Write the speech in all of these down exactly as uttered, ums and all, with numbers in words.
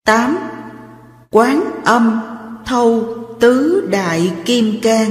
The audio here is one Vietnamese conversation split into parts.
tám. Quán Âm thâu tứ đại kim cang.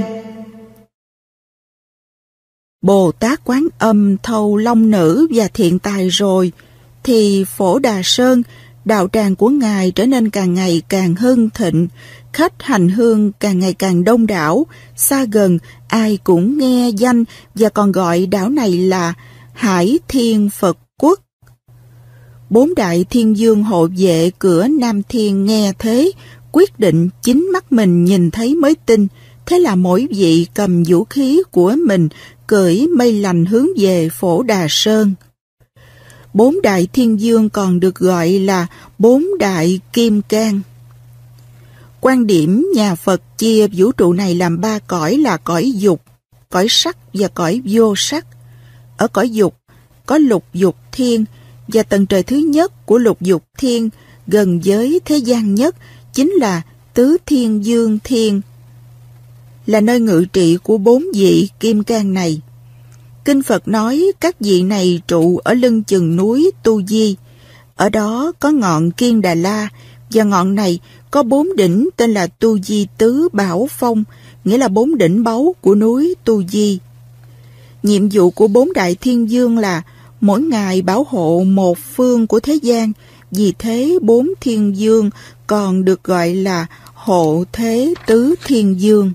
Bồ Tát Quán Âm thâu long nữ và thiện tài rồi, thì Phổ Đà Sơn, đạo tràng của Ngài trở nên càng ngày càng hưng thịnh, khách hành hương càng ngày càng đông đảo, xa gần ai cũng nghe danh và còn gọi đảo này là Hải Thiên Phật Quốc. Bốn đại thiên dương hộ vệ cửa Nam Thiên nghe thế, quyết định chính mắt mình nhìn thấy mới tin. Thế là mỗi vị cầm vũ khí của mình, cưỡi mây lành hướng về Phổ Đà Sơn. Bốn đại thiên dương còn được gọi là bốn đại kim cang. Quan điểm nhà Phật chia vũ trụ này làm ba cõi là cõi dục, cõi sắc và cõi vô sắc. Ở cõi dục có lục dục thiên, và tầng trời thứ nhất của lục dục thiên gần với thế gian nhất chính là tứ thiên dương thiên, là nơi ngự trị của bốn vị kim cang này. Kinh Phật nói các vị này trụ ở lưng chừng núi Tu Di. Ở đó có ngọn Kiên Đà La, và ngọn này có bốn đỉnh tên là Tu Di Tứ Bảo Phong, nghĩa là bốn đỉnh báu của núi Tu Di. Nhiệm vụ của bốn đại thiên dương là mỗi ngày bảo hộ một phương của thế gian, vì thế bốn thiên dương còn được gọi là hộ thế tứ thiên dương.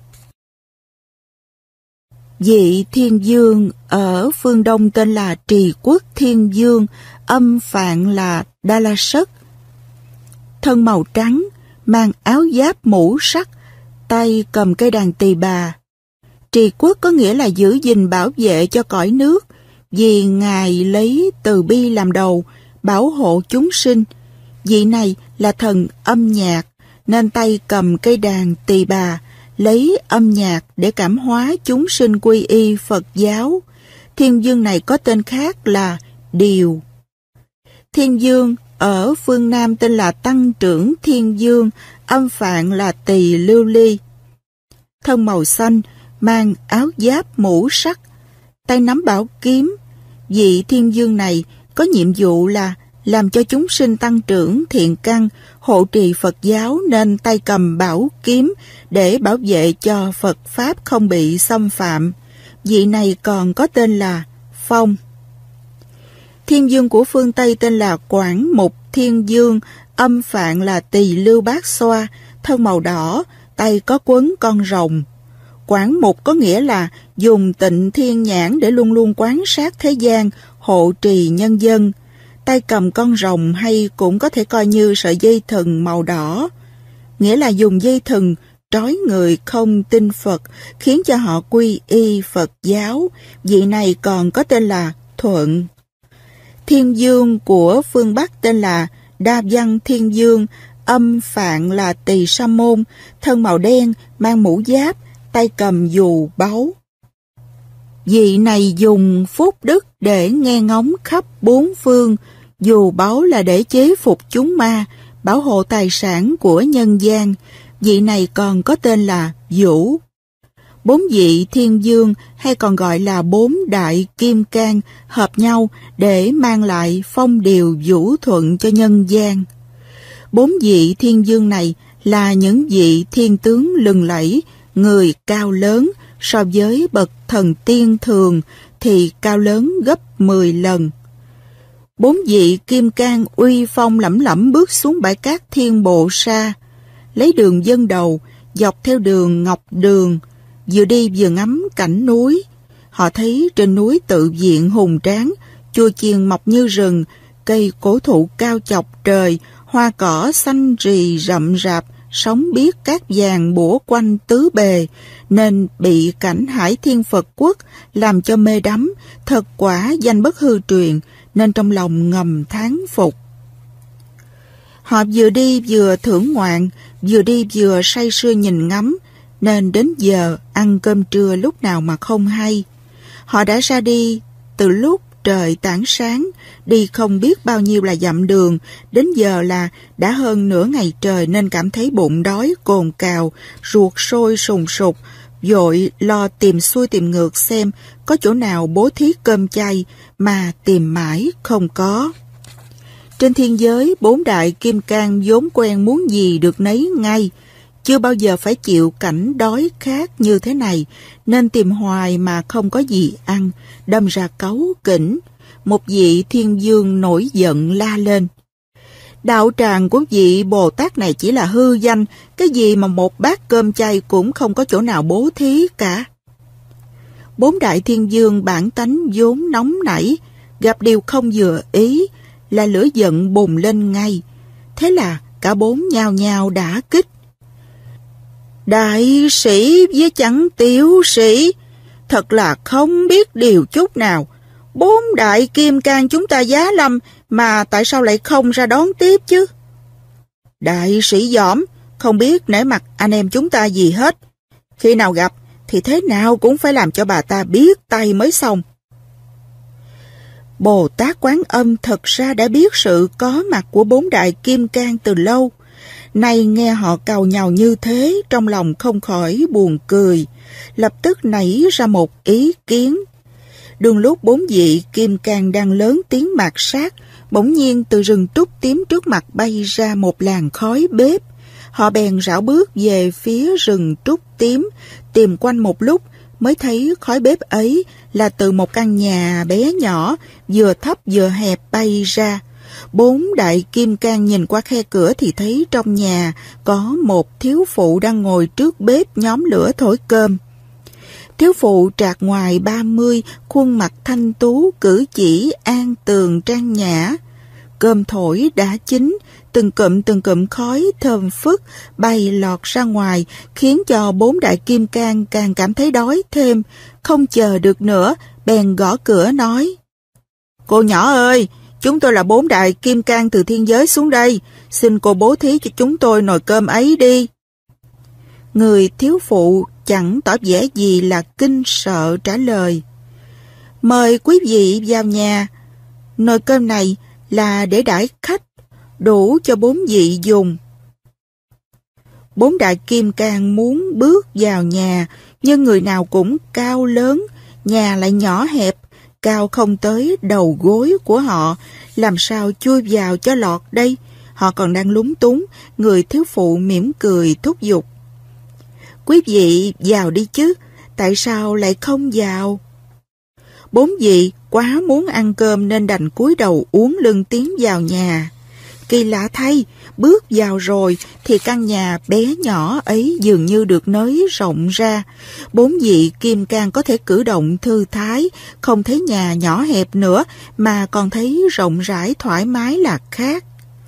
Vị thiên dương ở phương Đông tên là Trì Quốc Thiên Dương, âm phạn là Đa La Sất. Thân màu trắng, mang áo giáp mũ sắt, tay cầm cây đàn tỳ bà. Trì Quốc có nghĩa là giữ gìn bảo vệ cho cõi nước, vì Ngài lấy từ bi làm đầu, bảo hộ chúng sinh. Vị này là thần âm nhạc, nên tay cầm cây đàn tỳ bà, lấy âm nhạc để cảm hóa chúng sinh quy y Phật giáo. Thiên dương này có tên khác là Điều. Thiên dương ở phương Nam tên là Tăng Trưởng Thiên Dương, âm phạn là Tỳ Lưu Ly. Thân màu xanh, mang áo giáp mũ sắt, tay nắm bảo kiếm. Vị thiên dương này có nhiệm vụ là làm cho chúng sinh tăng trưởng thiện căn, hộ trì Phật giáo, nên tay cầm bảo kiếm để bảo vệ cho Phật Pháp không bị xâm phạm. Vị này còn có tên là Phong. Thiên dương của phương Tây tên là Quảng Mục Thiên Dương, âm phạn là Tỳ Lưu Bát Xoa, thân màu đỏ, tay có quấn con rồng. Quảng Mục có nghĩa là dùng tịnh thiên nhãn để luôn luôn quan sát thế gian, hộ trì nhân dân. Tay cầm con rồng hay cũng có thể coi như sợi dây thừng màu đỏ, nghĩa là dùng dây thừng trói người không tin Phật, khiến cho họ quy y Phật giáo. Vị này còn có tên là Thuận. Thiên dương của phương Bắc tên là Đa Văn Thiên Dương, âm phạn là Tỳ Sa Môn, thân màu đen, mang mũ giáp, tay cầm dù báu. Vị này dùng phúc đức để nghe ngóng khắp bốn phương, dù báu là để chế phục chúng ma, bảo hộ tài sản của nhân gian. Vị này còn có tên là Vũ. Bốn vị thiên dương hay còn gọi là bốn đại kim cang hợp nhau để mang lại phong điều vũ thuận cho nhân gian. Bốn vị thiên dương này là những vị thiên tướng lừng lẫy, người cao lớn, so với bậc thần tiên thường thì cao lớn gấp mười lần. Bốn vị kim cang uy phong lẫm lẫm bước xuống bãi cát Thiên Bộ Sa, lấy đường dân đầu, dọc theo đường Ngọc Đường, vừa đi vừa ngắm cảnh núi. Họ thấy trên núi tự viện hùng tráng, chùa chiền mọc như rừng, cây cổ thụ cao chọc trời, hoa cỏ xanh rì rậm rạp, sóng biếc cát vàng bủa quanh tứ bề, nên bị cảnh Hải Thiên Phật Quốc làm cho mê đắm, thật quả danh bất hư truyền, nên trong lòng ngầm thán phục. Họ vừa đi vừa thưởng ngoạn, vừa đi vừa say sưa nhìn ngắm, nên đến giờ ăn cơm trưa lúc nào mà không hay. Họ đã ra đi từ lúc trời tảng sáng, đi không biết bao nhiêu là dặm đường, đến giờ là đã hơn nửa ngày trời, nên cảm thấy bụng đói cồn cào, ruột sôi sùng sục, vội lo tìm xuôi tìm ngược xem có chỗ nào bố thí cơm chay, mà tìm mãi không có. Trên thiên giới, bốn đại kim cang vốn quen muốn gì được nấy ngay, chưa bao giờ phải chịu cảnh đói khát như thế này, nên tìm hoài mà không có gì ăn, đâm ra cáu kỉnh. Một vị thiên dương nổi giận la lên: đạo tràng của vị Bồ Tát này chỉ là hư danh, cái gì mà một bát cơm chay cũng không có chỗ nào bố thí cả. Bốn đại thiên dương bản tánh vốn nóng nảy, gặp điều không vừa ý là lửa giận bùng lên ngay. Thế là cả bốn nhao nhao đả kích. Đại sĩ với chẳng tiểu sĩ, thật là không biết điều chút nào. Bốn đại kim cang chúng ta giá lâm, mà tại sao lại không ra đón tiếp chứ? Đại sĩ dỏm, không biết nể mặt anh em chúng ta gì hết. Khi nào gặp thì thế nào cũng phải làm cho bà ta biết tay mới xong. Bồ Tát Quán Âm thật ra đã biết sự có mặt của bốn đại kim cang từ lâu. Nay nghe họ càu nhàu như thế, trong lòng không khỏi buồn cười, lập tức nảy ra một ý kiến. Đương lúc bốn vị kim cang đang lớn tiếng mạt sát, bỗng nhiên từ rừng trúc tím trước mặt bay ra một làn khói bếp. Họ bèn rảo bước về phía rừng trúc tím, tìm quanh một lúc mới thấy khói bếp ấy là từ một căn nhà bé nhỏ, vừa thấp vừa hẹp bay ra. Bốn đại kim cang nhìn qua khe cửa thì thấy trong nhà có một thiếu phụ đang ngồi trước bếp nhóm lửa thổi cơm. Thiếu phụ trạc ngoài ba mươi, khuôn mặt thanh tú, cử chỉ an tường trang nhã. Cơm thổi đã chín, từng cụm từng cụm khói thơm phức bay lọt ra ngoài, khiến cho bốn đại kim cang càng cảm thấy đói thêm. Không chờ được nữa, bèn gõ cửa nói: cô nhỏ ơi, chúng tôi là bốn đại kim cang từ thiên giới xuống đây, xin cô bố thí cho chúng tôi nồi cơm ấy đi. Người thiếu phụ chẳng tỏ vẻ gì là kinh sợ trả lời: mời quý vị vào nhà, nồi cơm này là để đãi khách, đủ cho bốn vị dùng. Bốn đại kim cang muốn bước vào nhà, nhưng người nào cũng cao lớn, nhà lại nhỏ hẹp, cao không tới đầu gối của họ, làm sao chui vào cho lọt đây? Họ còn đang lúng túng, người thiếu phụ mỉm cười thúc giục: quý vị vào đi chứ, tại sao lại không vào? Bốn vị quá muốn ăn cơm nên đành cúi đầu uốn lưng tiến vào nhà. Kỳ lạ thay, bước vào rồi thì căn nhà bé nhỏ ấy dường như được nới rộng ra. Bốn vị kim cang có thể cử động thư thái, không thấy nhà nhỏ hẹp nữa mà còn thấy rộng rãi thoải mái là khác.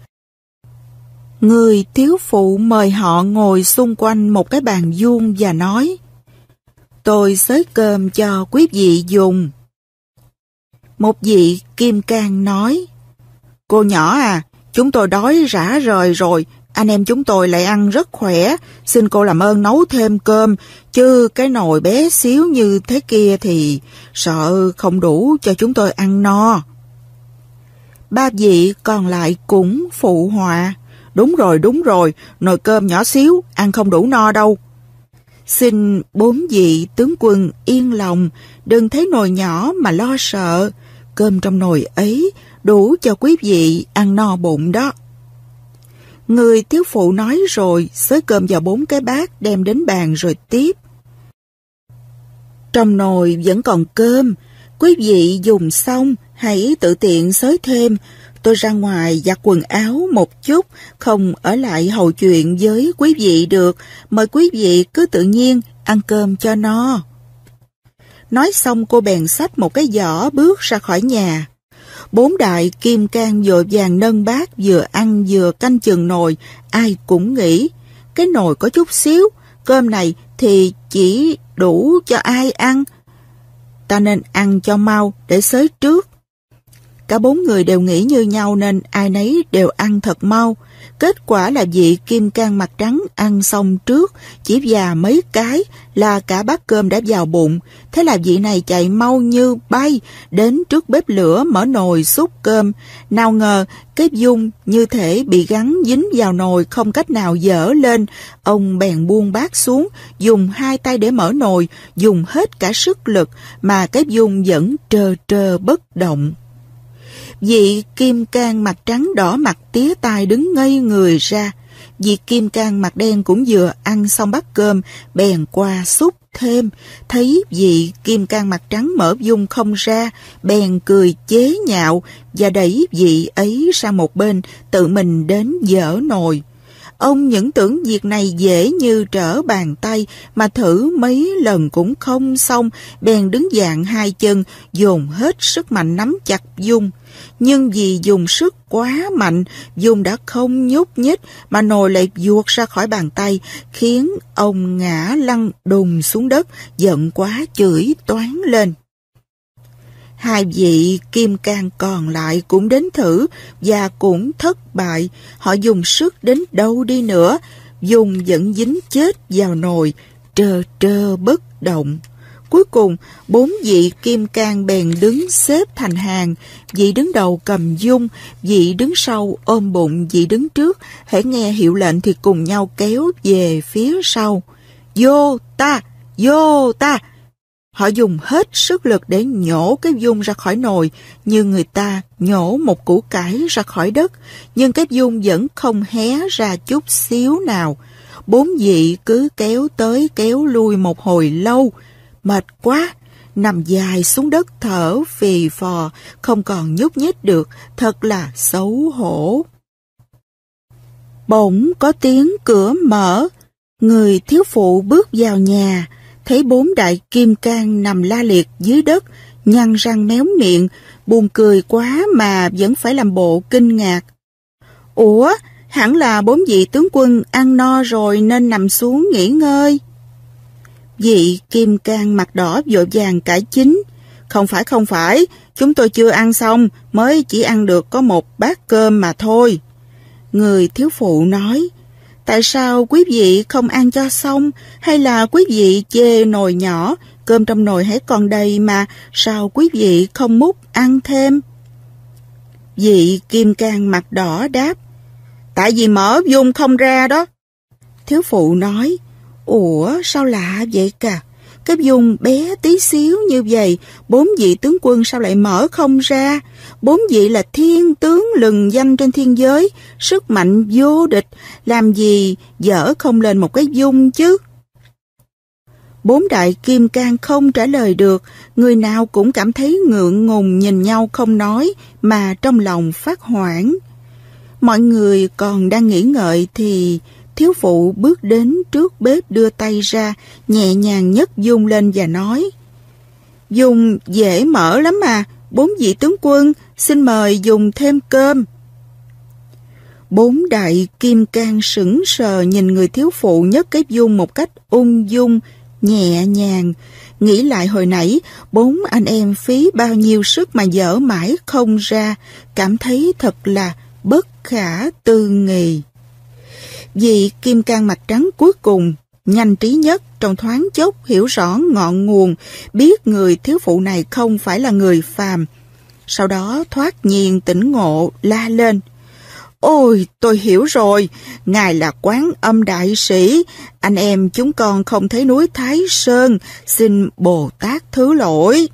Người thiếu phụ mời họ ngồi xung quanh một cái bàn vuông và nói: tôi xới cơm cho quý vị dùng. Một vị kim cang nói: cô nhỏ à, chúng tôi đói rã rời rồi, anh em chúng tôi lại ăn rất khỏe, xin cô làm ơn nấu thêm cơm, chứ cái nồi bé xíu như thế kia thì sợ không đủ cho chúng tôi ăn no. Ba vị còn lại cũng phụ họa: đúng rồi, đúng rồi, nồi cơm nhỏ xíu, ăn không đủ no đâu. Xin bốn vị tướng quân yên lòng, đừng thấy nồi nhỏ mà lo sợ, cơm trong nồi ấy đủ cho quý vị ăn no bụng đó. Người thiếu phụ nói rồi xới cơm vào bốn cái bát đem đến bàn rồi tiếp: trong nồi vẫn còn cơm, quý vị dùng xong hãy tự tiện xới thêm, tôi ra ngoài giặt quần áo một chút, không ở lại hầu chuyện với quý vị được, mời quý vị cứ tự nhiên ăn cơm cho no. Nói xong cô bèn xách một cái giỏ bước ra khỏi nhà. Bốn đại kim cang vội vàng nâng bát, vừa ăn vừa canh chừng nồi. Ai cũng nghĩ cái nồi có chút xíu, cơm này thì chỉ đủ cho ai ăn, ta nên ăn cho mau để xới trước. Cả bốn người đều nghĩ như nhau nên ai nấy đều ăn thật mau. Kết quả là vị kim cang mặt trắng ăn xong trước, chỉ và mấy cái là cả bát cơm đã vào bụng. Thế là vị này chạy mau như bay đến trước bếp lửa mở nồi xúc cơm. Nào ngờ cái dung như thể bị gắn dính vào nồi không cách nào dỡ lên. Ông bèn buông bát xuống, dùng hai tay để mở nồi, dùng hết cả sức lực mà cái dung vẫn trơ trơ bất động. Vị kim cang mặt trắng đỏ mặt tía tai đứng ngây người ra. Vị kim cang mặt đen cũng vừa ăn xong bát cơm, bèn qua xúc thêm. Thấy vị kim cang mặt trắng mở dung không ra, bèn cười chế nhạo và đẩy vị ấy sang một bên, tự mình đến dỡ nồi. Ông những tưởng việc này dễ như trở bàn tay, mà thử mấy lần cũng không xong, bèn đứng dạn hai chân, dồn hết sức mạnh nắm chặt dung. Nhưng vì dùng sức quá mạnh, dung đã không nhúc nhích, mà nồi lại vuột ra khỏi bàn tay, khiến ông ngã lăn đùng xuống đất, giận quá chửi toáng lên. Hai vị kim cang còn lại cũng đến thử và cũng thất bại. Họ dùng sức đến đâu đi nữa, dung vẫn dính chết vào nồi, trơ trơ bất động. Cuối cùng, bốn vị kim cang bèn đứng xếp thành hàng. Vị đứng đầu cầm dung, vị đứng sau ôm bụng vị đứng trước. Hễ nghe hiệu lệnh thì cùng nhau kéo về phía sau. Vô ta! Vô ta! Họ dùng hết sức lực để nhổ cái dung ra khỏi nồi, như người ta nhổ một củ cải ra khỏi đất, nhưng cái dung vẫn không hé ra chút xíu nào. Bốn vị cứ kéo tới kéo lui một hồi lâu, mệt quá, nằm dài xuống đất thở phì phò, không còn nhúc nhích được, thật là xấu hổ. Bỗng có tiếng cửa mở, người thiếu phụ bước vào nhà, thấy bốn đại kim cang nằm la liệt dưới đất, nhăn răng méo miệng, buồn cười quá mà vẫn phải làm bộ kinh ngạc. Ủa, hẳn là bốn vị tướng quân ăn no rồi nên nằm xuống nghỉ ngơi. Vị kim cang mặt đỏ vội vàng cãi chính. Không phải không phải, chúng tôi chưa ăn xong, mới chỉ ăn được có một bát cơm mà thôi. Người thiếu phụ nói, tại sao quý vị không ăn cho xong, hay là quý vị chê nồi nhỏ, cơm trong nồi hãy còn đầy mà, sao quý vị không múc ăn thêm? Vị kim cang mặt đỏ đáp, tại vì mỡ dung không ra đó. Thiếu phụ nói, ủa sao lạ vậy cả, cái dung bé tí xíu như vậy, bốn vị tướng quân sao lại mở không ra? Bốn vị là thiên tướng lừng danh trên thiên giới, sức mạnh vô địch, làm gì dở không lên một cái dung chứ? Bốn đại kim cang không trả lời được, người nào cũng cảm thấy ngượng ngùng nhìn nhau không nói, mà trong lòng phát hoảng. Mọi người còn đang nghĩ ngợi thì thiếu phụ bước đến trước bếp đưa tay ra, nhẹ nhàng nhấc dung lên và nói, dung dễ mở lắm mà, bốn vị tướng quân, xin mời dùng thêm cơm. Bốn đại kim cang sững sờ nhìn người thiếu phụ nhấc cái dung một cách ung dung, nhẹ nhàng. Nghĩ lại hồi nãy, bốn anh em phí bao nhiêu sức mà dở mãi không ra, cảm thấy thật là bất khả tư nghị. Vị kim cang mặt trắng cuối cùng, nhanh trí nhất, trong thoáng chốc hiểu rõ ngọn nguồn, biết người thiếu phụ này không phải là người phàm. Sau đó thoát nhiên tỉnh ngộ, la lên, ôi tôi hiểu rồi, ngài là Quán Âm đại sĩ, anh em chúng con không thấy núi Thái Sơn, xin Bồ Tát thứ lỗi.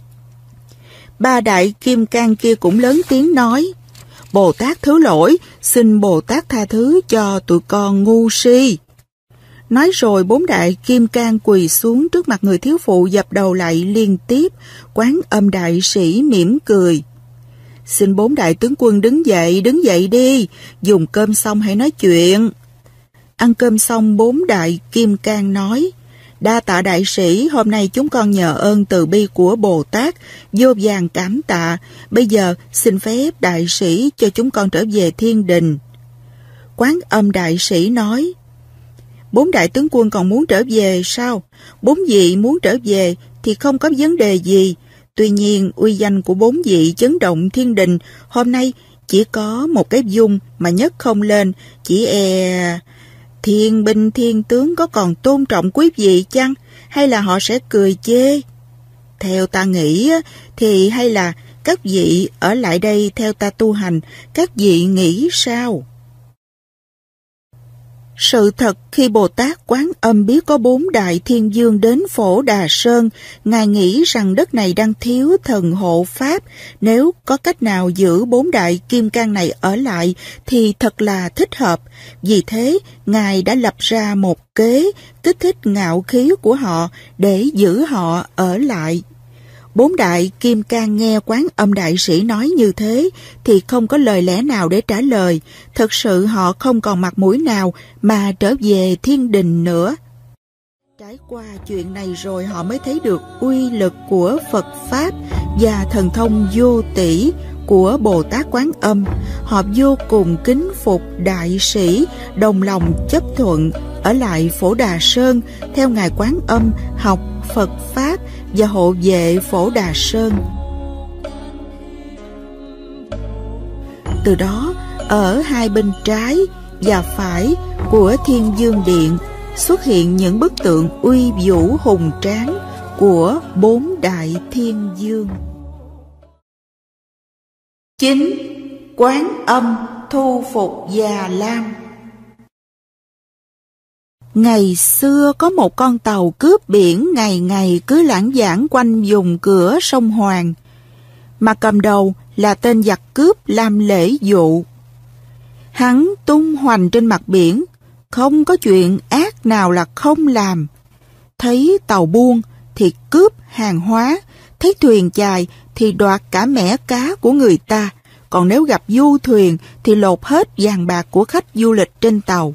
Ba đại kim cang kia cũng lớn tiếng nói, Bồ Tát thứ lỗi, xin Bồ Tát tha thứ cho tụi con ngu si. Nói rồi bốn đại kim cang quỳ xuống trước mặt người thiếu phụ dập đầu lại liên tiếp. Quán Âm đại sĩ mỉm cười, xin bốn đại tướng quân đứng dậy, đứng dậy đi, dùng cơm xong hãy nói chuyện. Ăn cơm xong bốn đại kim cang nói, đa tạ đại sĩ, hôm nay chúng con nhờ ơn từ bi của Bồ Tát, vô vàn cảm tạ, bây giờ xin phép đại sĩ cho chúng con trở về thiên đình. Quán Âm đại sĩ nói, bốn đại tướng quân còn muốn trở về sao? Bốn vị muốn trở về thì không có vấn đề gì. Tuy nhiên, uy danh của bốn vị chấn động thiên đình, hôm nay chỉ có một cái dung mà nhấc không lên, chỉ e thiên binh thiên tướng có còn tôn trọng quý vị chăng? Hay là họ sẽ cười chê? Theo ta nghĩ thì hay là các vị ở lại đây theo ta tu hành, các vị nghĩ sao? Sự thật khi Bồ Tát Quán Âm biết có bốn đại thiên dương đến Phổ Đà Sơn, Ngài nghĩ rằng đất này đang thiếu thần hộ pháp. Nếu có cách nào giữ bốn đại kim cang này ở lại thì thật là thích hợp. Vì thế, Ngài đã lập ra một kế kích thích ngạo khí của họ để giữ họ ở lại. Bốn đại kim cang nghe Quán Âm đại sĩ nói như thế thì không có lời lẽ nào để trả lời. Thật sự họ không còn mặt mũi nào mà trở về thiên đình nữa. Trải qua chuyện này rồi họ mới thấy được uy lực của Phật Pháp và thần thông vô tỷ của Bồ Tát Quán Âm. Họ vô cùng kính phục đại sĩ, đồng lòng chấp thuận ở lại Phổ Đà Sơn theo Ngài Quán Âm học Phật Pháp và hộ vệ Phổ Đà Sơn. Từ đó, ở hai bên trái và phải của Thiên Dương Điện xuất hiện những bức tượng uy vũ hùng tráng của bốn đại thiên dương. Chín. Quán Âm thu phục Già Lam. Ngày xưa có một con tàu cướp biển ngày ngày cứ lãng vãng quanh vùng cửa sông Hoàng, mà cầm đầu là tên giặc cướp Lam Lễ Dụ. Hắn tung hoành trên mặt biển, không có chuyện ác nào là không làm. Thấy tàu buôn thì cướp hàng hóa, thấy thuyền chài thì đoạt cả mẻ cá của người ta, còn nếu gặp du thuyền thì lột hết vàng bạc của khách du lịch trên tàu.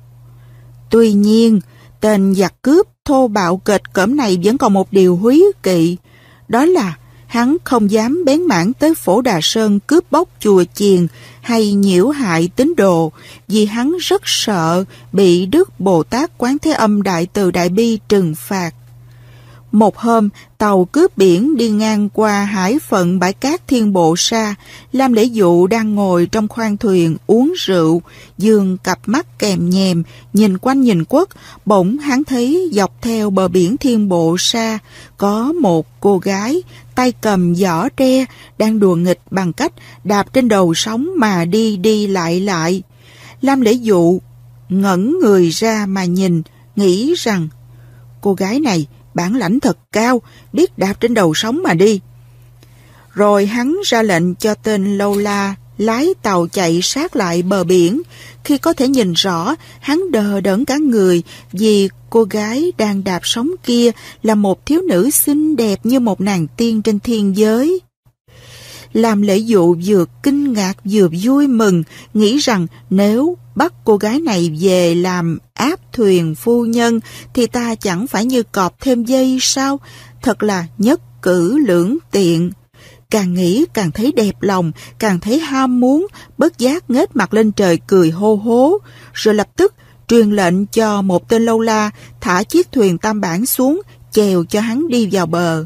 Tuy nhiên, tên giặc cướp thô bạo kịch cỡm này vẫn còn một điều húy kỵ, đó là hắn không dám bén mảng tới Phổ Đà Sơn cướp bóc chùa chiền hay nhiễu hại tín đồ, vì hắn rất sợ bị Đức Bồ Tát Quán Thế Âm Đại Từ Đại Bi trừng phạt. Một hôm, tàu cướp biển đi ngang qua hải phận bãi cát Thiên Bộ Sa. Lam Lễ Dụ đang ngồi trong khoang thuyền uống rượu, dương cặp mắt kèm nhèm, nhìn quanh nhìn quất. Bỗng hắn thấy dọc theo bờ biển Thiên Bộ Sa có một cô gái tay cầm giỏ tre đang đùa nghịch bằng cách đạp trên đầu sóng mà đi đi lại lại. Lam Lễ Dụ ngẩng người ra mà nhìn, nghĩ rằng cô gái này bản lãnh thật cao, biết đạp trên đầu sóng mà đi. Rồi hắn ra lệnh cho tên lâu la lái tàu chạy sát lại bờ biển. Khi có thể nhìn rõ, hắn đờ đẫn cả người vì cô gái đang đạp sóng kia là một thiếu nữ xinh đẹp như một nàng tiên trên thiên giới. Lam Lễ Dụ vừa kinh ngạc vừa vui mừng, nghĩ rằng nếu bắt cô gái này về làm áp thuyền phu nhân thì ta chẳng phải như cọp thêm dây sao? Thật là nhất cử lưỡng tiện. Càng nghĩ càng thấy đẹp lòng, càng thấy ham muốn, bất giác nghếch mặt lên trời cười hô hố, rồi lập tức truyền lệnh cho một tên lâu la thả chiếc thuyền tam bản xuống, chèo cho hắn đi vào bờ.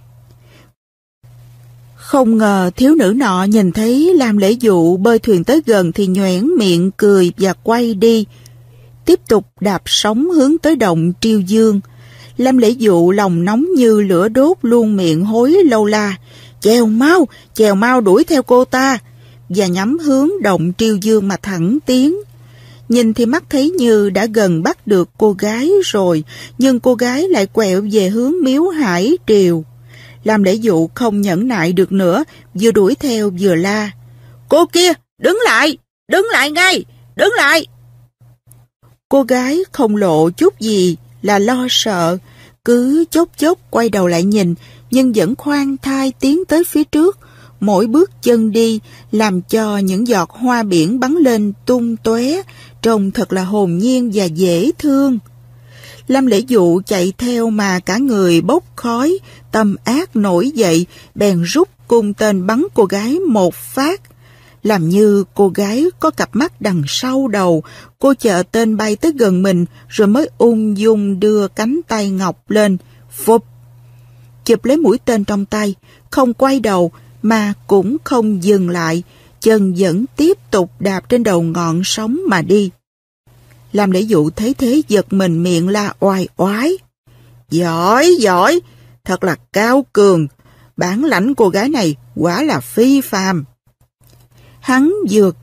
Không ngờ thiếu nữ nọ nhìn thấy Lam Lễ Dụ bơi thuyền tới gần thì nhoẻn miệng cười và quay đi, tiếp tục đạp sóng hướng tới động Triêu Dương. Lam Lễ Dụ lòng nóng như lửa đốt, luôn miệng hối lâu la: "Chèo mau, chèo mau đuổi theo cô ta!" và nhắm hướng động Triêu Dương mà thẳng tiến. Nhìn thì mắt thấy như đã gần bắt được cô gái rồi, nhưng cô gái lại quẹo về hướng Miếu Hải Triều. Lam Lễ Dụ không nhẫn nại được nữa, vừa đuổi theo vừa la: "Cô kia, đứng lại, đứng lại ngay, đứng lại!" Cô gái không lộ chút gì là lo sợ, cứ chốc chốc quay đầu lại nhìn, nhưng vẫn khoan thai tiến tới phía trước. Mỗi bước chân đi làm cho những giọt hoa biển bắn lên tung tóe, trông thật là hồn nhiên và dễ thương. Lam Lễ Dụ chạy theo mà cả người bốc khói, tâm ác nổi dậy, bèn rút cung tên bắn cô gái một phát. Làm như cô gái có cặp mắt đằng sau đầu, cô chờ tên bay tới gần mình rồi mới ung dung đưa cánh tay ngọc lên, phụp, chụp lấy mũi tên trong tay, không quay đầu mà cũng không dừng lại, chân vẫn tiếp tục đạp trên đầu ngọn sóng mà đi. Lam Lễ Dụ thấy thế giật mình, miệng la oai oái: "Giỏi, giỏi, thật là cao cường, bản lãnh cô gái này quả là phi phàm." Hắn vượt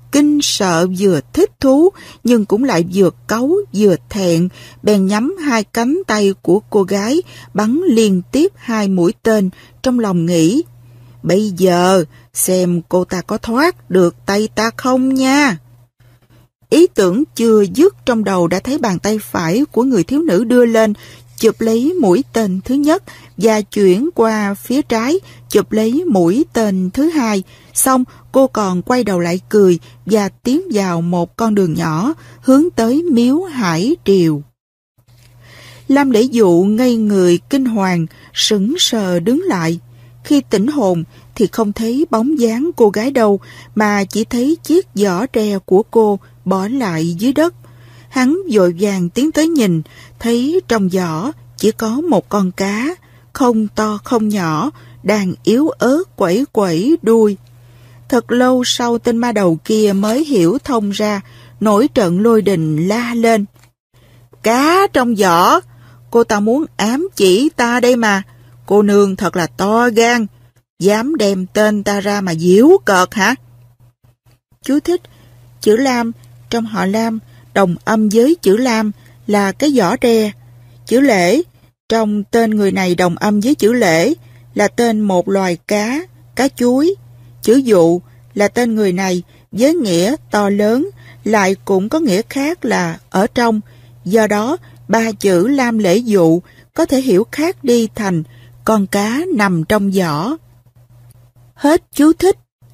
kinh sợ vừa thích thú, nhưng cũng lại vừa cáu vừa thẹn, bèn nhắm hai cánh tay của cô gái, bắn liên tiếp hai mũi tên, trong lòng nghĩ, bây giờ xem cô ta có thoát được tay ta không nha. Ý tưởng chưa dứt trong đầu đã thấy bàn tay phải của người thiếu nữ đưa lên, chụp lấy mũi tên thứ nhất và chuyển qua phía trái, chụp lấy mũi tên thứ hai. Xong, cô còn quay đầu lại cười và tiến vào một con đường nhỏ hướng tới miếu Hải Triều. Lam Lễ Dụ ngây người kinh hoàng, sững sờ đứng lại. Khi tỉnh hồn thì không thấy bóng dáng cô gái đâu, mà chỉ thấy chiếc giỏ tre của cô bỏ lại dưới đất. Hắn vội vàng tiến tới nhìn, thấy trong giỏ chỉ có một con cá, không to không nhỏ, đang yếu ớt quẩy quẩy đuôi. Thật lâu sau tên ma đầu kia mới hiểu thông ra, nổi trận lôi đình la lên. Cá trong giỏ, cô ta muốn ám chỉ ta đây mà, cô nương thật là to gan, dám đem tên ta ra mà giễu cợt hả? Chú thích, chữ Lam trong họ Lam đồng âm với chữ Lam là cái giỏ tre. Chữ Lễ trong tên người này đồng âm với chữ Lễ là tên một loài cá, cá chuối. Chữ Dụ là tên người này với nghĩa to lớn, lại cũng có nghĩa khác là ở trong. Do đó, ba chữ Lam Lễ Dụ có thể hiểu khác đi thành con cá nằm trong giỏ. Hết chú thích.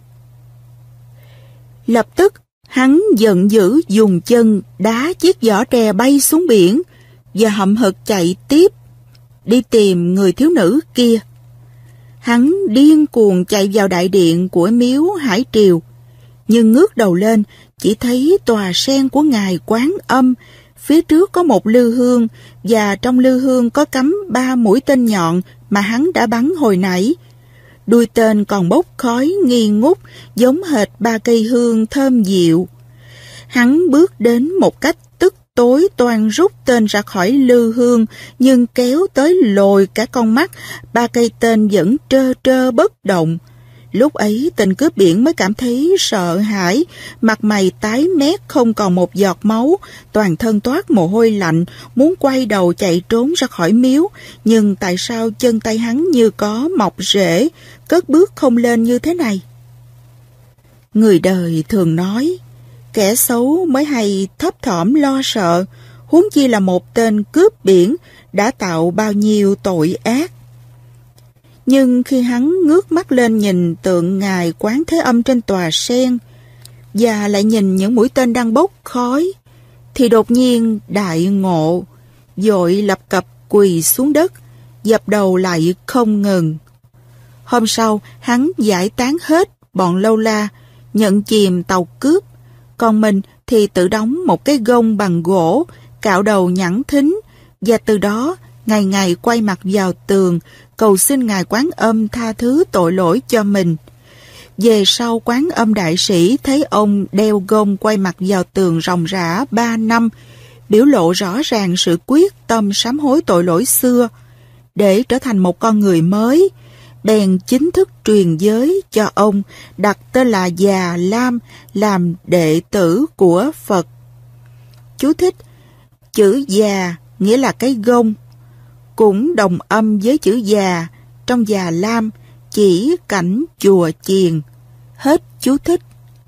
Lập tức, hắn giận dữ dùng chân đá chiếc giỏ tre bay xuống biển và hậm hực chạy tiếp, đi tìm người thiếu nữ kia. Hắn điên cuồng chạy vào đại điện của miếu Hải Triều, nhưng ngước đầu lên chỉ thấy tòa sen của ngài Quán Âm. Phía trước có một lư hương, và trong lư hương có cắm ba mũi tên nhọn mà hắn đã bắn hồi nãy. Đuôi tên còn bốc khói nghi ngút, giống hệt ba cây hương thơm dịu. Hắn bước đến một cách tức tối toan rút tên ra khỏi lư hương, nhưng kéo tới lồi cả con mắt, ba cây tên vẫn trơ trơ bất động. Lúc ấy tên cướp biển mới cảm thấy sợ hãi, mặt mày tái mét không còn một giọt máu, toàn thân toát mồ hôi lạnh, muốn quay đầu chạy trốn ra khỏi miếu, nhưng tại sao chân tay hắn như có mọc rễ, cất bước không lên như thế này? Người đời thường nói, kẻ xấu mới hay thấp thỏm lo sợ, huống chi là một tên cướp biển đã tạo bao nhiêu tội ác. Nhưng khi hắn ngước mắt lên nhìn tượng ngài Quán Thế Âm trên tòa sen, và lại nhìn những mũi tên đang bốc khói, thì đột nhiên đại ngộ, vội lập cập quỳ xuống đất, dập đầu lại không ngừng. Hôm sau, hắn giải tán hết bọn lâu la, nhận chìm tàu cướp, còn mình thì tự đóng một cái gông bằng gỗ, cạo đầu nhẵn thính, và từ đó ngày ngày quay mặt vào tường, cầu xin ngài Quán Âm tha thứ tội lỗi cho mình. Về sau Quán Âm đại sĩ thấy ông đeo gông quay mặt vào tường ròng rã ba năm, biểu lộ rõ ràng sự quyết tâm sám hối tội lỗi xưa, để trở thành một con người mới, bèn chính thức truyền giới cho ông, đặt tên là Già Lam, làm đệ tử của Phật. Chú thích, chữ Già nghĩa là cái gông, cũng đồng âm với chữ Già trong Già Lam, chỉ cảnh chùa chiền. Hết chú thích.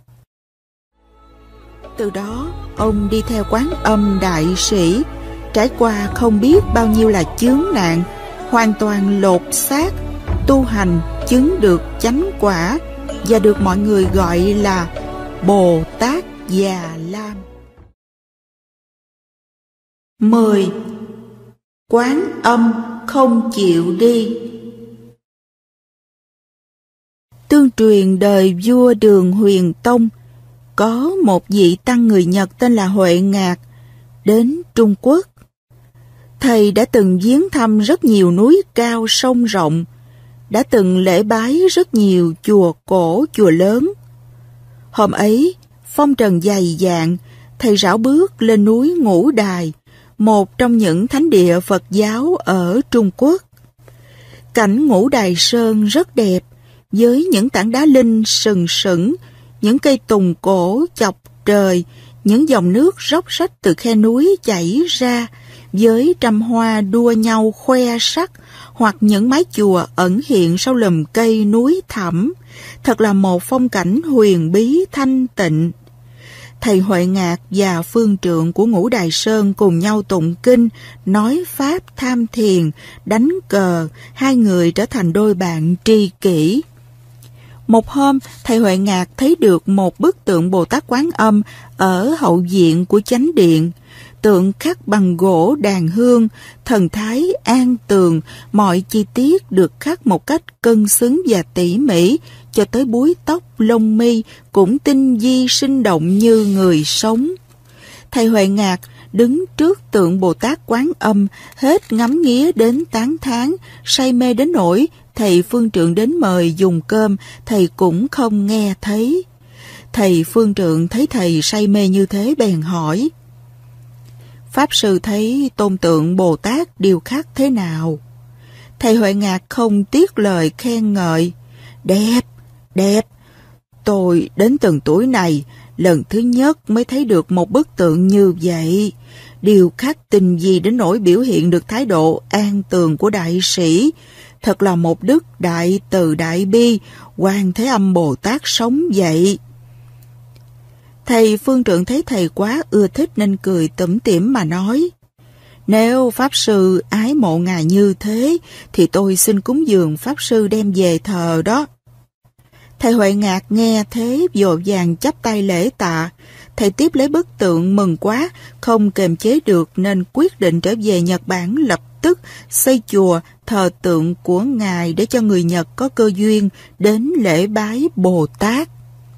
Từ đó, ông đi theo Quán Âm đại sĩ, trải qua không biết bao nhiêu là chướng nạn, hoàn toàn lột xác, tu hành chứng được chánh quả, và được mọi người gọi là Bồ Tát Già Lam. mười. Quán Âm không chịu đi. Tương truyền đời vua Đường Huyền Tông, có một vị tăng người Nhật tên là Huệ Ngạc đến Trung Quốc. Thầy đã từng viếng thăm rất nhiều núi cao sông rộng, đã từng lễ bái rất nhiều chùa cổ chùa lớn. Hôm ấy, phong trần dày dạn, thầy rảo bước lên núi Ngũ Đài, một trong những thánh địa Phật giáo ở Trung Quốc. Cảnh Ngũ Đài Sơn rất đẹp, với những tảng đá linh sừng sững, những cây tùng cổ chọc trời, những dòng nước róc rách từ khe núi chảy ra, với trăm hoa đua nhau khoe sắc, hoặc những mái chùa ẩn hiện sau lùm cây núi thẳm. Thật là một phong cảnh huyền bí thanh tịnh. Thầy Huệ Ngạc và phương trượng của Ngũ Đài Sơn cùng nhau tụng kinh, nói pháp tham thiền, đánh cờ, hai người trở thành đôi bạn tri kỷ. Một hôm, thầy Huệ Ngạc thấy được một bức tượng Bồ Tát Quán Âm ở hậu viện của chánh điện. Tượng khắc bằng gỗ đàn hương, thần thái an tường, mọi chi tiết được khắc một cách cân xứng và tỉ mỉ, cho tới búi tóc, lông mi cũng tinh vi sinh động như người sống. Thầy Huệ Ngạc đứng trước tượng Bồ Tát Quán Âm, hết ngắm nghía đến tán thán, say mê đến nỗi thầy phương trượng đến mời dùng cơm, thầy cũng không nghe thấy. Thầy phương trượng thấy thầy say mê như thế bèn hỏi: Pháp sư thấy tôn tượng Bồ Tát điêu khắc thế nào? Thầy Huệ Ngạc không tiếc lời khen ngợi: Đẹp, đẹp. Tôi đến từng tuổi này, lần thứ nhất mới thấy được một bức tượng như vậy. Điêu khắc tinh vi đến nỗi biểu hiện được thái độ an tường của đại sĩ. Thật là một đức đại từ đại bi, Quan Thế Âm Bồ Tát sống vậy. Thầy phương trượng thấy thầy quá ưa thích nên cười tủm tỉm mà nói: Nếu Pháp sư ái mộ ngài như thế, thì tôi xin cúng dường Pháp sư đem về thờ đó. Thầy Huệ Ngạc nghe thế vội vàng chắp tay lễ tạ. Thầy tiếp lấy bức tượng mừng quá, không kềm chế được nên quyết định trở về Nhật Bản lập tức xây chùa thờ tượng của ngài để cho người Nhật có cơ duyên đến lễ bái Bồ Tát.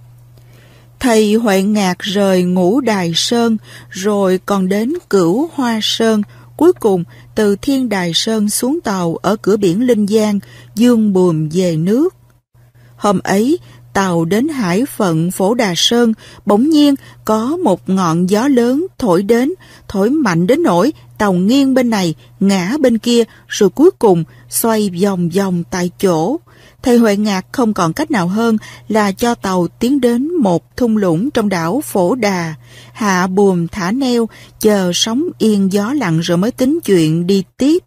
Thầy Huệ Ngạc rời Ngũ Đài Sơn, rồi còn đến Cửu Hoa Sơn, cuối cùng từ Thiên Đài Sơn xuống tàu ở cửa biển Linh Giang, dương buồm về nước. Hôm ấy, tàu đến hải phận Phổ Đà Sơn, bỗng nhiên có một ngọn gió lớn thổi đến, thổi mạnh đến nỗi tàu nghiêng bên này, ngã bên kia, rồi cuối cùng xoay vòng vòng tại chỗ. Thầy Huệ Ngạc không còn cách nào hơn là cho tàu tiến đến một thung lũng trong đảo Phổ Đà, hạ buồm thả neo, chờ sóng yên gió lặng rồi mới tính chuyện đi tiếp.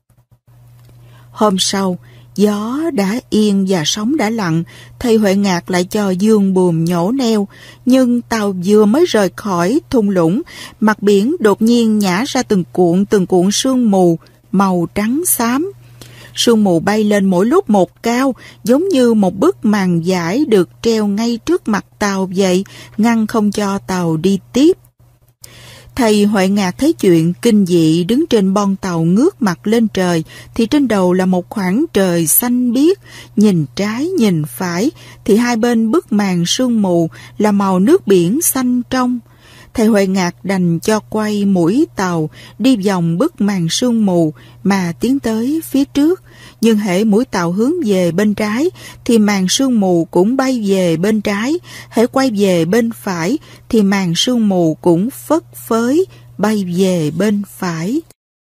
Hôm sau, gió đã yên và sóng đã lặng, thầy Huệ Ngạc lại cho dương buồm nhổ neo, nhưng tàu vừa mới rời khỏi thung lũng, mặt biển đột nhiên nhả ra từng cuộn từng cuộn sương mù màu trắng xám. Sương mù bay lên mỗi lúc một cao, giống như một bức màn vải được treo ngay trước mặt tàu vậy, ngăn không cho tàu đi tiếp. Thầy Huệ Ngạc thấy chuyện kinh dị, đứng trên bon tàu ngước mặt lên trời, thì trên đầu là một khoảng trời xanh biếc, nhìn trái nhìn phải, thì hai bên bức màn sương mù là màu nước biển xanh trong. Thầy Huệ Ngạc đành cho quay mũi tàu, đi vòng bức màn sương mù mà tiến tới phía trước. Nhưng hễ mũi tàu hướng về bên trái, thì màn sương mù cũng bay về bên trái. Hễ quay về bên phải, thì màn sương mù cũng phất phới, bay về bên phải.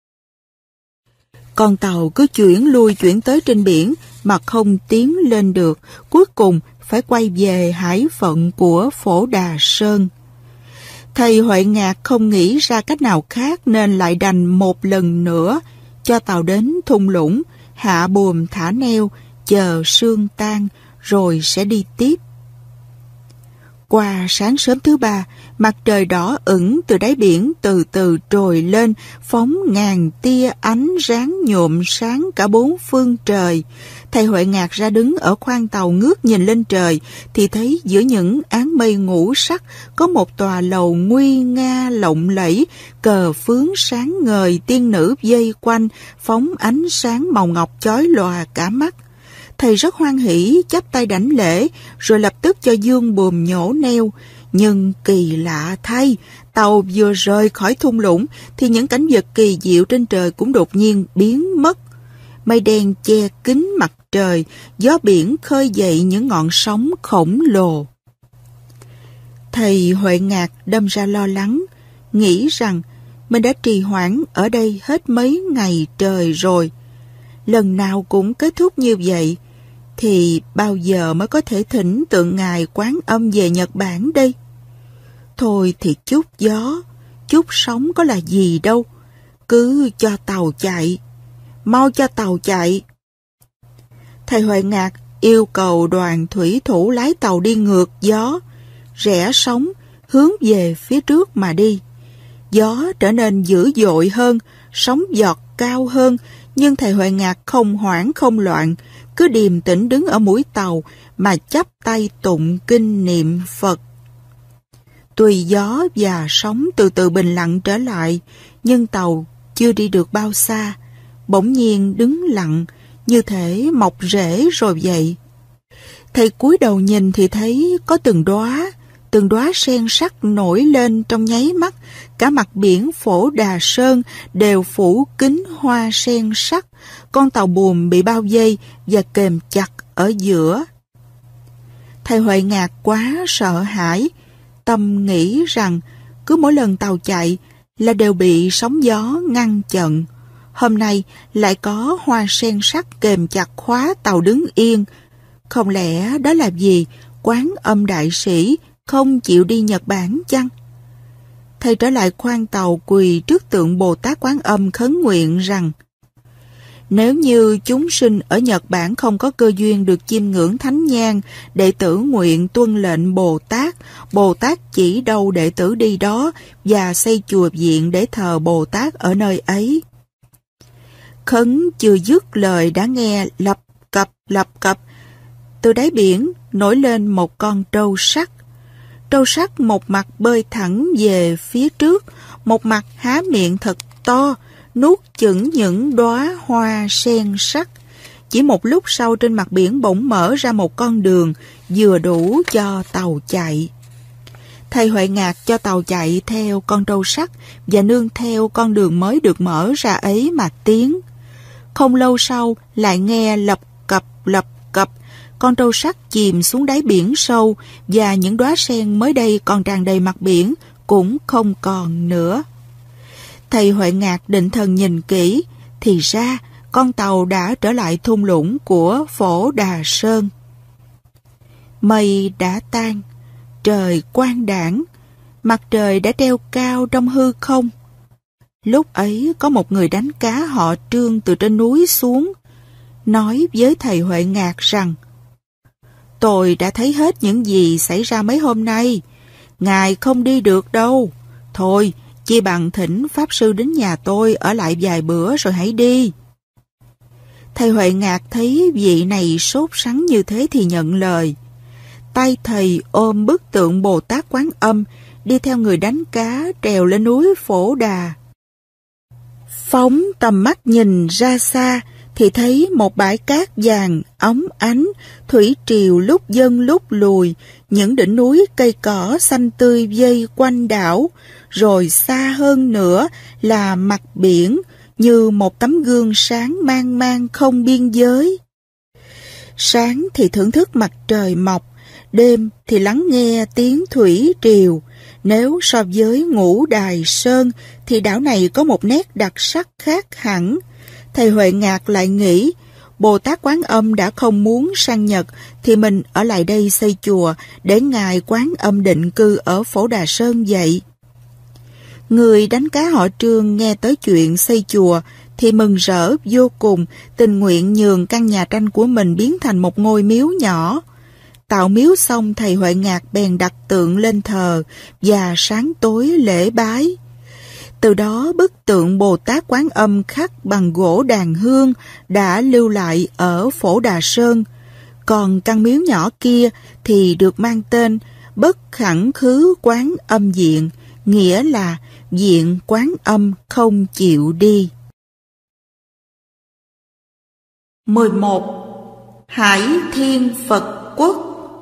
Con tàu cứ chuyển lui chuyển tới trên biển mà không tiến lên được, cuối cùng phải quay về hải phận của Phổ Đà Sơn. Thầy Huệ Ngạc không nghĩ ra cách nào khác nên lại đành một lần nữa cho tàu đến thung lũng, hạ buồm thả neo, chờ sương tan rồi sẽ đi tiếp. Qua sáng sớm thứ ba, mặt trời đỏ ửng từ đáy biển từ từ trồi lên, phóng ngàn tia ánh ráng nhuộm sáng cả bốn phương trời. Thầy Huệ Ngạc ra đứng ở khoang tàu ngước nhìn lên trời, thì thấy giữa những áng mây ngũ sắc có một tòa lầu nguy nga lộng lẫy, cờ phướng sáng ngời, tiên nữ vây quanh, phóng ánh sáng màu ngọc chói lòa cả mắt. Thầy rất hoan hỉ chắp tay đảnh lễ, rồi lập tức cho dương buồm nhổ neo. Nhưng kỳ lạ thay, tàu vừa rời khỏi thung lũng thì những cảnh vật kỳ diệu trên trời cũng đột nhiên biến mất. Mây đen che kín mặt trời, gió biển khơi dậy những ngọn sóng khổng lồ. Thầy Huệ Ngạc đâm ra lo lắng, nghĩ rằng mình đã trì hoãn ở đây hết mấy ngày trời rồi. Lần nào cũng kết thúc như vậy, thì bao giờ mới có thể thỉnh tượng ngài Quán Âm về Nhật Bản đây? Thôi thì chút gió, chút sóng có là gì đâu, cứ cho tàu chạy, mau cho tàu chạy. Thầy Huệ Ngạc yêu cầu đoàn thủy thủ lái tàu đi ngược gió, rẽ sóng, hướng về phía trước mà đi. Gió trở nên dữ dội hơn, sóng giọt cao hơn, nhưng thầy Huệ Ngạc không hoảng không loạn, cứ điềm tĩnh đứng ở mũi tàu mà chắp tay tụng kinh niệm Phật. Tuy gió và sóng từ từ bình lặng trở lại, nhưng tàu chưa đi được bao xa, bỗng nhiên đứng lặng, như thể mọc rễ rồi vậy. Thầy cúi đầu nhìn thì thấy có từng đóa, từng đóa sen sắc nổi lên trong nháy mắt, cả mặt biển Phổ Đà Sơn đều phủ kín hoa sen sắc, con tàu buồm bị bao vây và kềm chặt ở giữa. Thầy Huệ Ngạc quá sợ hãi, tâm nghĩ rằng cứ mỗi lần tàu chạy là đều bị sóng gió ngăn chặn. Hôm nay lại có hoa sen sắc kềm chặt khóa tàu đứng yên. Không lẽ đó là vì Quán Âm Đại Sĩ không chịu đi Nhật Bản chăng? Thầy trở lại khoang tàu quỳ trước tượng Bồ Tát Quán Âm khấn nguyện rằng: nếu như chúng sinh ở Nhật Bản không có cơ duyên được chiêm ngưỡng thánh nhang, đệ tử nguyện tuân lệnh Bồ Tát, Bồ Tát chỉ đâu đệ tử đi đó và xây chùa viện để thờ Bồ Tát ở nơi ấy. Khấn chưa dứt lời đã nghe lập cập lập cập, từ đáy biển nổi lên một con trâu sắt. Trâu sắt một mặt bơi thẳng về phía trước, một mặt há miệng thật to, nuốt chửng những đóa hoa sen sắc. Chỉ một lúc sau trên mặt biển bỗng mở ra một con đường vừa đủ cho tàu chạy. Thầy Huệ Ngạc cho tàu chạy theo con trâu sắt và nương theo con đường mới được mở ra ấy mà tiến. Không lâu sau lại nghe lập cập lập cập, con trâu sắt chìm xuống đáy biển sâu và những đóa sen mới đây còn tràn đầy mặt biển cũng không còn nữa. Thầy Huệ Ngạc định thần nhìn kỹ, thì ra con tàu đã trở lại thung lũng của Phổ Đà Sơn. Mây đã tan, trời quang đãng, mặt trời đã treo cao trong hư không. Lúc ấy có một người đánh cá họ Trương từ trên núi xuống, nói với thầy Huệ Ngạc rằng: tôi đã thấy hết những gì xảy ra mấy hôm nay, ngài không đi được đâu. Thôi, chi bằng thỉnh Pháp Sư đến nhà tôi ở lại vài bữa rồi hãy đi. Thầy Huệ Ngạc thấy vị này sốt sắng như thế thì nhận lời. Tay thầy ôm bức tượng Bồ Tát Quán Âm, đi theo người đánh cá trèo lên núi Phổ Đà. Phóng tầm mắt nhìn ra xa thì thấy một bãi cát vàng óng ánh, thủy triều lúc dâng lúc lùi, những đỉnh núi cây cỏ xanh tươi vây quanh đảo, rồi xa hơn nữa là mặt biển như một tấm gương sáng mang mang không biên giới. Sáng thì thưởng thức mặt trời mọc, đêm thì lắng nghe tiếng thủy triều. Nếu so với Ngũ Đài Sơn thì đảo này có một nét đặc sắc khác hẳn. Thầy Huệ Ngạc lại nghĩ, Bồ Tát Quán Âm đã không muốn sang Nhật thì mình ở lại đây xây chùa để ngài Quán Âm định cư ở Phổ Đà Sơn vậy. Người đánh cá họ Trương nghe tới chuyện xây chùa thì mừng rỡ vô cùng, tình nguyện nhường căn nhà tranh của mình biến thành một ngôi miếu nhỏ. Tạo miếu xong, thầy Huệ Ngạc bèn đặt tượng lên thờ và sáng tối lễ bái. Từ đó bức tượng Bồ Tát Quán Âm khắc bằng gỗ đàn hương đã lưu lại ở Phổ Đà Sơn. Còn căn miếu nhỏ kia thì được mang tên Bất Khẳng Khứ Quán Âm Viện, nghĩa là viện Quán Âm không chịu đi. mười một. Hải Thiên Phật Quốc.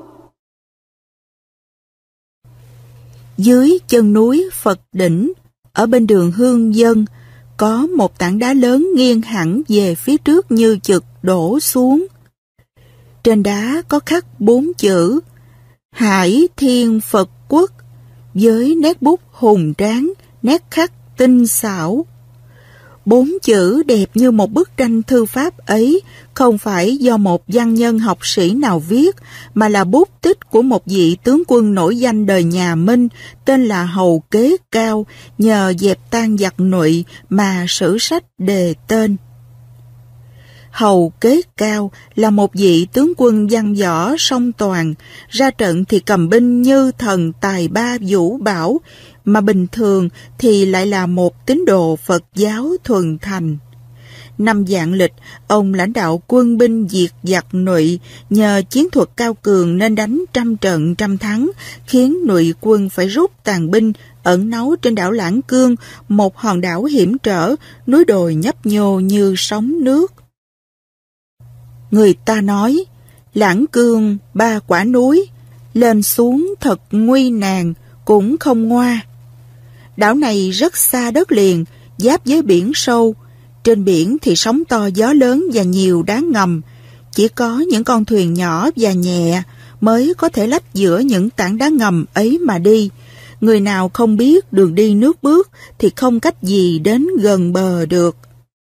Dưới chân núi Phật Đỉnh, ở bên đường Hương Dân, có một tảng đá lớn nghiêng hẳn về phía trước như chực đổ xuống. Trên đá có khắc bốn chữ Hải Thiên Phật Quốc với nét bút hùng tráng, nét khắc tinh xảo. Bốn chữ đẹp như một bức tranh thư pháp ấy không phải do một văn nhân học sĩ nào viết, mà là bút tích của một vị tướng quân nổi danh đời nhà Minh tên là Hầu Kế Cao, nhờ dẹp tan giặc Ngụy mà sử sách đề tên. Hầu Kế Cao là một vị tướng quân văn võ song toàn, ra trận thì cầm binh như thần, tài ba vũ bảo, mà bình thường thì lại là một tín đồ Phật giáo thuần thành. Năm Vạn Lịch, ông lãnh đạo quân binh diệt giặc Ngụy, nhờ chiến thuật cao cường nên đánh trăm trận trăm thắng, khiến Ngụy quân phải rút tàn binh ẩn náu trên đảo Lãng Cương, một hòn đảo hiểm trở, núi đồi nhấp nhô như sóng nước. Người ta nói, Lãng Cương ba quả núi, lên xuống thật nguy nan, cũng không ngoa. Đảo này rất xa đất liền, giáp với biển sâu. Trên biển thì sóng to gió lớn và nhiều đá ngầm. Chỉ có những con thuyền nhỏ và nhẹ mới có thể lách giữa những tảng đá ngầm ấy mà đi. Người nào không biết đường đi nước bước thì không cách gì đến gần bờ được.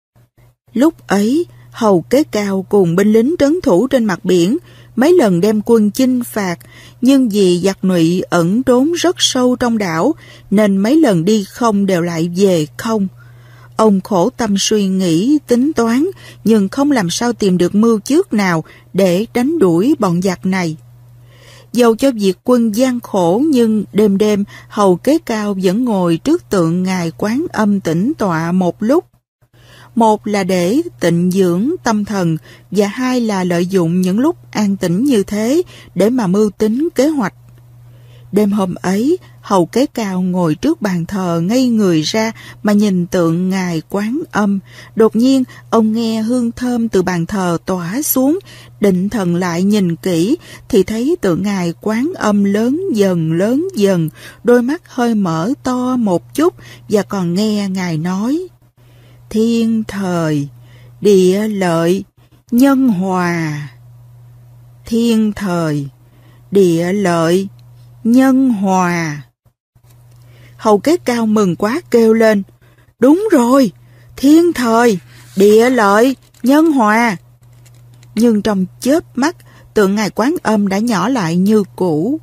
Lúc ấy, Hầu Kế Cao cùng binh lính trấn thủ trên mặt biển mấy lần đem quân chinh phạt, nhưng vì giặc Ngụy ẩn trốn rất sâu trong đảo nên mấy lần đi không đều lại về không. Ông khổ tâm suy nghĩ tính toán, nhưng không làm sao tìm được mưu trước nào để đánh đuổi bọn giặc này. Dầu cho việc quân gian khổ, nhưng đêm đêm Hầu Kế Cao vẫn ngồi trước tượng ngài Quán Âm tĩnh tọa một lúc. Một là để tịnh dưỡng tâm thần, và hai là lợi dụng những lúc an tĩnh như thế để mà mưu tính kế hoạch. Đêm hôm ấy, Hầu Kế Cao ngồi trước bàn thờ ngây người ra mà nhìn tượng ngài Quán Âm. Đột nhiên, ông nghe hương thơm từ bàn thờ tỏa xuống, định thần lại nhìn kỹ thì thấy tượng ngài Quán Âm lớn dần lớn dần, đôi mắt hơi mở to một chút, và còn nghe ngài nói: Thiên thời, địa lợi, nhân hòa. Thiên thời, địa lợi, nhân hòa. Hầu Kế Cao mừng quá kêu lên: Đúng rồi, thiên thời, địa lợi, nhân hòa. Nhưng trong chớp mắt, tượng ngài Quán Âm đã nhỏ lại như cũ.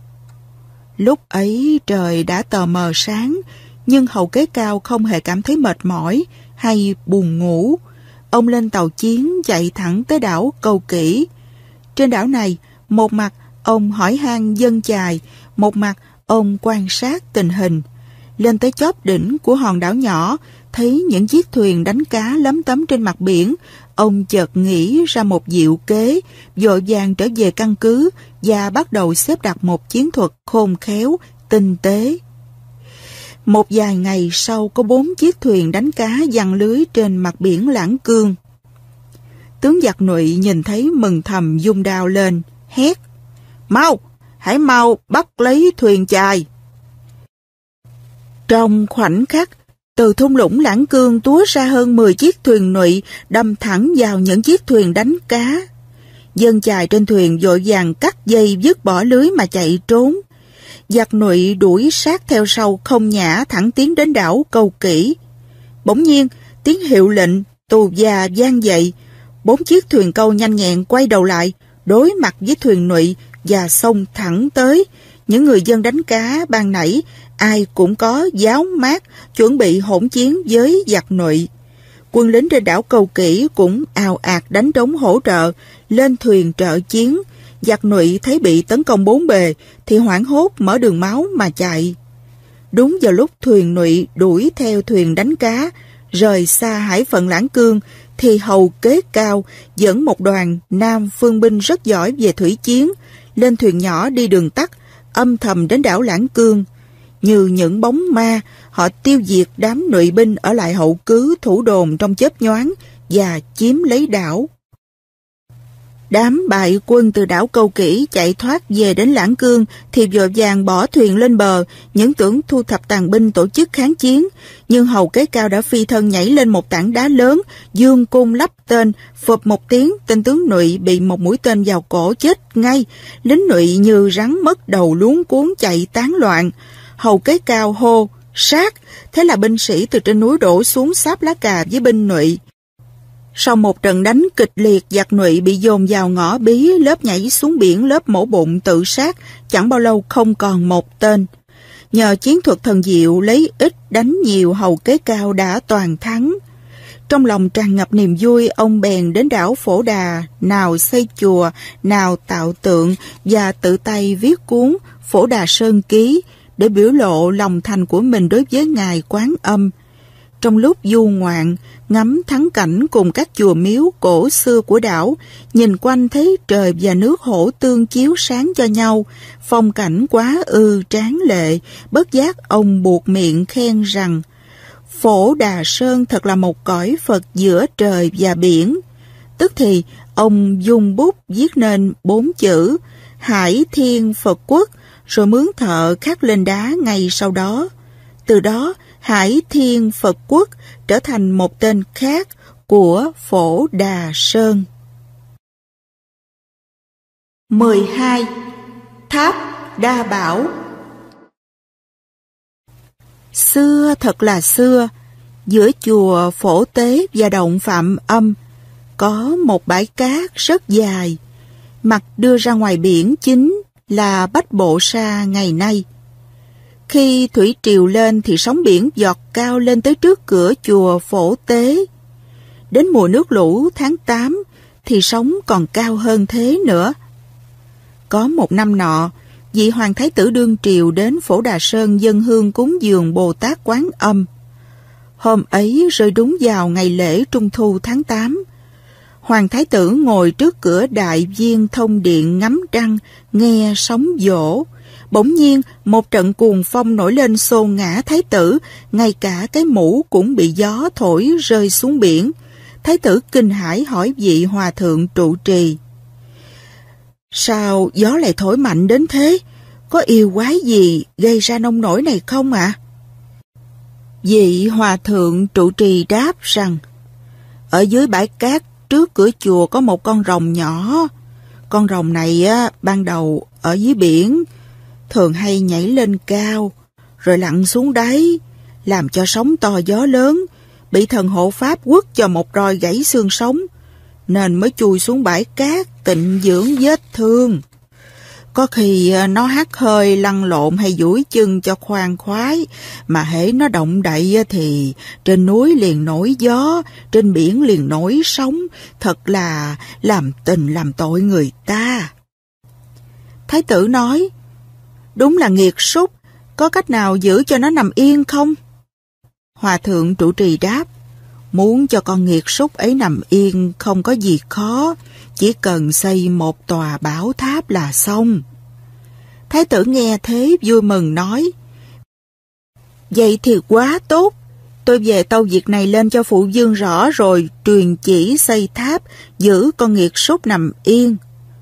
Lúc ấy trời đã tờ mờ sáng, nhưng Hầu Kế Cao không hề cảm thấy mệt mỏi hay buồn ngủ. Ông lên tàu chiến chạy thẳng tới đảo Câu Kỷ. Trên đảo này, một mặt ông hỏi han dân chài, một mặt ông quan sát tình hình. Lên tới chóp đỉnh của hòn đảo nhỏ, thấy những chiếc thuyền đánh cá lấm tấm trên mặt biển, ông chợt nghĩ ra một diệu kế, vội vàng trở về căn cứ và bắt đầu xếp đặt một chiến thuật khôn khéo, tinh tế. Một vài ngày sau, có bốn chiếc thuyền đánh cá giăng lưới trên mặt biển Lãng Cương. Tướng giặc Ngụy nhìn thấy mừng thầm vung đao lên, hét: Mau, hãy mau bắt lấy thuyền chài. Trong khoảnh khắc, từ thung lũng Lãng Cương túa ra hơn mười chiếc thuyền Ngụy, đâm thẳng vào những chiếc thuyền đánh cá. Dân chài trên thuyền vội vàng cắt dây vứt bỏ lưới mà chạy trốn. Giặc Ngụy đuổi sát theo sau không nhả, thẳng tiến đến đảo Câu Kỷ. Bỗng nhiên, tiếng hiệu lệnh tù già vang dậy. Bốn chiếc thuyền câu nhanh nhẹn quay đầu lại, đối mặt với thuyền Ngụy và xông thẳng tới. Những người dân đánh cá ban nãy, ai cũng có giáo mát, chuẩn bị hỗn chiến với giặc Ngụy. Quân lính trên đảo Câu Kỷ cũng ào ạt đánh trống hỗ trợ, lên thuyền trợ chiến. Giặc Ngụy thấy bị tấn công bốn bề thì hoảng hốt mở đường máu mà chạy. Đúng vào lúc thuyền Ngụy đuổi theo thuyền đánh cá rời xa hải phận Lãng Cương, thì Hầu Kế Cao dẫn một đoàn nam phương binh rất giỏi về thủy chiến, lên thuyền nhỏ đi đường tắt, âm thầm đến đảo Lãng Cương. Như những bóng ma, họ tiêu diệt đám Ngụy binh ở lại hậu cứ thủ đồn trong chớp nhoáng và chiếm lấy đảo. Đám bại quân từ đảo Câu Kỷ chạy thoát về đến Lãng Cương thì vội vàng bỏ thuyền lên bờ, những tưởng thu thập tàn binh tổ chức kháng chiến. Nhưng Hầu Kế Cao đã phi thân nhảy lên một tảng đá lớn, dương cung lắp tên, phụp một tiếng, tên tướng Ngụy bị một mũi tên vào cổ chết ngay. Lính Ngụy như rắn mất đầu luống cuống chạy tán loạn. Hầu Kế Cao hô: sát, thế là binh sĩ từ trên núi đổ xuống xáp lá cà với binh Ngụy. Sau một trận đánh kịch liệt, giặc Ngụy bị dồn vào ngõ bí, lớp nhảy xuống biển, lớp mổ bụng tự sát, chẳng bao lâu không còn một tên. Nhờ chiến thuật thần diệu lấy ít đánh nhiều, hầu kế cao đã toàn thắng. Trong lòng tràn ngập niềm vui, ông bèn đến đảo Phổ Đà, nào xây chùa, nào tạo tượng và tự tay viết cuốn Phổ Đà Sơn Ký để biểu lộ lòng thành của mình đối với Ngài Quán Âm. Trong lúc du ngoạn, ngắm thắng cảnh cùng các chùa miếu cổ xưa của đảo, nhìn quanh thấy trời và nước hổ tương chiếu sáng cho nhau, phong cảnh quá ư tráng lệ, bất giác ông buột miệng khen rằng Phổ Đà Sơn thật là một cõi Phật giữa trời và biển. Tức thì ông dùng bút viết nên bốn chữ Hải Thiên Phật Quốc, rồi mướn thợ khắc lên đá ngay sau đó. Từ đó, Hải Thiên Phật Quốc trở thành một tên khác của Phổ Đà Sơn. mười hai. Tháp Đa Bảo. Xưa thật là xưa, giữa chùa Phổ Tế và động Phạm Âm có một bãi cát rất dài, mặt đưa ra ngoài biển chính là Bách Bộ Sa ngày nay. Khi thủy triều lên thì sóng biển giọt cao lên tới trước cửa chùa Phổ Tế. Đến mùa nước lũ tháng tám thì sóng còn cao hơn thế nữa. Có một năm nọ, vị Hoàng Thái tử đương triều đến Phổ Đà Sơn dâng hương cúng dường Bồ Tát Quán Âm. Hôm ấy rơi đúng vào ngày lễ Trung Thu tháng tám. Hoàng Thái tử ngồi trước cửa Đại Viên Thông Điện ngắm trăng, nghe sóng vỗ. Bỗng nhiên, một trận cuồng phong nổi lên xô ngã Thái tử, ngay cả cái mũ cũng bị gió thổi rơi xuống biển. Thái tử kinh hãi hỏi vị hòa thượng trụ trì: Sao gió lại thổi mạnh đến thế? Có yêu quái gì gây ra nông nổi này không ạ? À? Vị hòa thượng trụ trì đáp rằng: Ở dưới bãi cát trước cửa chùa có một con rồng nhỏ. Con rồng này á, ban đầu ở dưới biển, thường hay nhảy lên cao, rồi lặn xuống đáy, làm cho sóng to gió lớn, bị thần hộ pháp quất cho một roi gãy xương sống, nên mới chui xuống bãi cát tịnh dưỡng vết thương. Có khi nó hắt hơi lăn lộn hay duỗi chân cho khoan khoái, mà hễ nó động đậy thì trên núi liền nổi gió, trên biển liền nổi sóng, thật là làm tình làm tội người ta. Thái tử nói: Đúng là nghiệt súc, có cách nào giữ cho nó nằm yên không? Hòa thượng trụ trì đáp: Muốn cho con nghiệt súc ấy nằm yên không có gì khó, chỉ cần xây một tòa bảo tháp là xong. Thái tử nghe thế vui mừng nói: Vậy thì quá tốt, tôi về tâu việc này lên cho phụ vương rõ rồi truyền chỉ xây tháp giữ con nghiệt súc nằm yên.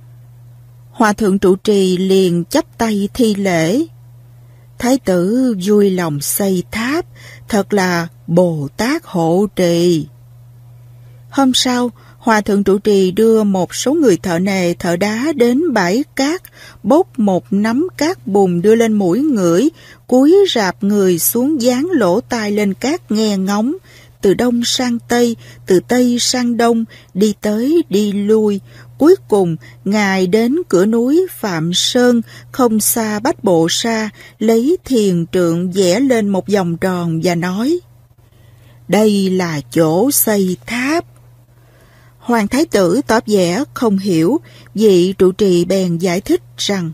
Hòa thượng trụ trì liền chắp tay thi lễ. Thái tử vui lòng xây tháp, thật là Bồ Tát hộ trì. Hôm sau, Hòa thượng trụ trì đưa một số người thợ nề thợ đá đến bãi cát, bốc một nắm cát bùn đưa lên mũi ngửi, cúi rạp người xuống dán lỗ tai lên cát nghe ngóng, từ đông sang tây, từ tây sang đông, đi tới đi lui. Cuối cùng, Ngài đến cửa núi Phạm Sơn, không xa Bách Bộ Sa, lấy thiền trượng vẽ lên một vòng tròn và nói: Đây là chỗ xây tháp. Hoàng Thái tử tỏ vẻ không hiểu, vị trụ trì bèn giải thích rằng: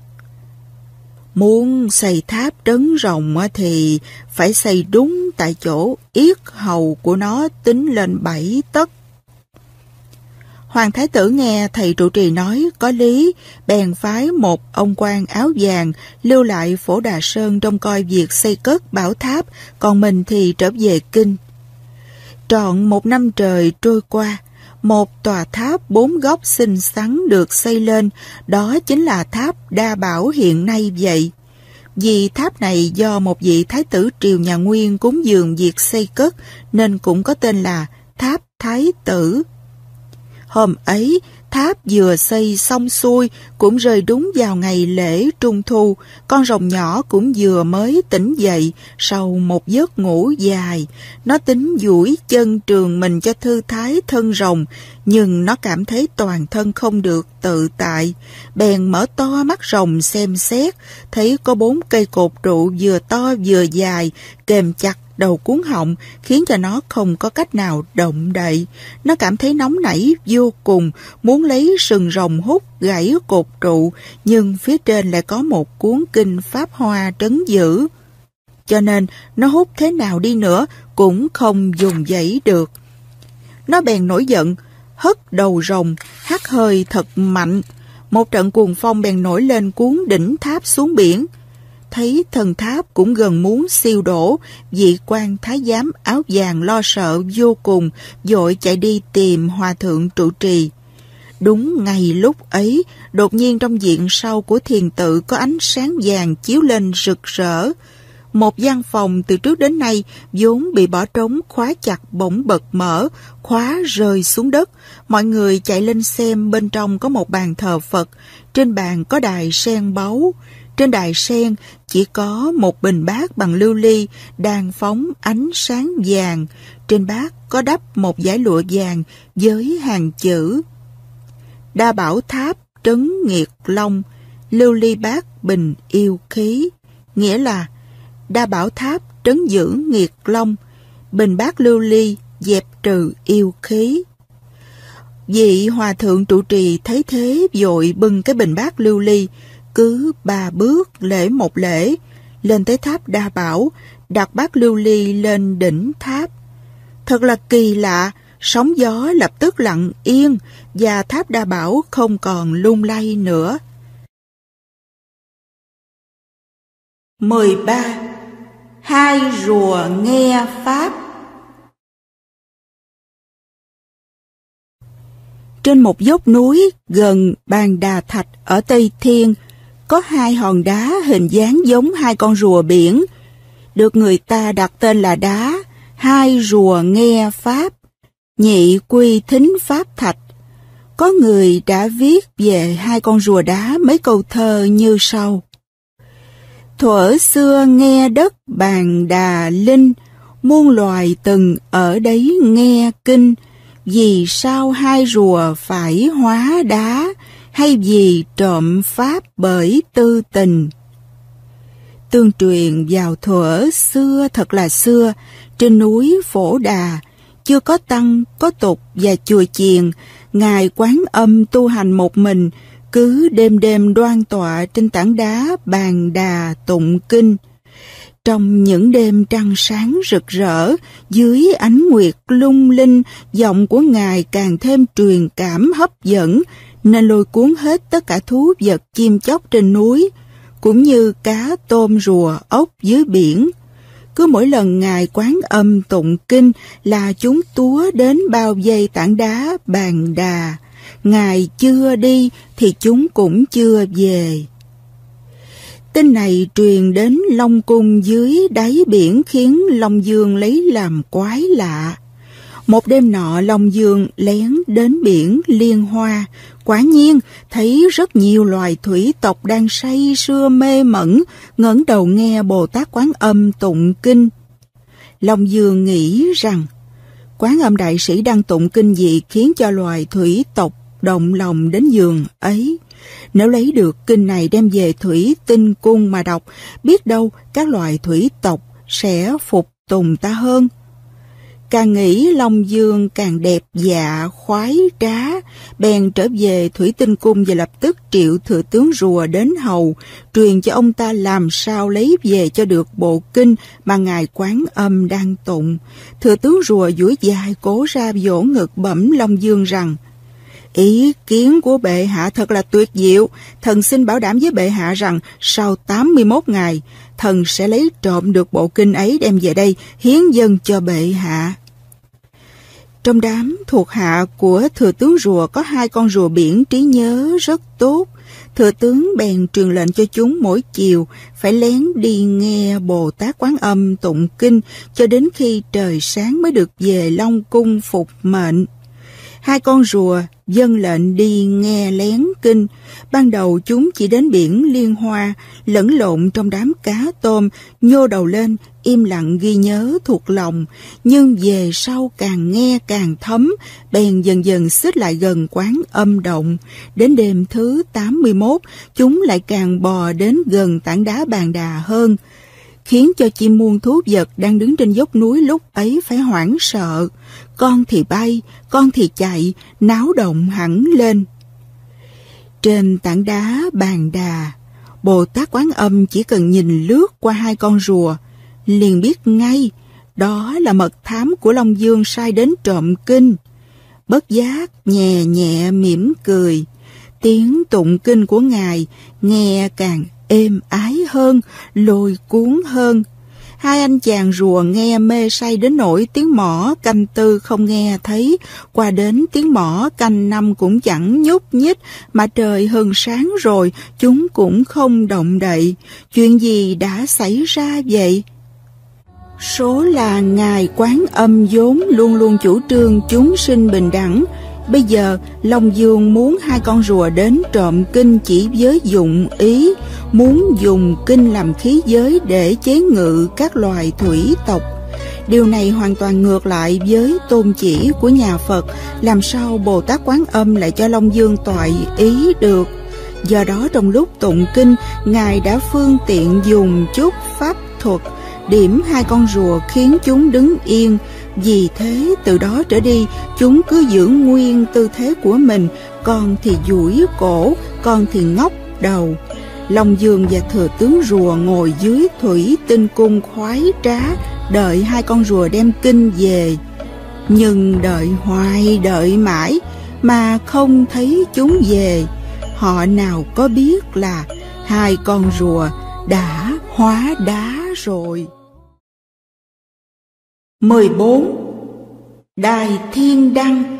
Muốn xây tháp trấn rồng thì phải xây đúng tại chỗ yết hầu của nó tính lên bảy tấc. Hoàng Thái tử nghe thầy trụ trì nói có lý, bèn phái một ông quan áo vàng lưu lại Phổ Đà Sơn trông coi việc xây cất bảo tháp, còn mình thì trở về kinh. Trọn một năm trời trôi qua, một tòa tháp bốn góc xinh xắn được xây lên, đó chính là tháp Đa Bảo hiện nay vậy. Vì tháp này do một vị thái tử triều nhà Nguyên cúng dường việc xây cất, nên cũng có tên là tháp Thái tử. Hôm ấy, tháp vừa xây xong xuôi cũng rơi đúng vào ngày lễ Trung Thu. Con rồng nhỏ cũng vừa mới tỉnh dậy sau một giấc ngủ dài. Nó tính duỗi chân trường mình cho thư thái thân rồng, nhưng nó cảm thấy toàn thân không được tự tại. Bèn mở to mắt rồng xem xét, thấy có bốn cây cột trụ vừa to vừa dài, kềm chặt đầu cuốn họng, khiến cho nó không có cách nào động đậy. Nó cảm thấy nóng nảy vô cùng, muốn lấy sừng rồng hút gãy cột trụ, nhưng phía trên lại có một cuốn kinh Pháp Hoa trấn giữ. Cho nên, nó hút thế nào đi nữa cũng không dùng dãy được. Nó bèn nổi giận, hất đầu rồng, hắt hơi thật mạnh. Một trận cuồng phong bèn nổi lên cuốn đỉnh tháp xuống biển. Thấy thần tháp cũng gần muốn siêu đổ, vị quan thái giám áo vàng lo sợ vô cùng, vội chạy đi tìm hòa thượng trụ trì. Đúng ngay lúc ấy, đột nhiên trong viện sau của thiền tự có ánh sáng vàng chiếu lên rực rỡ. Một gian phòng từ trước đến nay vốn bị bỏ trống khóa chặt bỗng bật mở, khóa rơi xuống đất. Mọi người chạy lên xem, bên trong có một bàn thờ Phật, trên bàn có đài sen báu. Trên đài sen chỉ có một bình bát bằng lưu ly đang phóng ánh sáng vàng. Trên bát có đắp một dải lụa vàng với hàng chữ: Đa Bảo Tháp trấn nghiệt long, lưu ly bát bình yêu khí. Nghĩa là Đa Bảo Tháp trấn giữ nghiệt long, bình bát lưu ly dẹp trừ yêu khí. Vị hòa thượng trụ trì thấy thế vội bưng cái bình bát lưu ly, cứ ba bước lễ một lễ, lên tới tháp Đa Bảo, đặt bát lưu ly lên đỉnh tháp. Thật là kỳ lạ, sóng gió lập tức lặng yên và tháp Đa Bảo không còn lung lay nữa. mười ba. Hai rùa nghe pháp. Trên một dốc núi gần Bàn Đà Thạch ở Tây Thiên, có hai hòn đá hình dáng giống hai con rùa biển, được người ta đặt tên là đá Hai Rùa Nghe Pháp, nhị quy thính pháp thạch. Có người đã viết về hai con rùa đá mấy câu thơ như sau: Thuở xưa nghe đất Bàn Đà Linh, muôn loài từng ở đấy nghe kinh. Vì sao hai rùa phải hóa đá, hay vì trộm pháp bởi tư tình? Tương truyền vào thuở xưa thật là xưa, trên núi Phổ Đà, chưa có tăng, có tục và chùa chiền, Ngài Quán Âm tu hành một mình, cứ đêm đêm đoan tọa trên tảng đá Bàn Đà tụng kinh. Trong những đêm trăng sáng rực rỡ, dưới ánh nguyệt lung linh, giọng của Ngài càng thêm truyền cảm hấp dẫn, nên lôi cuốn hết tất cả thú vật chim chóc trên núi, cũng như cá tôm rùa ốc dưới biển. Cứ mỗi lần Ngài Quán Âm tụng kinh là chúng túa đến bao vây tảng đá Bàn Đà. Ngài chưa đi thì chúng cũng chưa về. Tin này truyền đến Long Cung dưới đáy biển, khiến Long Dương lấy làm quái lạ. Một đêm nọ, Long Dương lén đến biển Liên Hoa, quả nhiên thấy rất nhiều loài thủy tộc đang say sưa mê mẩn, ngẩng đầu nghe Bồ Tát Quán Âm tụng kinh. Long Dương nghĩ rằng Quán Âm đại sĩ đang tụng kinh gì khiến cho loài thủy tộc động lòng đến giường ấy. Nếu lấy được kinh này đem về Thủy Tinh Cung mà đọc, biết đâu các loài thủy tộc sẽ phục tùng ta hơn. Càng nghĩ Long Dương càng đẹp dạ khoái trá, bèn trở về Thủy Tinh Cung và lập tức triệu thừa tướng rùa đến hầu, truyền cho ông ta làm sao lấy về cho được bộ kinh mà Ngài Quán Âm đang tụng. Thừa tướng rùa duỗi dài cố ra vỗ ngực bẩm Long Dương rằng: Ý kiến của bệ hạ thật là tuyệt diệu, thần xin bảo đảm với bệ hạ rằng sau tám mươi mốt ngày, thần sẽ lấy trộm được bộ kinh ấy đem về đây hiến dâng cho bệ hạ. Trong đám thuộc hạ của thừa tướng rùa có hai con rùa biển trí nhớ rất tốt. Thừa tướng bèn truyền lệnh cho chúng mỗi chiều phải lén đi nghe Bồ Tát Quán Âm tụng kinh cho đến khi trời sáng mới được về Long Cung phục mệnh. Hai con rùa vâng lệnh đi nghe lén kinh. Ban đầu chúng chỉ đến biển Liên Hoa, lẫn lộn trong đám cá tôm, nhô đầu lên, im lặng ghi nhớ thuộc lòng. Nhưng về sau càng nghe càng thấm, bèn dần dần xích lại gần quán âm động. Đến đêm thứ tám mươi mốt, chúng lại càng bò đến gần tảng đá Bàn Đà hơn, khiến cho chim muôn thú vật đang đứng trên dốc núi lúc ấy phải hoảng sợ. Con thì bay, con thì chạy, náo động hẳn lên. Trên tảng đá Bàn Đà, Bồ Tát Quán Âm chỉ cần nhìn lướt qua hai con rùa, liền biết ngay đó là mật thám của Long Dương sai đến trộm kinh. Bất giác nhẹ nhẹ mỉm cười, tiếng tụng kinh của Ngài nghe càng êm ái hơn, lôi cuốn hơn. Hai anh chàng rùa nghe mê say đến nỗi tiếng mõ canh tư không nghe thấy, qua đến tiếng mõ canh năm cũng chẳng nhúc nhích, mà trời hừng sáng rồi chúng cũng không động đậy. Chuyện gì đã xảy ra vậy? Số là Ngài Quán Âm vốn luôn luôn chủ trương chúng sinh bình đẳng. Bây giờ Long Dương muốn hai con rùa đến trộm kinh chỉ với dụng ý, muốn dùng kinh làm khí giới để chế ngự các loài thủy tộc. Điều này hoàn toàn ngược lại với tôn chỉ của nhà Phật, làm sao Bồ Tát Quán Âm lại cho Long Dương toại ý được. Do đó trong lúc tụng kinh, Ngài đã phương tiện dùng chút pháp thuật, điểm hai con rùa khiến chúng đứng yên. Vì thế từ đó trở đi chúng cứ giữ nguyên tư thế của mình, con thì duỗi cổ, con thì ngóc đầu. Long Dương và thừa tướng rùa ngồi dưới thủy tinh cung khoái trá, đợi hai con rùa đem kinh về. Nhưng đợi hoài đợi mãi mà không thấy chúng về. Họ nào có biết là hai con rùa đã hóa đá rồi. mười bốn. Đài Thiên Đăng.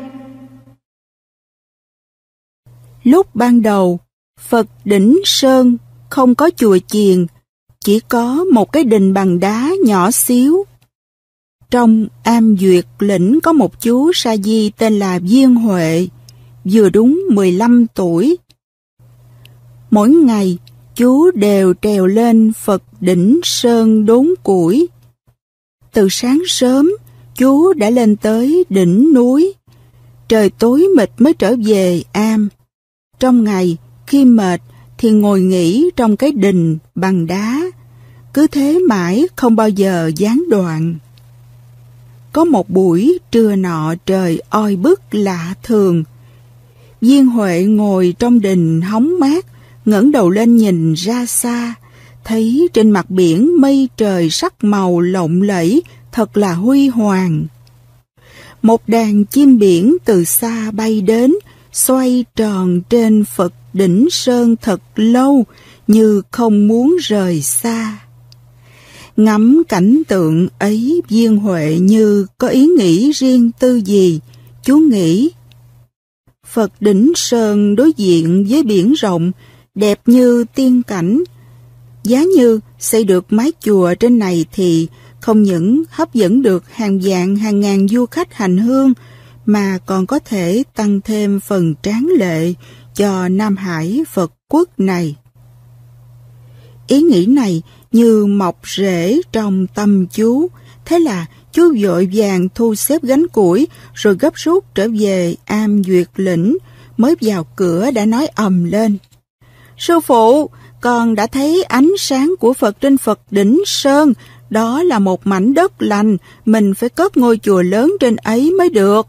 Lúc ban đầu, Phật Đỉnh Sơn không có chùa chiền, chỉ có một cái đình bằng đá nhỏ xíu. Trong Am Duyệt lĩnh có một chú sa di tên là Viên Huệ, vừa đúng mười lăm tuổi. Mỗi ngày, chú đều trèo lên Phật Đỉnh Sơn đốn củi. Từ sáng sớm, chú đã lên tới đỉnh núi. Trời tối mịt mới trở về am. Trong ngày, khi mệt thì ngồi nghỉ trong cái đình bằng đá. Cứ thế mãi không bao giờ gián đoạn. Có một buổi trưa nọ trời oi bức lạ thường. Viên Huệ ngồi trong đình hóng mát, ngẩng đầu lên nhìn ra xa, thấy trên mặt biển mây trời sắc màu lộng lẫy, thật là huy hoàng. Một đàn chim biển từ xa bay đến, xoay tròn trên Phật Đỉnh Sơn thật lâu, như không muốn rời xa. Ngắm cảnh tượng ấy, Viên Huệ như có ý nghĩ riêng tư gì. Chú nghĩ, Phật Đỉnh Sơn đối diện với biển rộng, đẹp như tiên cảnh. Giá như xây được mái chùa trên này thì không những hấp dẫn được hàng vạn hàng ngàn du khách hành hương, mà còn có thể tăng thêm phần tráng lệ cho Nam Hải Phật quốc này. Ý nghĩ này như mọc rễ trong tâm chú, thế là chú vội vàng thu xếp gánh củi rồi gấp rút trở về Am Duyệt lĩnh, mới vào cửa đã nói ầm lên. Sư phụ, con đã thấy ánh sáng của Phật trên Phật Đỉnh Sơn, đó là một mảnh đất lành, mình phải cất ngôi chùa lớn trên ấy mới được.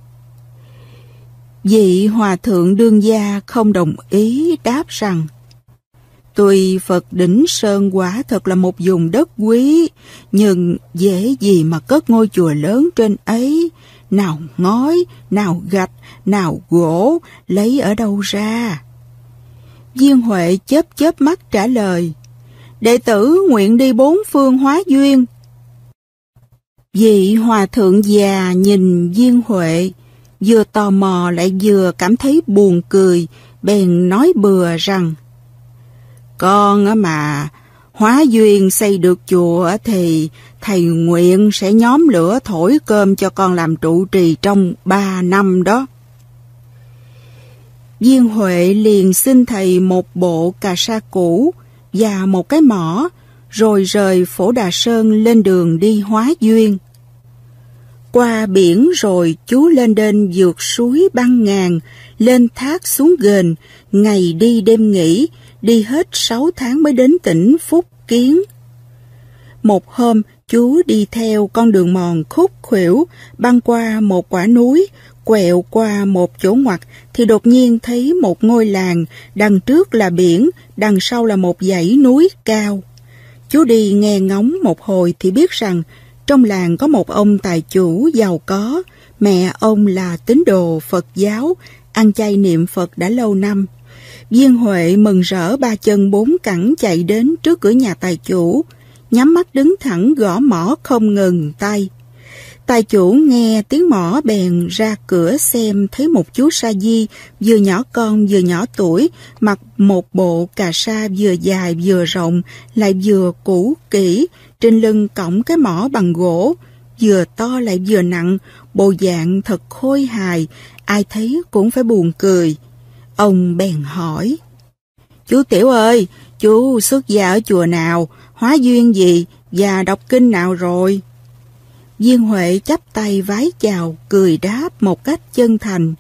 Vị hòa thượng đương gia không đồng ý, đáp rằng, tuy Phật Đỉnh Sơn quả thật là một vùng đất quý, nhưng dễ gì mà cất ngôi chùa lớn trên ấy, nào ngói, nào gạch, nào gỗ, lấy ở đâu ra? Viên Huệ chớp chớp mắt trả lời, đệ tử nguyện đi bốn phương hóa duyên. Vị hòa thượng già nhìn Viên Huệ, vừa tò mò lại vừa cảm thấy buồn cười, bèn nói bừa rằng, con mà hóa duyên xây được chùa thì thầy nguyện sẽ nhóm lửa thổi cơm cho con làm trụ trì trong ba năm đó. Viên Huệ liền xin thầy một bộ cà sa cũ và một cái mõ, rồi rời Phổ Đà Sơn lên đường đi Hóa Duyên. Qua biển rồi chú lên đên vượt suối băng ngàn, lên thác xuống ghềnh, ngày đi đêm nghỉ, đi hết sáu tháng mới đến tỉnh Phúc Kiến. Một hôm, chú đi theo con đường mòn khúc khuỷu, băng qua một quả núi, quẹo qua một chỗ ngoặt, thì đột nhiên thấy một ngôi làng, đằng trước là biển, đằng sau là một dãy núi cao. Chú đi nghe ngóng một hồi thì biết rằng trong làng có một ông tài chủ giàu có, mẹ ông là tín đồ Phật giáo, ăn chay niệm Phật đã lâu năm. Viên Huệ mừng rỡ ba chân bốn cẳng chạy đến trước cửa nhà tài chủ, nhắm mắt đứng thẳng gõ mõ không ngừng tay. Tài chủ nghe tiếng mõ bèn ra cửa xem, thấy một chú sa di vừa nhỏ con vừa nhỏ tuổi, mặc một bộ cà sa vừa dài vừa rộng lại vừa cũ kỹ, trên lưng cõng cái mõ bằng gỗ, vừa to lại vừa nặng, bộ dạng thật khôi hài, ai thấy cũng phải buồn cười. Ông bèn hỏi: "Chú Tiểu ơi, chú xuất gia ở chùa nào, hóa duyên gì và đọc kinh nào rồi?" Viên Huệ chắp tay vái chào, cười đáp một cách chân thành: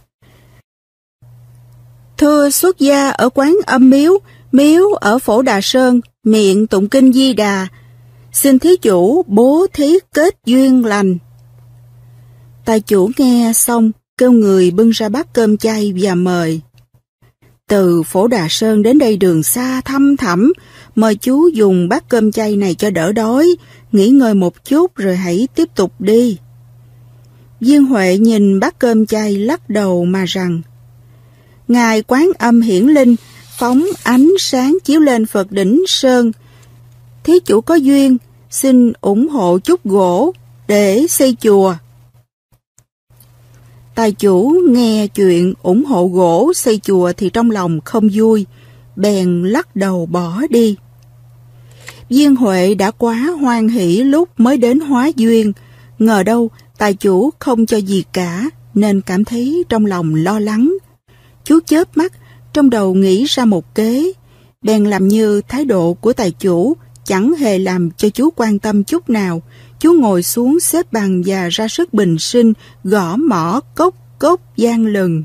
"Thưa xuất gia ở Quán Âm Miếu, miếu ở Phổ Đà Sơn, miệng tụng kinh Di Đà. Xin thí chủ bố thí kết duyên lành." Tài chủ nghe xong, kêu người bưng ra bát cơm chay và mời: "Từ Phổ Đà Sơn đến đây đường xa thăm thẳm, mời chú dùng bát cơm chay này cho đỡ đói, nghỉ ngơi một chút rồi hãy tiếp tục đi." Viên Huệ nhìn bát cơm chay lắc đầu mà rằng: "Ngài Quán Âm hiển linh, phóng ánh sáng chiếu lên Phật đỉnh Sơn. Thí chủ có duyên, xin ủng hộ chút gỗ để xây chùa." Tài chủ nghe chuyện ủng hộ gỗ xây chùa thì trong lòng không vui, bèn lắc đầu bỏ đi. Viên Huệ đã quá hoan hỷ lúc mới đến Hóa Duyên, ngờ đâu tài chủ không cho gì cả, nên cảm thấy trong lòng lo lắng. Chú chớp mắt, trong đầu nghĩ ra một kế, bèn làm như thái độ của tài chủ chẳng hề làm cho chú quan tâm chút nào. Chú ngồi xuống xếp bằng và ra sức bình sinh, gõ mõ cốc cốc vang lừng.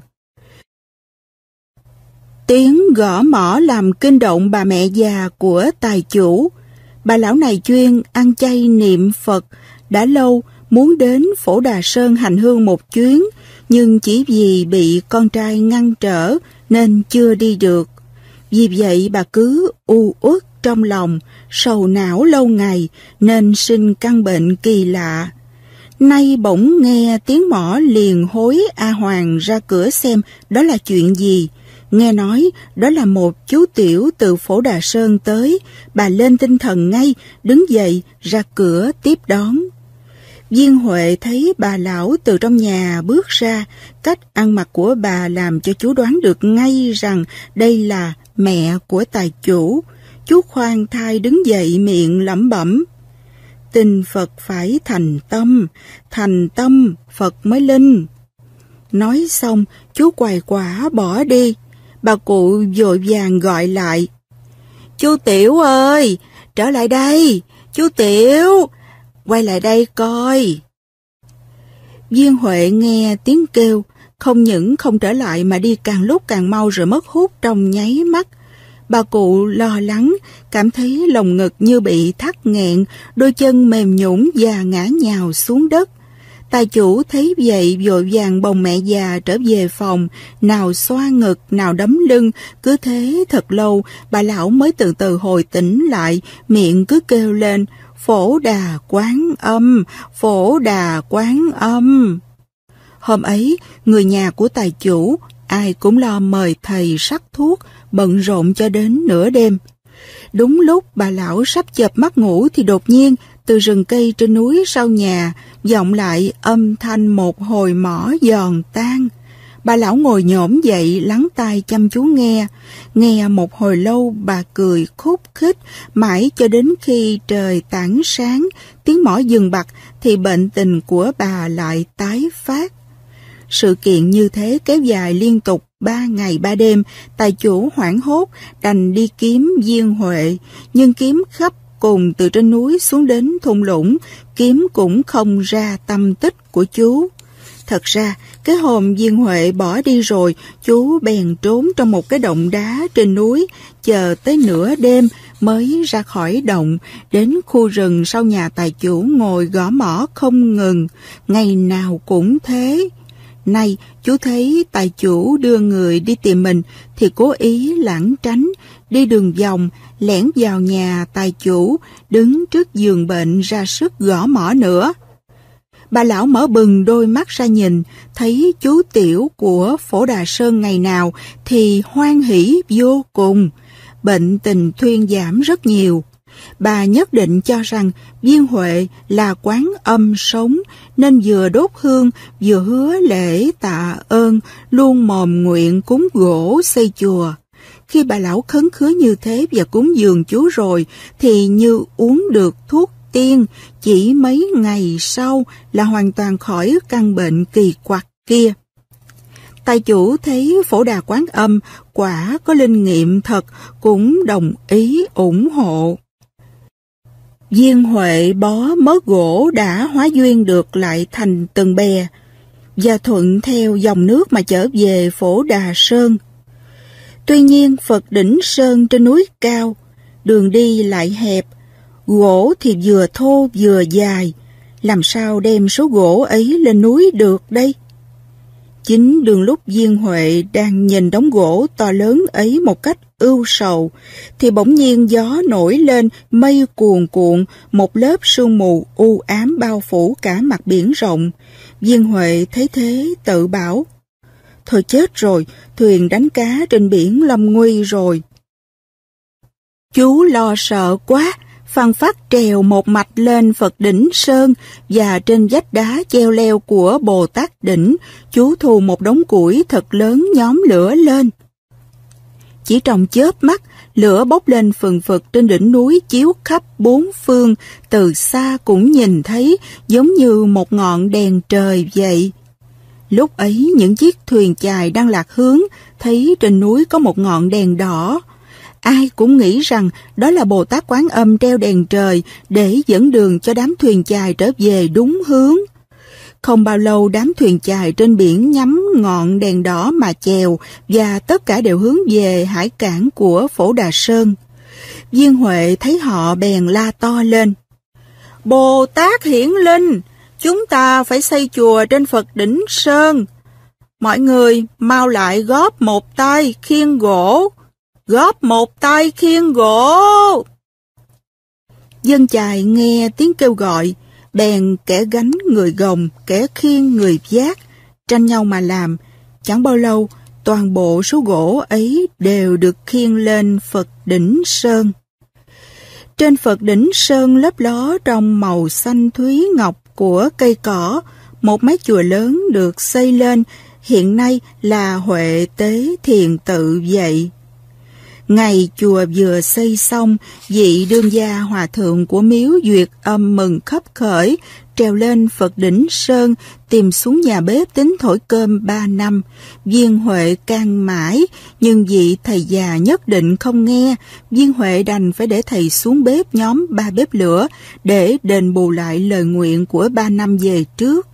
Tiếng gõ mõ làm kinh động bà mẹ già của tài chủ. Bà lão này chuyên ăn chay niệm Phật, đã lâu muốn đến Phổ Đà Sơn hành hương một chuyến, nhưng chỉ vì bị con trai ngăn trở nên chưa đi được. Vì vậy bà cứ u uất trong lòng, sầu não lâu ngày nên sinh căn bệnh kỳ lạ. Nay bỗng nghe tiếng mõ liền hối A Hoàng ra cửa xem đó là chuyện gì. Nghe nói đó là một chú tiểu từ Phổ Đà Sơn tới, bà lên tinh thần ngay, đứng dậy ra cửa tiếp đón. Viên Huệ thấy bà lão từ trong nhà bước ra, cách ăn mặc của bà làm cho chú đoán được ngay rằng đây là mẹ của tài chủ. Chú khoan thai đứng dậy miệng lẩm bẩm: "Tin Phật phải thành tâm, thành tâm Phật mới linh." Nói xong, chú quài quả bỏ đi. Bà cụ vội vàng gọi lại: "Chú Tiểu ơi, trở lại đây, chú Tiểu, quay lại đây coi." Viên Huệ nghe tiếng kêu, không những không trở lại mà đi càng lúc càng mau rồi mất hút trong nháy mắt. Bà cụ lo lắng, cảm thấy lồng ngực như bị thắt nghẹn, đôi chân mềm nhũn và ngã nhào xuống đất. Tài chủ thấy vậy vội vàng bồng mẹ già trở về phòng, nào xoa ngực, nào đấm lưng, cứ thế thật lâu, bà lão mới từ từ hồi tỉnh lại, miệng cứ kêu lên: "Phổ Đà Quán Âm, Phổ Đà Quán Âm." Hôm ấy, người nhà của tài chủ, ai cũng lo mời thầy sắc thuốc, bận rộn cho đến nửa đêm. Đúng lúc bà lão sắp chợp mắt ngủ thì đột nhiên, từ rừng cây trên núi sau nhà, vọng lại âm thanh một hồi mõ giòn tan. Bà lão ngồi nhổm dậy lắng tai chăm chú nghe. Nghe một hồi lâu bà cười khúc khích, mãi cho đến khi trời tảng sáng, tiếng mõ dừng bặt thì bệnh tình của bà lại tái phát. Sự kiện như thế kéo dài liên tục ba ngày ba đêm, tài chủ hoảng hốt đành đi kiếm Viên Huệ, nhưng kiếm khắp cùng từ trên núi xuống đến thung lũng, kiếm cũng không ra tâm tích của chú. Thật ra, cái hôm Viên Huệ bỏ đi rồi, chú bèn trốn trong một cái động đá trên núi, chờ tới nửa đêm mới ra khỏi động, đến khu rừng sau nhà tài chủ ngồi gõ mõ không ngừng, ngày nào cũng thế. Nay, chú thấy tài chủ đưa người đi tìm mình, thì cố ý lảng tránh, đi đường vòng, lẻn vào nhà tài chủ, đứng trước giường bệnh ra sức gõ mõ nữa. Bà lão mở bừng đôi mắt ra nhìn, thấy chú tiểu của Phổ Đà Sơn ngày nào thì hoan hỉ vô cùng, bệnh tình thuyên giảm rất nhiều. Bà nhất định cho rằng Viên Huệ là Quán Âm sống, nên vừa đốt hương, vừa hứa lễ tạ ơn, luôn mồm nguyện cúng gỗ xây chùa. Khi bà lão khấn khứa như thế và cúng dường chú rồi, thì như uống được thuốc tiên, chỉ mấy ngày sau là hoàn toàn khỏi căn bệnh kỳ quặc kia. Tài chủ thấy Phổ Đà Quán Âm quả có linh nghiệm thật, cũng đồng ý ủng hộ. Viên Huệ bó mớ gỗ đã hóa duyên được lại thành từng bè, và thuận theo dòng nước mà trở về Phổ Đà Sơn. Tuy nhiên Phật Đỉnh Sơn trên núi cao, đường đi lại hẹp, gỗ thì vừa thô vừa dài, làm sao đem số gỗ ấy lên núi được đây? Chính đường lúc Viên Huệ đang nhìn đống gỗ to lớn ấy một cách ưu sầu, thì bỗng nhiên gió nổi lên, mây cuồn cuộn, một lớp sương mù u ám bao phủ cả mặt biển rộng. Viên Huệ thấy thế tự bảo, thôi chết rồi, thuyền đánh cá trên biển lâm nguy rồi. Chú lo sợ quá, phăng phát trèo một mạch lên Phật Đỉnh Sơn, và trên vách đá treo leo của Bồ Tát Đỉnh, chú thu một đống củi thật lớn nhóm lửa lên. Chỉ trong chớp mắt, lửa bốc lên phừng phực trên đỉnh núi chiếu khắp bốn phương, từ xa cũng nhìn thấy giống như một ngọn đèn trời vậy. Lúc ấy những chiếc thuyền chài đang lạc hướng, thấy trên núi có một ngọn đèn đỏ. Ai cũng nghĩ rằng đó là Bồ Tát Quán Âm treo đèn trời để dẫn đường cho đám thuyền chài trở về đúng hướng. Không bao lâu đám thuyền chài trên biển nhắm ngọn đèn đỏ mà chèo, và tất cả đều hướng về hải cảng của Phổ Đà Sơn. Viên Huệ thấy họ bèn la to lên, Bồ Tát hiển linh, chúng ta phải xây chùa trên Phật Đỉnh Sơn. Mọi người mau lại góp một tay khiêng gỗ, góp một tay khiêng gỗ. Dân chài nghe tiếng kêu gọi, bèn kẻ gánh người gồng, kẻ khiêng người vác, tranh nhau mà làm. Chẳng bao lâu, toàn bộ số gỗ ấy đều được khiêng lên Phật Đỉnh Sơn. Trên Phật Đỉnh Sơn lấp ló trong màu xanh thúy ngọc của cây cỏ, một mái chùa lớn được xây lên, hiện nay là Huệ Tế Thiền Tự vậy. Ngày chùa vừa xây xong, vị đương gia hòa thượng của miếu Duyệt Âm mừng khấp khởi, trèo lên Phật Đỉnh Sơn, tìm xuống nhà bếp tính thổi cơm ba năm. Viên Huệ can mãi, nhưng vị thầy già nhất định không nghe. Viên Huệ đành phải để thầy xuống bếp nhóm ba bếp lửa, để đền bù lại lời nguyện của ba năm về trước.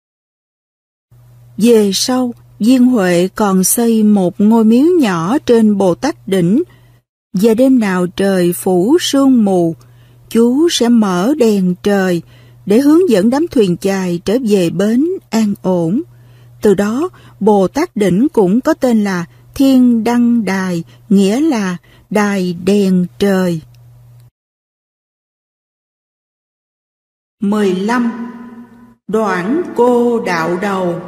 Về sau, Viên Huệ còn xây một ngôi miếu nhỏ trên Bồ Tát Đỉnh, và đêm nào trời phủ sương mù, chú sẽ mở đèn trời để hướng dẫn đám thuyền chài trở về bến an ổn. Từ đó, Bồ Tát Đỉnh cũng có tên là Thiên Đăng Đài, nghĩa là đài đèn trời. mười lăm. Đoạn cô đạo đầu.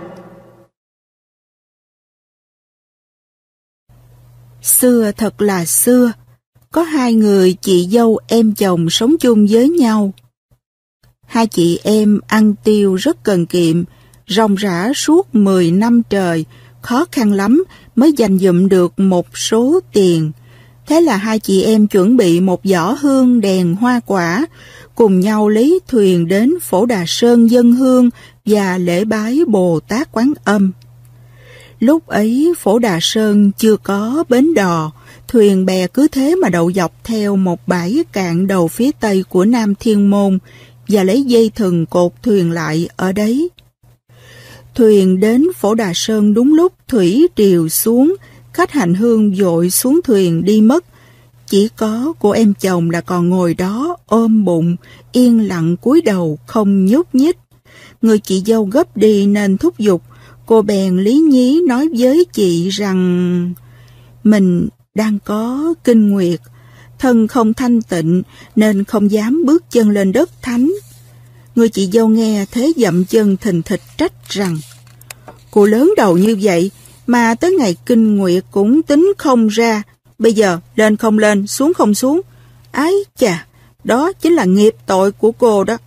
Xưa thật là xưa, có hai người chị dâu em chồng sống chung với nhau. Hai chị em ăn tiêu rất cần kiệm, ròng rã suốt mười năm trời, khó khăn lắm mới dành dụm được một số tiền. Thế là hai chị em chuẩn bị một giỏ hương đèn hoa quả, cùng nhau lấy thuyền đến Phổ Đà Sơn dâng hương và lễ bái Bồ Tát Quán Âm. Lúc ấy Phổ Đà Sơn chưa có bến đò, thuyền bè cứ thế mà đậu dọc theo một bãi cạn đầu phía tây của Nam Thiên Môn và lấy dây thừng cột thuyền lại ở đấy. Thuyền đến Phổ Đà Sơn đúng lúc thủy triều xuống, khách hành hương vội xuống thuyền đi mất. Chỉ có cô em chồng là còn ngồi đó ôm bụng, yên lặng cúi đầu không nhúc nhích. Người chị dâu gấp đi nên thúc giục, cô bèn lý nhí nói với chị rằng mình đang có kinh nguyệt, thân không thanh tịnh nên không dám bước chân lên đất thánh. Người chị dâu nghe thế dậm chân thình thịch trách rằng cô lớn đầu như vậy mà tới ngày kinh nguyệt cũng tính không ra, bây giờ lên không lên, xuống không xuống. Ái chà, đó chính là nghiệp tội của cô đó.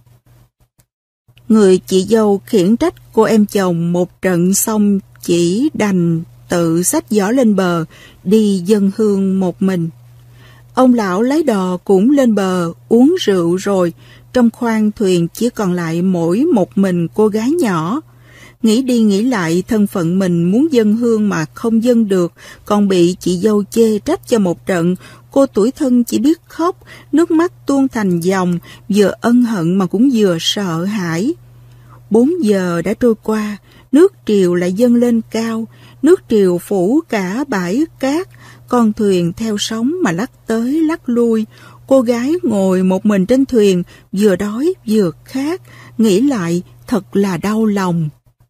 Người chị dâu khiển trách cô em chồng một trận xong chỉ đành tự xách giỏ lên bờ, đi dâng hương một mình. Ông lão lái đò cũng lên bờ uống rượu rồi, trong khoang thuyền chỉ còn lại mỗi một mình cô gái nhỏ. Nghĩ đi nghĩ lại thân phận mình muốn dâng hương mà không dâng được, còn bị chị dâu chê trách cho một trận, cô tủi thân chỉ biết khóc, nước mắt tuôn thành dòng, vừa ân hận mà cũng vừa sợ hãi. Bốn giờ đã trôi qua, nước triều lại dâng lên cao, nước triều phủ cả bãi cát, con thuyền theo sóng mà lắc tới lắc lui. Cô gái ngồi một mình trên thuyền, vừa đói vừa khát, nghĩ lại thật là đau lòng.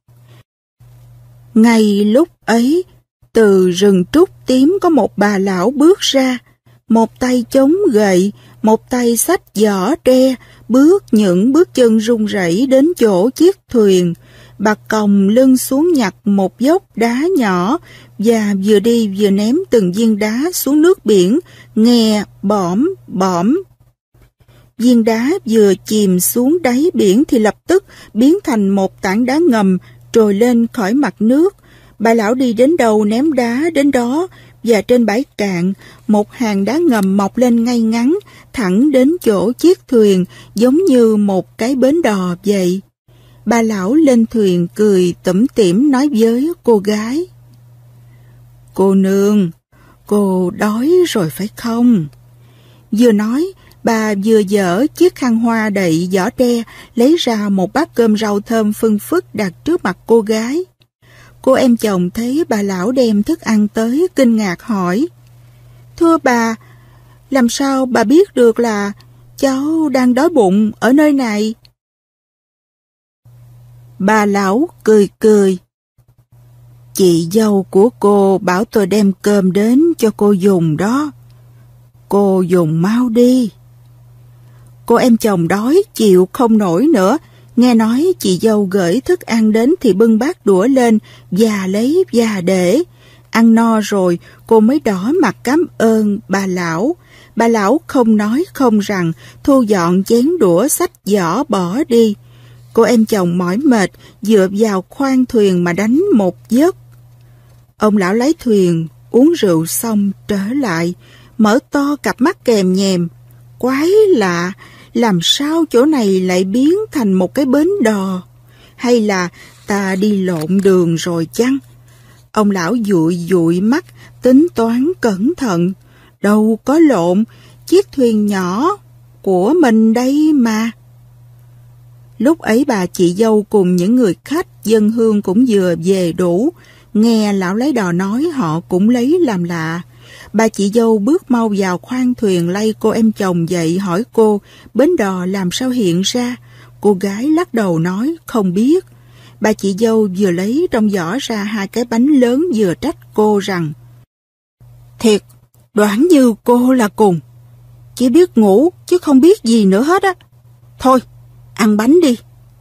Ngay lúc ấy, từ rừng trúc tím có một bà lão bước ra, một tay chống gậy, một tay xách giỏ tre, bước những bước chân run rẩy đến chỗ chiếc thuyền. Bà còng lưng xuống nhặt một dốc đá nhỏ và vừa đi vừa ném từng viên đá xuống nước biển, nghe bõm bõm. Viên đá vừa chìm xuống đáy biển thì lập tức biến thành một tảng đá ngầm trồi lên khỏi mặt nước. Bà lão đi đến đâu ném đá đến đó, và trên bãi cạn, một hàng đá ngầm mọc lên ngay ngắn, thẳng đến chỗ chiếc thuyền, giống như một cái bến đò vậy. Bà lão lên thuyền cười tủm tỉm nói với cô gái: "Cô nương, cô đói rồi phải không?" Vừa nói, bà vừa dở chiếc khăn hoa đậy giỏ tre, lấy ra một bát cơm rau thơm phưng phức đặt trước mặt cô gái. Cô em chồng thấy bà lão đem thức ăn tới, kinh ngạc hỏi: "Thưa bà, làm sao bà biết được là cháu đang đói bụng ở nơi này?" Bà lão cười cười: "Chị dâu của cô bảo tôi đem cơm đến cho cô dùng đó. Cô dùng mau đi." Cô em chồng đói chịu không nổi nữa, nghe nói chị dâu gửi thức ăn đến thì bưng bát đũa lên và lấy và để. Ăn no rồi cô mới đỏ mặt cảm ơn bà lão. Bà lão không nói không rằng, thu dọn chén đũa xách giỏ bỏ đi. Cô em chồng mỏi mệt dựa vào khoang thuyền mà đánh một giấc. Ông lão lái thuyền uống rượu xong trở lại, mở to cặp mắt kèm nhèm. Quái lạ, làm sao chỗ này lại biến thành một cái bến đò? Hay là ta đi lộn đường rồi chăng? Ông lão dụi dụi mắt, tính toán cẩn thận. Đâu có lộn, chiếc thuyền nhỏ của mình đây mà. Lúc ấy bà chị dâu cùng những người khách dân hương cũng vừa về đủ. Nghe lão lái đò nói họ cũng lấy làm lạ. Bà chị dâu bước mau vào khoang thuyền lay cô em chồng dậy hỏi cô bến đò làm sao hiện ra. Cô gái lắc đầu nói không biết. Bà chị dâu vừa lấy trong giỏ ra hai cái bánh lớn vừa trách cô rằng: "Thiệt, đoán như cô là cùng. Chỉ biết ngủ chứ không biết gì nữa hết á. Thôi, ăn bánh đi."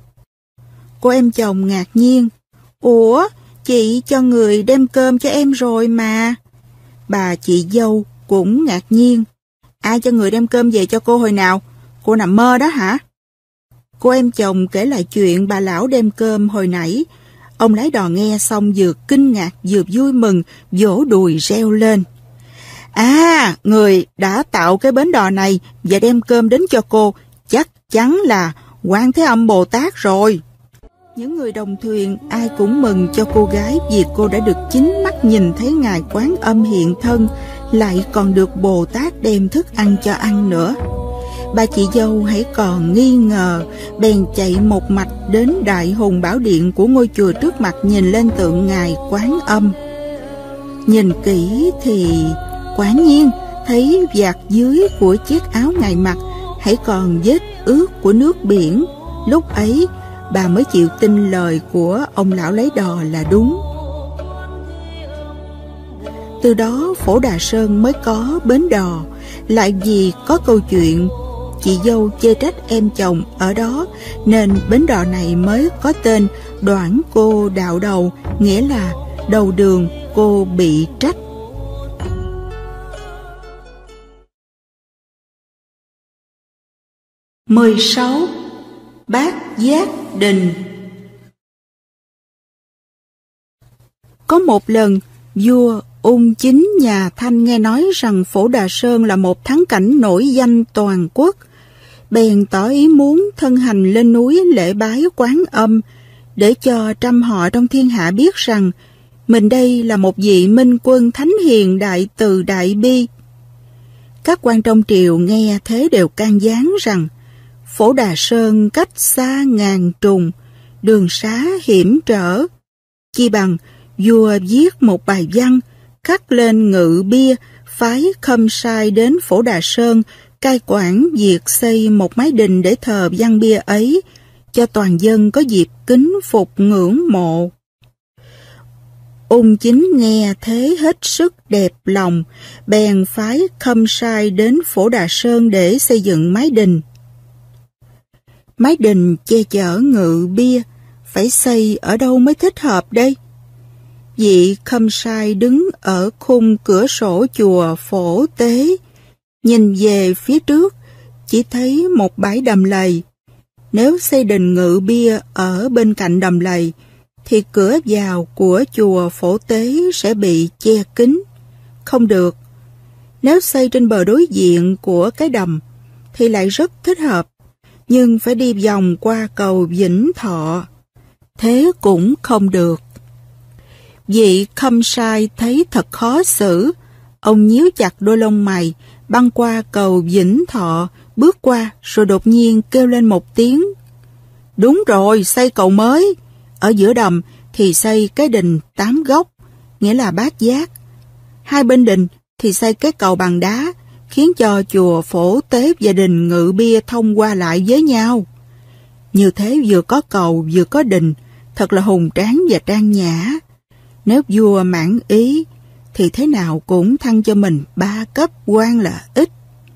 Cô em chồng ngạc nhiên: "Ủa, chị cho người đem cơm cho em rồi mà." Bà chị dâu cũng ngạc nhiên: "Ai cho người đem cơm về cho cô hồi nào? Cô nằm mơ đó hả?" Cô em chồng kể lại chuyện bà lão đem cơm hồi nãy. Ông lái đò nghe xong vừa kinh ngạc vừa vui mừng, vỗ đùi reo lên: "À, người đã tạo cái bến đò này và đem cơm đến cho cô chắc chắn là Quan Thế Âm Bồ Tát rồi." Những người đồng thuyền ai cũng mừng cho cô gái vì cô đã được chính mắt nhìn thấy Ngài Quán Âm hiện thân, lại còn được Bồ Tát đem thức ăn cho ăn nữa. Bà chị dâu hãy còn nghi ngờ, bèn chạy một mạch đến Đại Hùng Bảo Điện của ngôi chùa trước mặt, nhìn lên tượng Ngài Quán Âm. Nhìn kỹ thì quả nhiên thấy vạt dưới của chiếc áo Ngài mặc hãy còn vết ướt của nước biển. Lúc ấy bà mới chịu tin lời của ông lão lấy đò là đúng. Từ đó Phổ Đà Sơn mới có bến đò. Lại vì có câu chuyện chị dâu chê trách em chồng ở đó, nên bến đò này mới có tên Đoản Cô Đạo Đầu, nghĩa là đầu đường cô bị trách. mười sáu. Bát Giác Đình. Có một lần, vua Ung Chính nhà Thanh nghe nói rằng Phổ Đà Sơn là một thắng cảnh nổi danh toàn quốc, bèn tỏ ý muốn thân hành lên núi lễ bái Quán Âm, để cho trăm họ trong thiên hạ biết rằng mình đây là một vị minh quân thánh hiền đại từ đại bi. Các quan trong triều nghe thế đều can gián rằng Phổ Đà Sơn cách xa ngàn trùng, đường xá hiểm trở, chi bằng vua viết một bài văn khắc lên ngự bia, phái Khâm Sai đến Phổ Đà Sơn cai quản việc xây một mái đình để thờ văn bia ấy, cho toàn dân có dịp kính phục ngưỡng mộ. Ung Chính nghe thế hết sức đẹp lòng, bèn phái Khâm Sai đến Phổ Đà Sơn để xây dựng mái đình. Mái đình che chở ngự bia, phải xây ở đâu mới thích hợp đây? Vị Khâm Sai đứng ở khung cửa sổ chùa Phổ Tế, nhìn về phía trước, chỉ thấy một bãi đầm lầy. Nếu xây đình ngự bia ở bên cạnh đầm lầy, thì cửa vào của chùa Phổ Tế sẽ bị che kín. Không được. Nếu xây trên bờ đối diện của cái đầm, thì lại rất thích hợp, nhưng phải đi vòng qua cầu Vĩnh Thọ. Thế cũng không được. Vị Khâm Sai thấy thật khó xử, ông nhíu chặt đôi lông mày, băng qua cầu Vĩnh Thọ, bước qua rồi đột nhiên kêu lên một tiếng. Đúng rồi, xây cầu mới. Ở giữa đầm thì xây cái đình tám góc, nghĩa là bát giác. Hai bên đình thì xây cái cầu bằng đá, khiến cho chùa Phổ Tế và đình ngự bia thông qua lại với nhau. Như thế vừa có cầu vừa có đình, thật là hùng tráng và trang nhã. Nếu vua mãn ý, thì thế nào cũng thăng cho mình ba cấp quan là ít.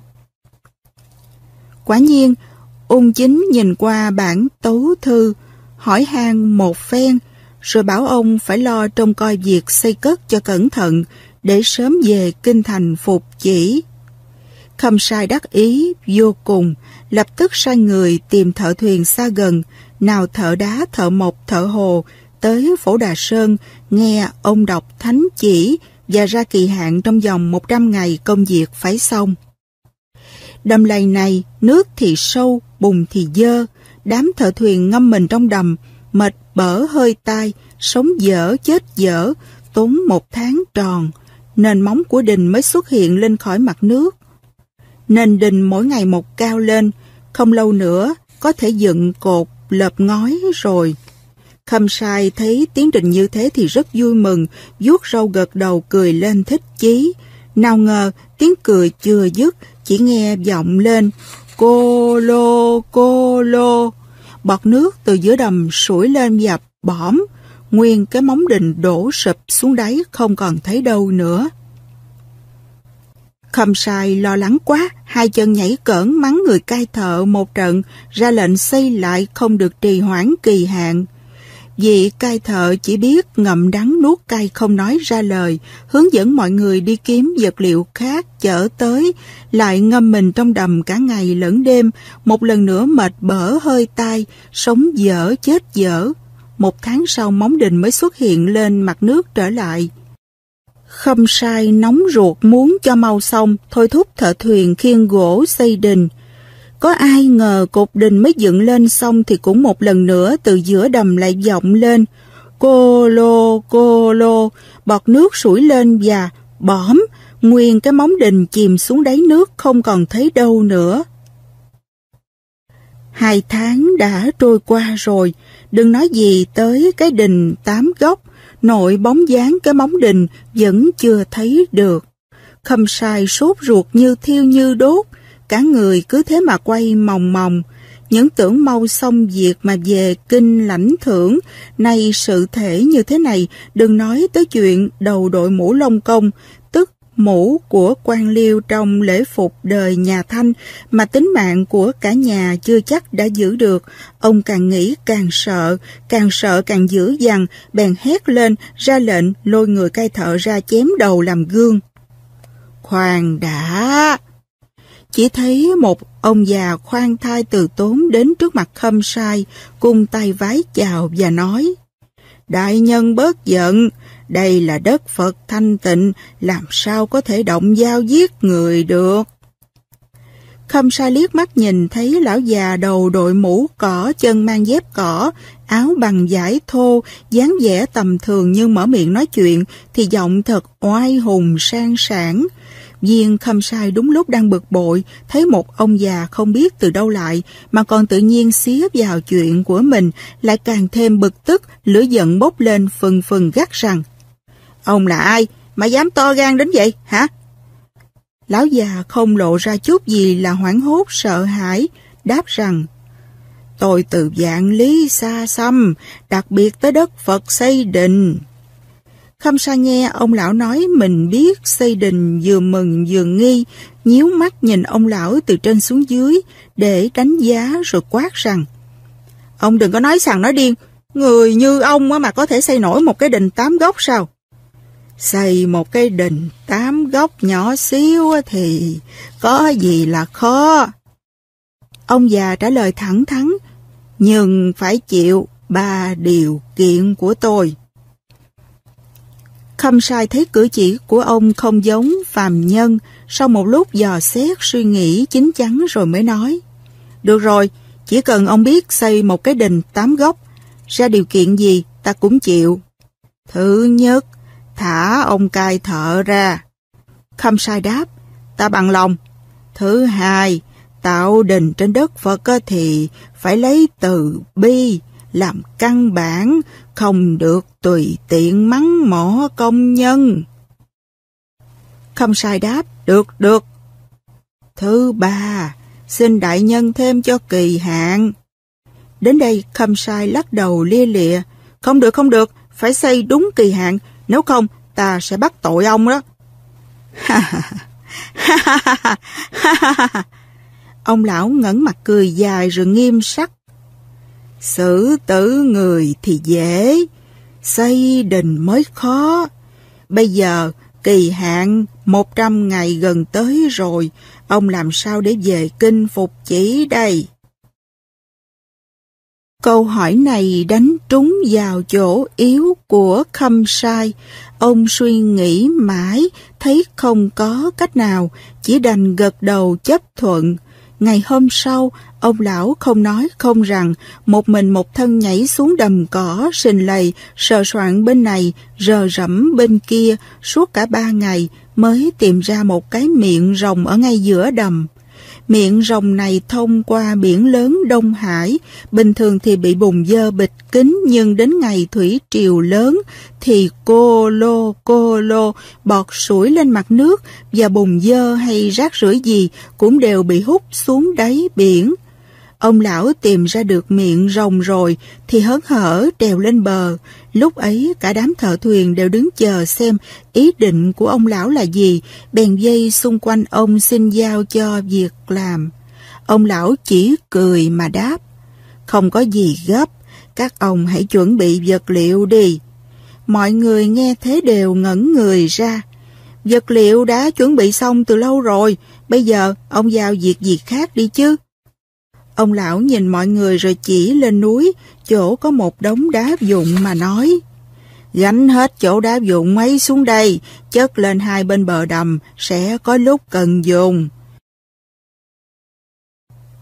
Quả nhiên, Ung Chính nhìn qua bản tấu thư, hỏi han một phen, rồi bảo ông phải lo trông coi việc xây cất cho cẩn thận, để sớm về kinh thành phục chỉ. Khâm Sai đắc ý vô cùng, lập tức sai người tìm thợ thuyền xa gần, nào thợ đá, thợ mộc, thợ hồ, tới Phổ Đà Sơn, nghe ông đọc thánh chỉ và ra kỳ hạn trong vòng một trăm ngày công việc phải xong. Đầm lầy này, nước thì sâu, bùn thì dơ, đám thợ thuyền ngâm mình trong đầm, mệt bở hơi tai, sống dở chết dở, tốn một tháng tròn, nền móng của đình mới xuất hiện lên khỏi mặt nước. Nền đình mỗi ngày một cao lên, không lâu nữa có thể dựng cột lợp ngói rồi. Khâm Sai thấy tiến trình như thế thì rất vui mừng, vuốt râu gật đầu cười lên thích chí. Nào ngờ tiếng cười chưa dứt, chỉ nghe vọng lên cô lô cô lô. Bọt nước từ giữa đầm sủi lên và bõm, nguyên cái móng đình đổ sụp xuống đáy, không còn thấy đâu nữa. Khâm Sai lo lắng quá, hai chân nhảy cỡn mắng người cai thợ một trận, ra lệnh xây lại không được trì hoãn kỳ hạn. Vị cai thợ chỉ biết ngậm đắng nuốt cay không nói ra lời, hướng dẫn mọi người đi kiếm vật liệu khác chở tới, lại ngâm mình trong đầm cả ngày lẫn đêm, một lần nữa mệt bở hơi tai, sống dở chết dở. Một tháng sau móng đình mới xuất hiện lên mặt nước trở lại. Khâm Sai nóng ruột muốn cho mau xong, thôi thúc thợ thuyền khiêng gỗ xây đình. Có ai ngờ cột đình mới dựng lên xong thì cũng một lần nữa từ giữa đầm lại vọng lên. Cô lô, cô lô, bọt nước sủi lên và bõm, nguyên cái móng đình chìm xuống đáy nước không còn thấy đâu nữa. Hai tháng đã trôi qua rồi, đừng nói gì tới cái đình tám góc, nội bóng dáng cái móng đình vẫn chưa thấy được. Khâm Sai sốt ruột như thiêu như đốt, cả người cứ thế mà quay mòng mòng. Những tưởng mau xong việc mà về kinh lãnh thưởng, nay sự thể như thế này, đừng nói tới chuyện đầu đội mũ lông công, tức mũ của quan liêu trong lễ phục đời nhà Thanh, mà tính mạng của cả nhà chưa chắc đã giữ được. Ông càng nghĩ càng sợ, càng sợ càng dữ dằn, bèn hét lên, ra lệnh lôi người cai thợ ra chém đầu làm gương. Khoan đã! Chỉ thấy một ông già khoan thai từ tốn đến trước mặt Khâm Sai, cung tay vái chào và nói: Đại nhân bớt giận, đây là đất Phật thanh tịnh, làm sao có thể động dao giết người được. Khâm Sai liếc mắt nhìn thấy lão già đầu đội mũ cỏ, chân mang dép cỏ, áo bằng vải thô, dáng vẻ tầm thường nhưng mở miệng nói chuyện thì giọng thật oai hùng sang sảng. Viên Khâm Sai đúng lúc đang bực bội, thấy một ông già không biết từ đâu lại, mà còn tự nhiên xía vào chuyện của mình, lại càng thêm bực tức, lửa giận bốc lên phừng phừng gắt rằng: Ông là ai mà dám to gan đến vậy, hả? Lão già không lộ ra chút gì là hoảng hốt sợ hãi, đáp rằng: Tôi từ vạn lý xa xăm, đặc biệt tới đất Phật xây đình. Khâm Sai nghe ông lão nói mình biết xây đình, vừa mừng vừa nghi, nhíu mắt nhìn ông lão từ trên xuống dưới để đánh giá rồi quát rằng: Ông đừng có nói sằng nói điên, người như ông mà có thể xây nổi một cái đình tám góc sao? Xây một cái đình tám góc nhỏ xíu thì có gì là khó. Ông già trả lời thẳng thắn: Nhưng phải chịu ba điều kiện của tôi. Khâm Sai thấy cử chỉ của ông không giống phàm nhân, sau một lúc dò xét suy nghĩ chín chắn rồi mới nói: Được rồi, chỉ cần ông biết xây một cái đình tám góc, ra điều kiện gì ta cũng chịu. Thứ nhất, thả ông cai thợ ra. Khâm Sai đáp: Ta bằng lòng. Thứ hai, tạo đình trên đất Phật thì phải lấy từ bi làm căn bản, không được tùy tiện mắng mỏ công nhân. Khâm Sai đáp: Được, được. Thứ ba, xin đại nhân thêm cho kỳ hạn. Đến đây Khâm Sai lắc đầu lia lịa: Không được, không được, phải xây đúng kỳ hạn, nếu không ta sẽ bắt tội ông đó. Ông lão ngẩng mặt cười dài rồi nghiêm sắc: Xử tử người thì dễ, xây đình mới khó. Bây giờ kỳ hạn một trăm ngày gần tới rồi, ông làm sao để về kinh phục chỉ đây? Câu hỏi này đánh trúng vào chỗ yếu của Khâm Sai. Ông suy nghĩ mãi, thấy không có cách nào, chỉ đành gật đầu chấp thuận. Ngày hôm sau, ông lão không nói không rằng, một mình một thân nhảy xuống đầm cỏ, sình lầy, sờ soạn bên này, rờ rẫm bên kia, suốt cả ba ngày mới tìm ra một cái miệng rồng ở ngay giữa đầm. Miệng rồng này thông qua biển lớn Đông Hải, bình thường thì bị bùn dơ bịt kín, nhưng đến ngày thủy triều lớn thì cô lô cô lô bọt sủi lên mặt nước, và bùn dơ hay rác rưởi gì cũng đều bị hút xuống đáy biển. Ông lão tìm ra được miệng rồng rồi thì hớn hở trèo lên bờ. Lúc ấy cả đám thợ thuyền đều đứng chờ xem ý định của ông lão là gì, bèn dây xung quanh ông xin giao cho việc làm. Ông lão chỉ cười mà đáp: Không có gì gấp, các ông hãy chuẩn bị vật liệu đi. Mọi người nghe thế đều ngẩn người ra. Vật liệu đã chuẩn bị xong từ lâu rồi, bây giờ ông giao việc gì khác đi chứ. Ông lão nhìn mọi người rồi chỉ lên núi, chỗ có một đống đá vụn mà nói: Gánh hết chỗ đá vụn ấy xuống đây, chất lên hai bên bờ đầm, sẽ có lúc cần dùng.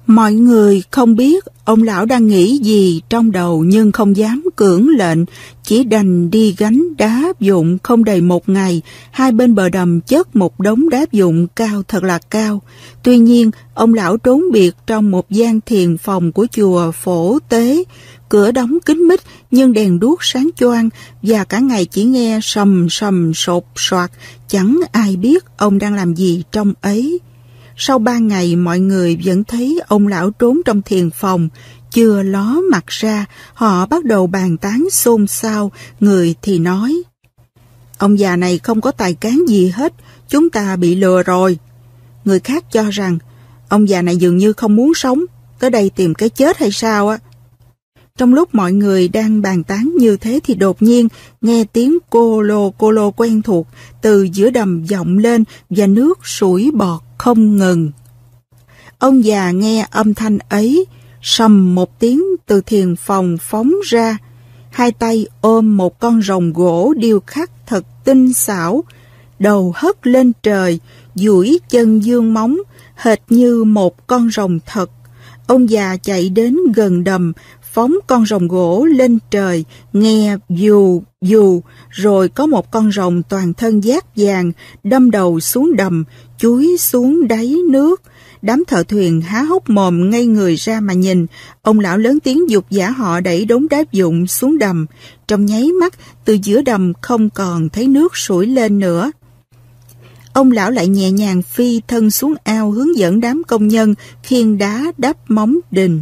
Mọi người không biết ông lão đang nghĩ gì trong đầu nhưng không dám cưỡng lệnh, chỉ đành đi gánh đá vụn. Không đầy một ngày, hai bên bờ đầm chất một đống đá vụn cao thật là cao. Tuy nhiên, ông lão trốn biệt trong một gian thiền phòng của chùa Phổ Tế. Cửa đóng kín mít nhưng đèn đuốc sáng choang và cả ngày chỉ nghe sầm sầm sột soạt, chẳng ai biết ông đang làm gì trong ấy. Sau ba ngày mọi người vẫn thấy ông lão trốn trong thiền phòng, chưa ló mặt ra, họ bắt đầu bàn tán xôn xao, người thì nói: ông già này không có tài cán gì hết, chúng ta bị lừa rồi. Người khác cho rằng ông già này dường như không muốn sống, tới đây tìm cái chết hay sao á. Trong lúc mọi người đang bàn tán như thế thì đột nhiên nghe tiếng cô lô cô lô quen thuộc từ giữa đầm vọng lên và nước sủi bọt không ngừng. Ông già nghe âm thanh ấy, sầm một tiếng từ thiền phòng phóng ra, hai tay ôm một con rồng gỗ điêu khắc thật tinh xảo, đầu hất lên trời, duỗi chân dương móng, hệt như một con rồng thật. Ông già chạy đến gần đầm, phóng con rồng gỗ lên trời, nghe dù dù, rồi có một con rồng toàn thân giáp vàng đâm đầu xuống đầm, chúi xuống đáy nước. Đám thợ thuyền há hốc mồm ngây người ra mà nhìn. Ông lão lớn tiếng giục giả họ đẩy đống đá vụn xuống đầm. Trong nháy mắt, từ giữa đầm không còn thấy nước sủi lên nữa. Ông lão lại nhẹ nhàng phi thân xuống ao hướng dẫn đám công nhân khiêng đá đắp móng đình.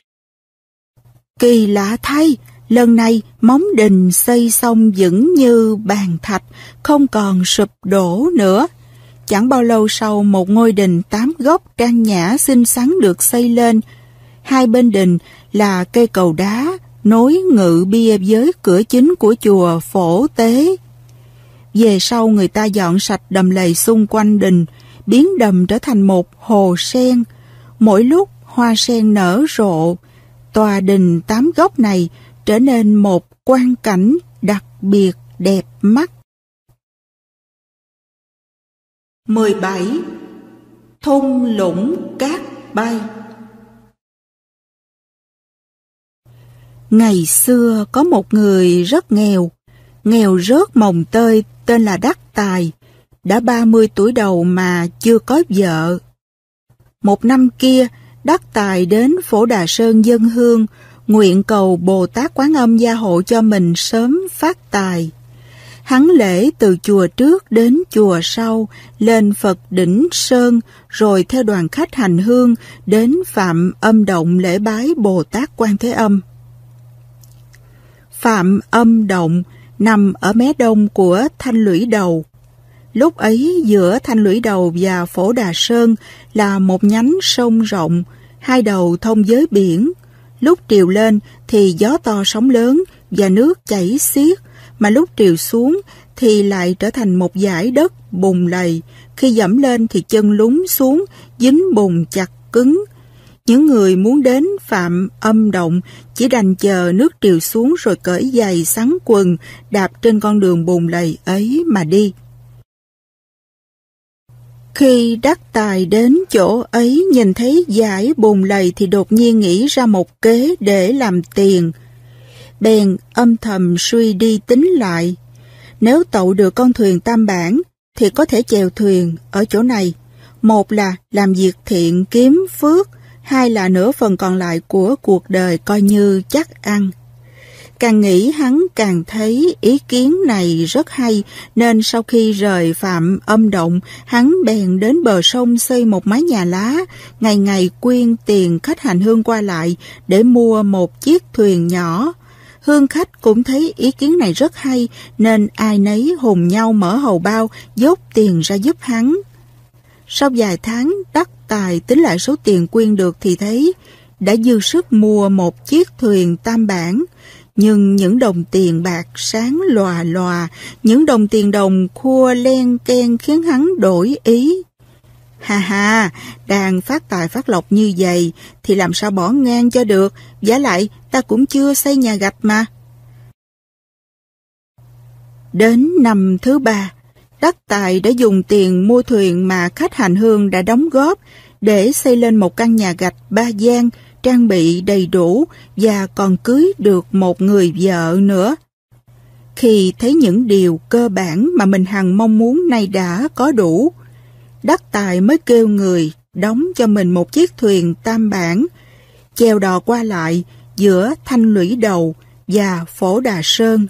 Kỳ lạ thay, lần này móng đình xây xong vững như bàn thạch, không còn sụp đổ nữa. Chẳng bao lâu sau, một ngôi đình tám góc trang nhã xinh xắn được xây lên. Hai bên đình là cây cầu đá nối ngự bia với cửa chính của chùa Phổ Tế. Về sau người ta dọn sạch đầm lầy xung quanh đình, biến đầm trở thành một hồ sen. Mỗi lúc hoa sen nở rộ, tòa đình tám góc này trở nên một quang cảnh đặc biệt đẹp mắt. mười bảy. Thung lũng cát bay. Ngày xưa có một người rất nghèo, nghèo rớt mồng tơi, tên là Đắc Tài, đã ba mươi tuổi đầu mà chưa có vợ. Một năm kia, Đắc Tài đến Phổ Đà Sơn dâng hương, nguyện cầu Bồ Tát Quán Âm gia hộ cho mình sớm phát tài. Hắn lễ từ chùa trước đến chùa sau, lên Phật đỉnh Sơn, rồi theo đoàn khách hành hương đến Phạm Âm Động lễ bái Bồ Tát Quan Thế Âm. Phạm Âm Động nằm ở mé đông của Thanh Lũy Đầu. Lúc ấy giữa Thanh Lũy Đầu và Phổ Đà Sơn là một nhánh sông rộng, hai đầu thông với biển. Lúc triều lên thì gió to sóng lớn và nước chảy xiết, mà lúc triều xuống thì lại trở thành một dải đất bùn lầy. Khi dẫm lên thì chân lún xuống, dính bùn chặt cứng. Những người muốn đến Phạm Âm Động chỉ đành chờ nước triều xuống rồi cởi giày sắn quần, đạp trên con đường bùn lầy ấy mà đi. Khi Đắc Tài đến chỗ ấy nhìn thấy dải bùn lầy thì đột nhiên nghĩ ra một kế để làm tiền. Bèn âm thầm suy đi tính lại. Nếu tậu được con thuyền tam bản thì có thể chèo thuyền ở chỗ này. Một là làm việc thiện kiếm phước, hai là nửa phần còn lại của cuộc đời coi như chắc ăn. Càng nghĩ hắn càng thấy ý kiến này rất hay, nên sau khi rời Phạm Âm Động, hắn bèn đến bờ sông xây một mái nhà lá, ngày ngày quyên tiền khách hành hương qua lại để mua một chiếc thuyền nhỏ. Hương khách cũng thấy ý kiến này rất hay, nên ai nấy hùng nhau mở hầu bao, dốc tiền ra giúp hắn. Sau vài tháng, Đắc Tài tính lại số tiền quyên được thì thấy đã dư sức mua một chiếc thuyền tam bản. Nhưng những đồng tiền bạc sáng lòa lòa, những đồng tiền đồng khua len ken khiến hắn đổi ý. Ha ha, đang phát tài phát lộc như vậy thì làm sao bỏ ngang cho được, vả lại ta cũng chưa xây nhà gạch mà. Đến năm thứ ba, Đắc Tài đã dùng tiền mua thuyền mà khách hành hương đã đóng góp để xây lên một căn nhà gạch ba gian, trang bị đầy đủ và còn cưới được một người vợ nữa. Khi thấy những điều cơ bản mà mình hằng mong muốn nay đã có đủ, Đắc Tài mới kêu người đóng cho mình một chiếc thuyền tam bản, chèo đò qua lại giữa Thanh Lũy Đầu và Phổ Đà Sơn.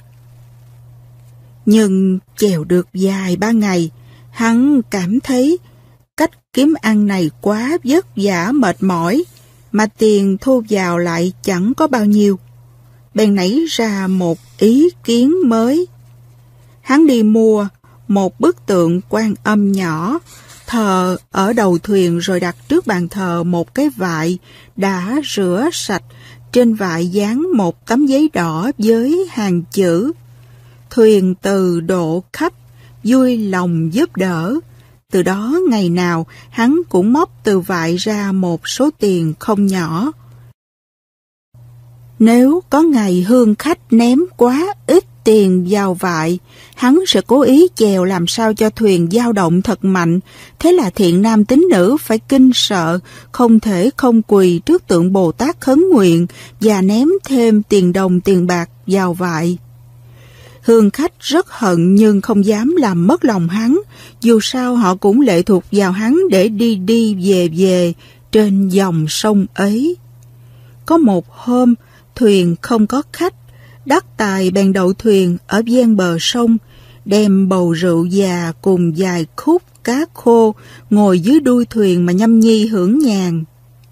Nhưng chèo được vài ba ngày, hắn cảm thấy cách kiếm ăn này quá vất vả mệt mỏi, mà tiền thu vào lại chẳng có bao nhiêu. Bèn nảy ra một ý kiến mới. Hắn đi mua một bức tượng Quan Âm nhỏ, thờ ở đầu thuyền, rồi đặt trước bàn thờ một cái vại đã rửa sạch, trên vại dán một tấm giấy đỏ với hàng chữ: thuyền từ độ khách, vui lòng giúp đỡ. Từ đó ngày nào hắn cũng móc từ vại ra một số tiền không nhỏ. Nếu có ngày hương khách ném quá ít tiền vào vại, hắn sẽ cố ý chèo làm sao cho thuyền dao động thật mạnh. Thế là thiện nam tín nữ phải kinh sợ, không thể không quỳ trước tượng Bồ Tát khấn nguyện và ném thêm tiền đồng tiền bạc vào vại. Hương khách rất hận nhưng không dám làm mất lòng hắn, dù sao họ cũng lệ thuộc vào hắn để đi đi về về trên dòng sông ấy. Có một hôm, thuyền không có khách, Đắc Tài bèn đậu thuyền ở ven bờ sông, đem bầu rượu già cùng vài khúc cá khô ngồi dưới đuôi thuyền mà nhâm nhi hưởng nhàn.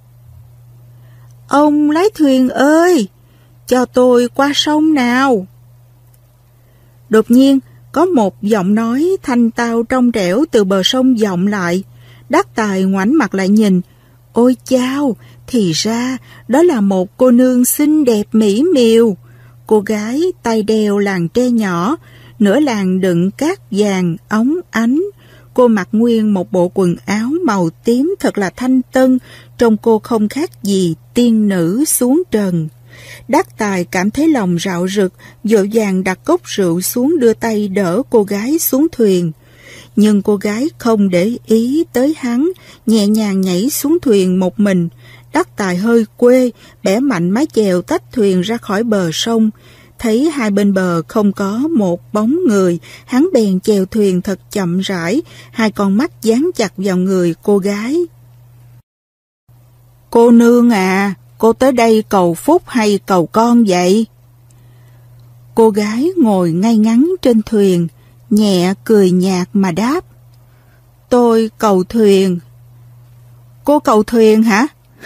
Ông lái thuyền ơi, cho tôi qua sông nào. Đột nhiên, có một giọng nói thanh tao trong trẻo từ bờ sông vọng lại. Đắc Tài ngoảnh mặt lại nhìn. Ôi chao, thì ra đó là một cô nương xinh đẹp mỹ miều. Cô gái tay đeo làng tre nhỏ, nửa làng đựng cát vàng óng ánh. Cô mặc nguyên một bộ quần áo màu tím thật là thanh tân, trông cô không khác gì tiên nữ xuống trần. Đắc Tài cảm thấy lòng rạo rực, vội vàng đặt cốc rượu xuống đưa tay đỡ cô gái xuống thuyền. Nhưng cô gái không để ý tới hắn, nhẹ nhàng nhảy xuống thuyền một mình. Đắc Tài hơi quê, bẻ mạnh mái chèo tách thuyền ra khỏi bờ sông. Thấy hai bên bờ không có một bóng người, hắn bèn chèo thuyền thật chậm rãi, hai con mắt dán chặt vào người cô gái. Cô nương à, cô tới đây cầu phúc hay cầu con vậy? Cô gái ngồi ngay ngắn trên thuyền, nhẹ cười nhạt mà đáp. Tôi cầu thuyền. Cô cầu thuyền hả?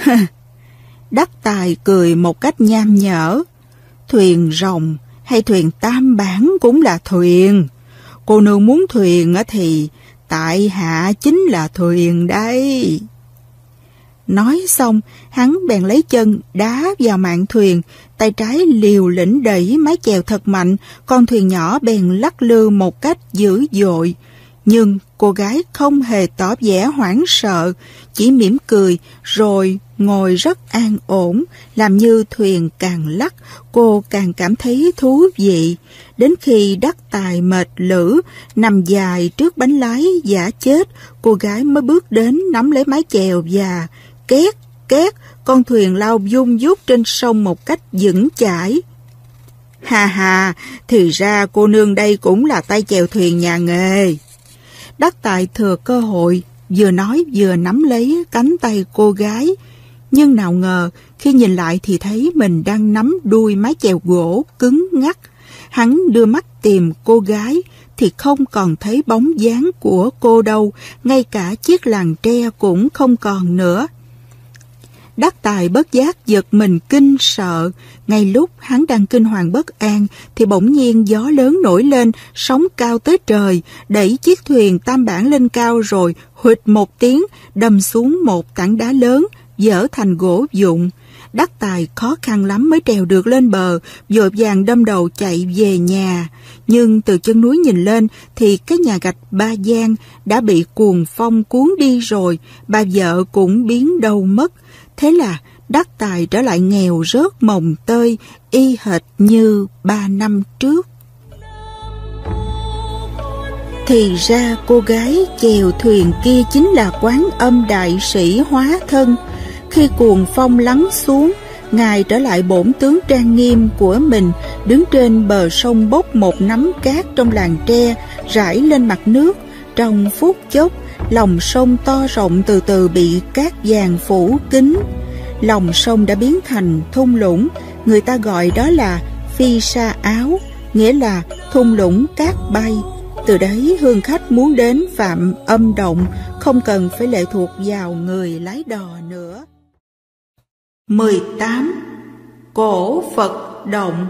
Đắc Tài cười một cách nham nhở. Thuyền rồng hay thuyền tam bản cũng là thuyền. Cô nương muốn thuyền thì tại hạ chính là thuyền đây. Nói xong, hắn bèn lấy chân đá vào mạn thuyền, tay trái liều lĩnh đẩy mái chèo thật mạnh, con thuyền nhỏ bèn lắc lư một cách dữ dội. Nhưng cô gái không hề tỏ vẻ hoảng sợ, chỉ mỉm cười rồi ngồi rất an ổn, làm như thuyền càng lắc, cô càng cảm thấy thú vị. Đến khi Đắc Tài mệt lử, nằm dài trước bánh lái giả chết, cô gái mới bước đến nắm lấy mái chèo và két két, con thuyền lao vung vút trên sông một cách vững chãi. Ha ha, thì ra cô nương đây cũng là tay chèo thuyền nhà nghề. Đắc Tài thừa cơ hội, vừa nói vừa nắm lấy cánh tay cô gái. Nhưng nào ngờ, khi nhìn lại thì thấy mình đang nắm đuôi mái chèo gỗ cứng ngắc. Hắn đưa mắt tìm cô gái, thì không còn thấy bóng dáng của cô đâu, ngay cả chiếc làng tre cũng không còn nữa. Đắc Tài bất giác giật mình kinh sợ. Ngay lúc hắn đang kinh hoàng bất an thì bỗng nhiên gió lớn nổi lên, sóng cao tới trời, đẩy chiếc thuyền tam bản lên cao rồi huỵch một tiếng đâm xuống một tảng đá lớn, dở thành gỗ vụn. Đắc Tài khó khăn lắm mới trèo được lên bờ, vội vàng đâm đầu chạy về nhà. Nhưng từ chân núi nhìn lên thì cái nhà gạch ba gian đã bị cuồng phong cuốn đi rồi, bà vợ cũng biến đâu mất. Thế là Đắc Tài trở lại nghèo rớt mồng tơi, y hệt như ba năm trước. Thì ra cô gái chèo thuyền kia chính là Quán Âm Đại Sĩ hóa thân. Khi cuồng phong lắng xuống, Ngài trở lại bổn tướng trang nghiêm của mình, đứng trên bờ sông bốc một nắm cát trong làn tre rải lên mặt nước. Trong phút chốc, lòng sông to rộng từ từ bị cát vàng phủ kín. Lòng sông đã biến thành thung lũng, người ta gọi đó là Phi Sa Áo, nghĩa là thung lũng cát bay. Từ đấy hương khách muốn đến Phạm Âm Động không cần phải lệ thuộc vào người lái đò nữa. mười tám. Cổ Phật Động.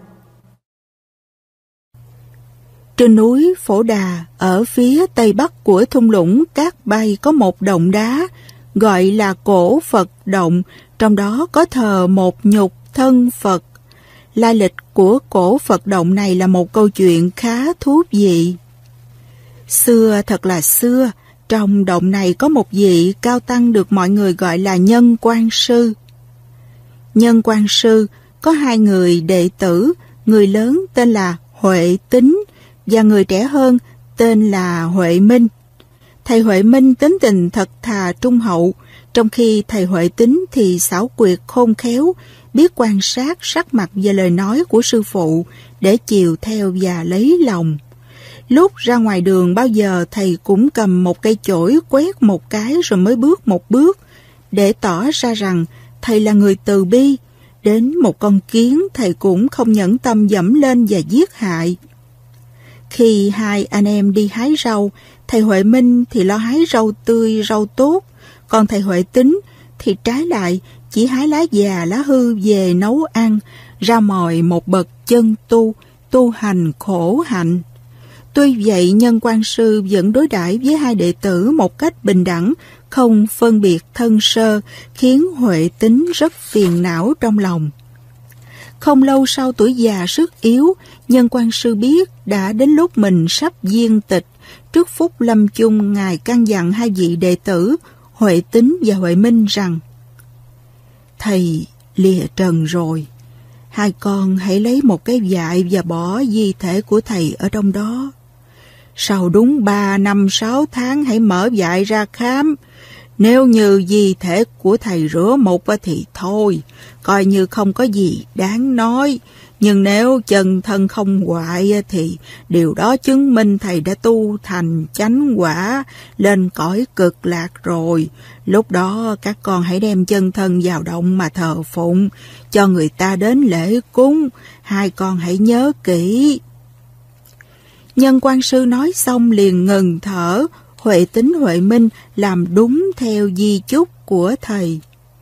Trên núi Phổ Đà, ở phía tây bắc của thung lũng cát bay có một động đá gọi là Cổ Phật Động, trong đó có thờ một nhục thân Phật. Lai lịch của Cổ Phật Động này là một câu chuyện khá thú vị. Xưa thật là xưa, trong động này có một vị cao tăng được mọi người gọi là Nhân Quang Sư. Nhân Quang Sư có hai người đệ tử, người lớn tên là Huệ Tính và người trẻ hơn tên là Huệ Minh. Thầy Huệ Minh tính tình thật thà trung hậu, trong khi thầy Huệ Tính thì xảo quyệt khôn khéo, biết quan sát sắc mặt và lời nói của sư phụ để chiều theo và lấy lòng. Lúc ra ngoài đường bao giờ thầy cũng cầm một cây chổi quét một cái rồi mới bước một bước, để tỏ ra rằng thầy là người từ bi. Đến một con kiến thầy cũng không nhẫn tâm dẫm lên và giết hại. Khi hai anh em đi hái rau, thầy Huệ Minh thì lo hái rau tươi, rau tốt, còn thầy Huệ Tính thì trái lại chỉ hái lá già, lá hư về nấu ăn, ra mồi một bậc chân tu, tu hành khổ hạnh. Tuy vậy, Nhân Quang Sư vẫn đối đãi với hai đệ tử một cách bình đẳng, không phân biệt thân sơ, khiến Huệ Tính rất phiền não trong lòng. Không lâu sau tuổi già sức yếu, Nhân Quang Sư biết đã đến lúc mình sắp viên tịch. Trước phút lâm chung, Ngài căn dặn hai vị đệ tử, Huệ Tính và Huệ Minh rằng: Thầy lìa trần rồi, hai con hãy lấy một cái vại và bỏ di thể của thầy ở trong đó. Sau đúng ba năm sáu tháng hãy mở vại ra khám. Nếu như di thể của thầy rửa mục thì thôi, coi như không có gì đáng nói. Nhưng nếu chân thân không hoại thì điều đó chứng minh thầy đã tu thành chánh quả, lên cõi cực lạc rồi. Lúc đó các con hãy đem chân thân vào động mà thờ phụng, cho người ta đến lễ cúng. Hai con hãy nhớ kỹ. Nhân Quang Sư nói xong liền ngừng thở. Huệ Tính, Huệ Minh làm đúng theo di chúc của thầy.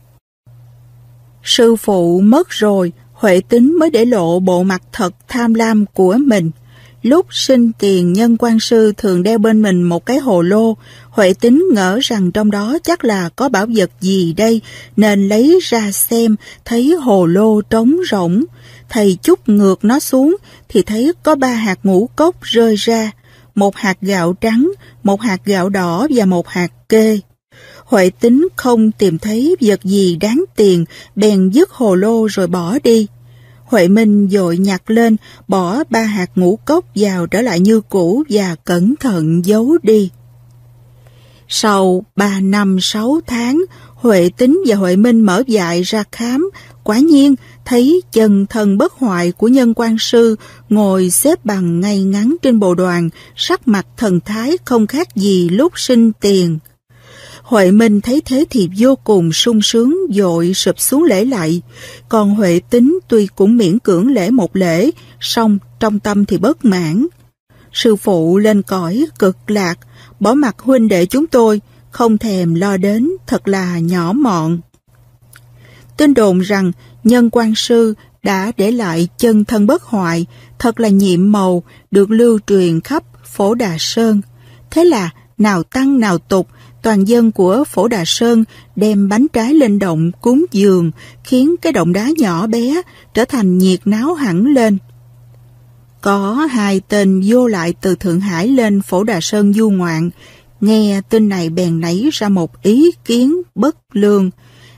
Sư phụ mất rồi, Huệ Tính mới để lộ bộ mặt thật tham lam của mình. Lúc sinh tiền, Nhân Quang Sư thường đeo bên mình một cái hồ lô. Huệ Tính ngỡ rằng trong đó chắc là có bảo vật gì đây, nên lấy ra xem, thấy hồ lô trống rỗng. Thầy chúc ngược nó xuống thì thấy có ba hạt ngũ cốc rơi ra, một hạt gạo trắng, một hạt gạo đỏ và một hạt kê. Huệ Tính không tìm thấy vật gì đáng tiền, bèn dứt hồ lô rồi bỏ đi. Huệ Minh vội nhặt lên, bỏ ba hạt ngũ cốc vào trở lại như cũ và cẩn thận giấu đi. Sau ba năm sáu tháng, Huệ Tính và Huệ Minh mở vại ra khám, quả nhiên thấy chân thân bất hoại của Nhân Quang Sư ngồi xếp bằng ngay ngắn trên bồ đoàn, sắc mặt thần thái không khác gì lúc sinh tiền. Huệ Minh thấy thế thì vô cùng sung sướng, vội sụp xuống lễ lạy. Còn Huệ Tính tuy cũng miễn cưỡng lễ một lễ, song trong tâm thì bất mãn. Sư phụ lên cõi cực lạc, bỏ mặc huynh đệ chúng tôi, không thèm lo đến, thật là nhỏ mọn. Tin đồn rằng Nhân Quang Sư đã để lại chân thân bất hoại, thật là nhiệm màu, được lưu truyền khắp Phổ Đà Sơn. Thế là nào tăng nào tục, toàn dân của Phổ Đà Sơn đem bánh trái lên động cúng dường, khiến cái động đá nhỏ bé trở thành nhiệt náo hẳn lên. Có hai tên vô lại từ Thượng Hải lên Phổ Đà Sơn du ngoạn, nghe tin này bèn nảy ra một ý kiến bất lương.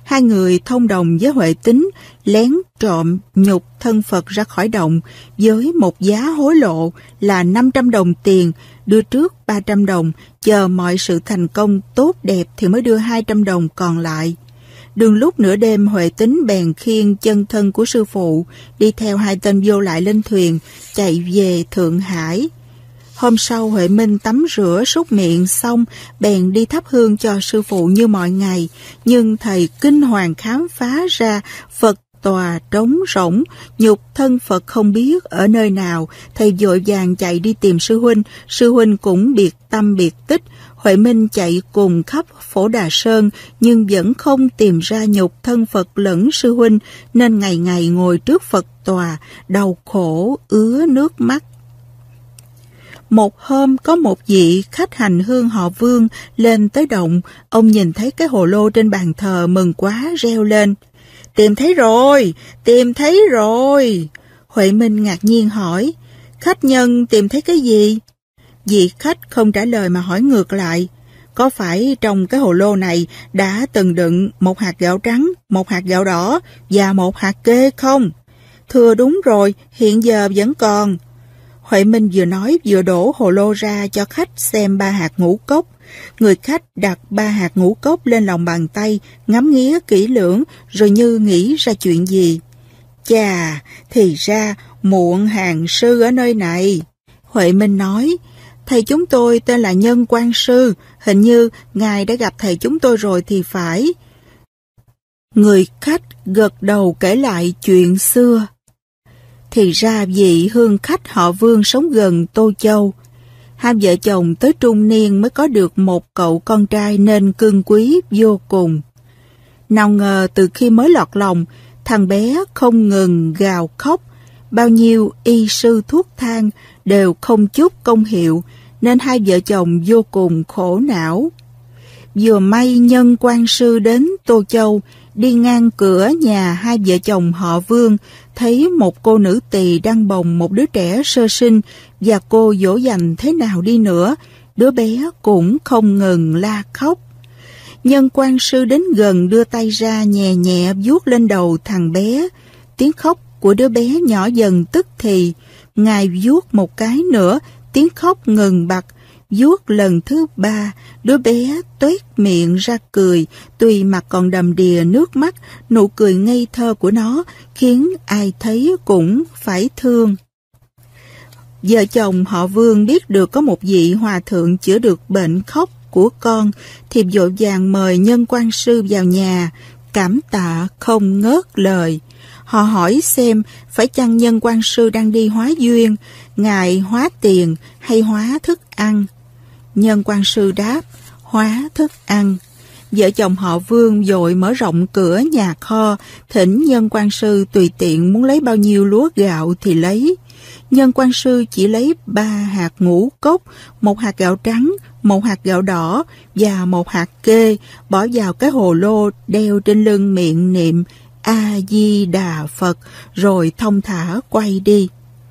Hai người thông đồng với Huệ Tính lén trộm nhục thân Phật ra khỏi động với một giá hối lộ là năm trăm đồng tiền, đưa trước ba trăm đồng, chờ mọi sự thành công tốt đẹp thì mới đưa hai trăm đồng còn lại. Đường lúc nửa đêm, Huệ Tính bèn khiêng chân thân của sư phụ đi theo hai tên vô lại lên thuyền, chạy về Thượng Hải. Hôm sau, Huệ Minh tắm rửa súc miệng xong, bèn đi thắp hương cho sư phụ như mọi ngày. Nhưng thầy kinh hoàng khám phá ra Phật tòa trống rỗng, nhục thân Phật không biết ở nơi nào. Thầy vội vàng chạy đi tìm sư huynh, sư huynh cũng biệt tâm biệt tích. Huệ Minh chạy cùng khắp Phổ Đà Sơn nhưng vẫn không tìm ra nhục thân Phật lẫn sư huynh, nên ngày ngày ngồi trước Phật tòa, đau khổ ứa nước mắt. Một hôm có một vị khách hành hương họ Vương lên tới động, ông nhìn thấy cái hồ lô trên bàn thờ mừng quá reo lên: "Tìm thấy rồi, tìm thấy rồi!" Huệ Minh ngạc nhiên hỏi: "Khách nhân tìm thấy cái gì?" Vị khách không trả lời mà hỏi ngược lại: "Có phải trong cái hồ lô này đã từng đựng một hạt gạo trắng, một hạt gạo đỏ và một hạt kê không?" "Thưa đúng rồi, hiện giờ vẫn còn." Huệ Minh vừa nói vừa đổ hồ lô ra cho khách xem ba hạt ngũ cốc. Người khách đặt ba hạt ngũ cốc lên lòng bàn tay, ngắm nghía kỹ lưỡng, rồi như nghĩ ra chuyện gì. "Chà, thì ra Muộn Hàng Sư ở nơi này." Huệ Minh nói: "Thầy chúng tôi tên là Nhân Quang Sư, hình như ngài đã gặp thầy chúng tôi rồi thì phải." Người khách gật đầu kể lại chuyện xưa. Thì ra vị hương khách họ Vương sống gần Tô Châu. Hai vợ chồng tới trung niên mới có được một cậu con trai nên cưng quý vô cùng. Nào ngờ từ khi mới lọt lòng, thằng bé không ngừng gào khóc. Bao nhiêu y sư thuốc thang đều không chút công hiệu, nên hai vợ chồng vô cùng khổ não. Vừa may Nhân Quang Sư đến Tô Châu, đi ngang cửa nhà hai vợ chồng họ Vương, thấy một cô nữ tỳ đang bồng một đứa trẻ sơ sinh, và cô dỗ dành thế nào đi nữa, đứa bé cũng không ngừng la khóc. Nhân Quang Sư đến gần đưa tay ra nhẹ nhẹ vuốt lên đầu thằng bé. Tiếng khóc của đứa bé nhỏ dần tức thì. Ngài vuốt một cái nữa, tiếng khóc ngừng bặt. Vuốt lần thứ ba, đứa bé toét miệng ra cười, tuy mặt còn đầm đìa nước mắt, nụ cười ngây thơ của nó khiến ai thấy cũng phải thương. Vợ chồng họ Vương biết được có một vị hòa thượng chữa được bệnh khóc của con, thì vội vàng mời Nhân Quang Sư vào nhà, cảm tạ không ngớt lời. Họ hỏi xem phải chăng Nhân Quang Sư đang đi hóa duyên, ngài hóa tiền hay hóa thức ăn. Nhân Quang Sư đáp: hóa thức ăn. Vợ chồng họ Vương vội mở rộng cửa nhà kho, thỉnh Nhân Quang Sư tùy tiện muốn lấy bao nhiêu lúa gạo thì lấy. Nhân Quang Sư chỉ lấy ba hạt ngũ cốc, một hạt gạo trắng, một hạt gạo đỏ và một hạt kê, bỏ vào cái hồ lô đeo trên lưng, miệng niệm A Di Đà Phật, rồi thong thả quay đi.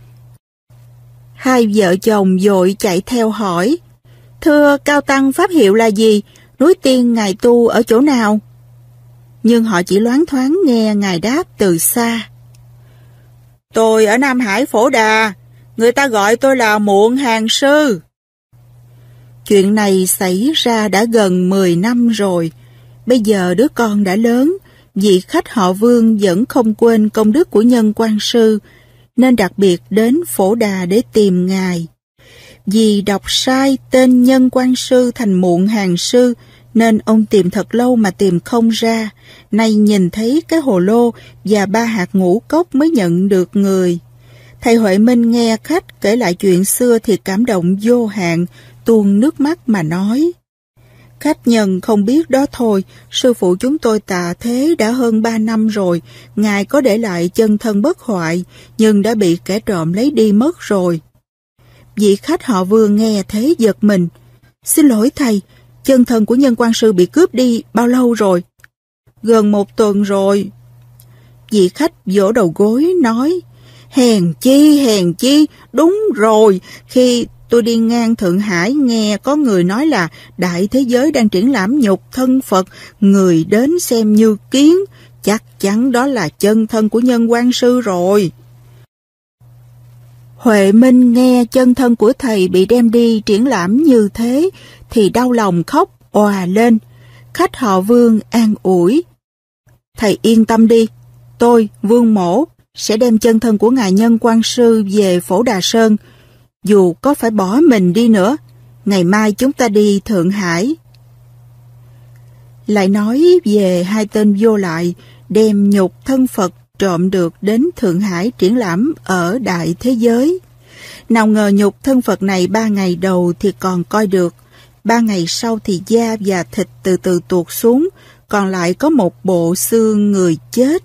Hai vợ chồng vội chạy theo hỏi: "Thưa cao tăng, pháp hiệu là gì? Núi tiên ngài tu ở chỗ nào?" Nhưng họ chỉ loáng thoáng nghe ngài đáp từ xa: "Tôi ở Nam Hải Phổ Đà, người ta gọi tôi là Muộn Hàng Sư." Chuyện này xảy ra đã gần mười năm rồi. Bây giờ đứa con đã lớn, vị khách họ Vương vẫn không quên công đức của Nhân Quang Sư, nên đặc biệt đến Phổ Đà để tìm ngài. Vì đọc sai tên Nhân Quang Sư thành Muộn Hàng Sư, nên ông tìm thật lâu mà tìm không ra. Nay nhìn thấy cái hồ lô và ba hạt ngũ cốc mới nhận được người. Thầy Huệ Minh nghe khách kể lại chuyện xưa thì cảm động vô hạn, tuôn nước mắt mà nói: "Khách nhân không biết đó thôi, sư phụ chúng tôi tạ thế đã hơn ba năm rồi, ngài có để lại chân thân bất hoại, nhưng đã bị kẻ trộm lấy đi mất rồi." Vị khách họ Vương nghe thế giật mình: "Xin lỗi thầy, chân thân của Nhân Quang Sư bị cướp đi bao lâu rồi?" "Gần một tuần rồi." Vị khách vỗ đầu gối nói: "Hèn chi, hèn chi, đúng rồi, khi tôi đi ngang Thượng Hải nghe có người nói là Đại Thế Giới đang triển lãm nhục thân Phật, người đến xem như kiến, chắc chắn đó là chân thân của Nhân Quan Sư rồi. Huệ Minh nghe chân thân của thầy bị đem đi triển lãm như thế thì đau lòng khóc òa lên. Khách họ Vương an ủi: thầy yên tâm đi, tôi, Vương Mỗ, sẽ đem chân thân của ngài Nhân Quan Sư về Phổ Đà Sơn. Dù có phải bỏ mình đi nữa, ngày mai chúng ta đi Thượng Hải. Lại nói về hai tên vô lại đem nhục thân Phật trộm được đến Thượng Hải triển lãm ở Đại Thế Giới. Nào ngờ nhục thân Phật này ba ngày đầu thì còn coi được, ba ngày sau thì da và thịt từ từ tuột xuống, còn lại có một bộ xương người chết.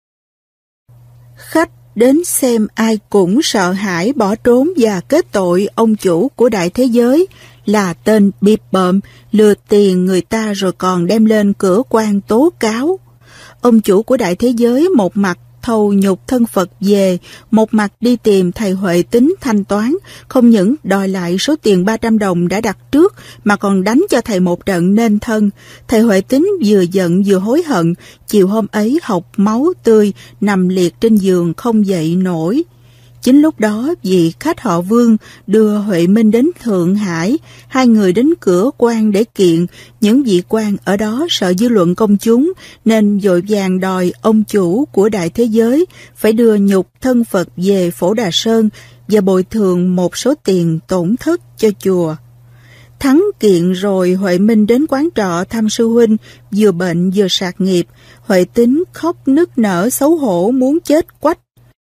Khách đến xem ai cũng sợ hãi bỏ trốn và kết tội ông chủ của Đại Thế Giới là tên bịp bợm, lừa tiền người ta rồi còn đem lên cửa quan tố cáo. Ông chủ của Đại Thế Giới một mặt thâu nhục thân Phật về, một mặt đi tìm thầy Huệ Tính thanh toán, không những đòi lại số tiền ba trăm đồng đã đặt trước mà còn đánh cho thầy một trận nên thân. Thầy Huệ Tính vừa giận vừa hối hận, chiều hôm ấy hộc máu tươi, nằm liệt trên giường không dậy nổi. Chính lúc đó vị khách họ Vương đưa Huệ Minh đến Thượng Hải, hai người đến cửa quan để kiện. Những vị quan ở đó sợ dư luận công chúng nên vội vàng đòi ông chủ của Đại Thế Giới phải đưa nhục thân Phật về Phổ Đà Sơn và bồi thường một số tiền tổn thất cho chùa. Thắng kiện rồi, Huệ Minh đến quán trọ thăm sư huynh, vừa bệnh vừa sạc nghiệp. Huệ Tính khóc nức nở xấu hổ muốn chết quách.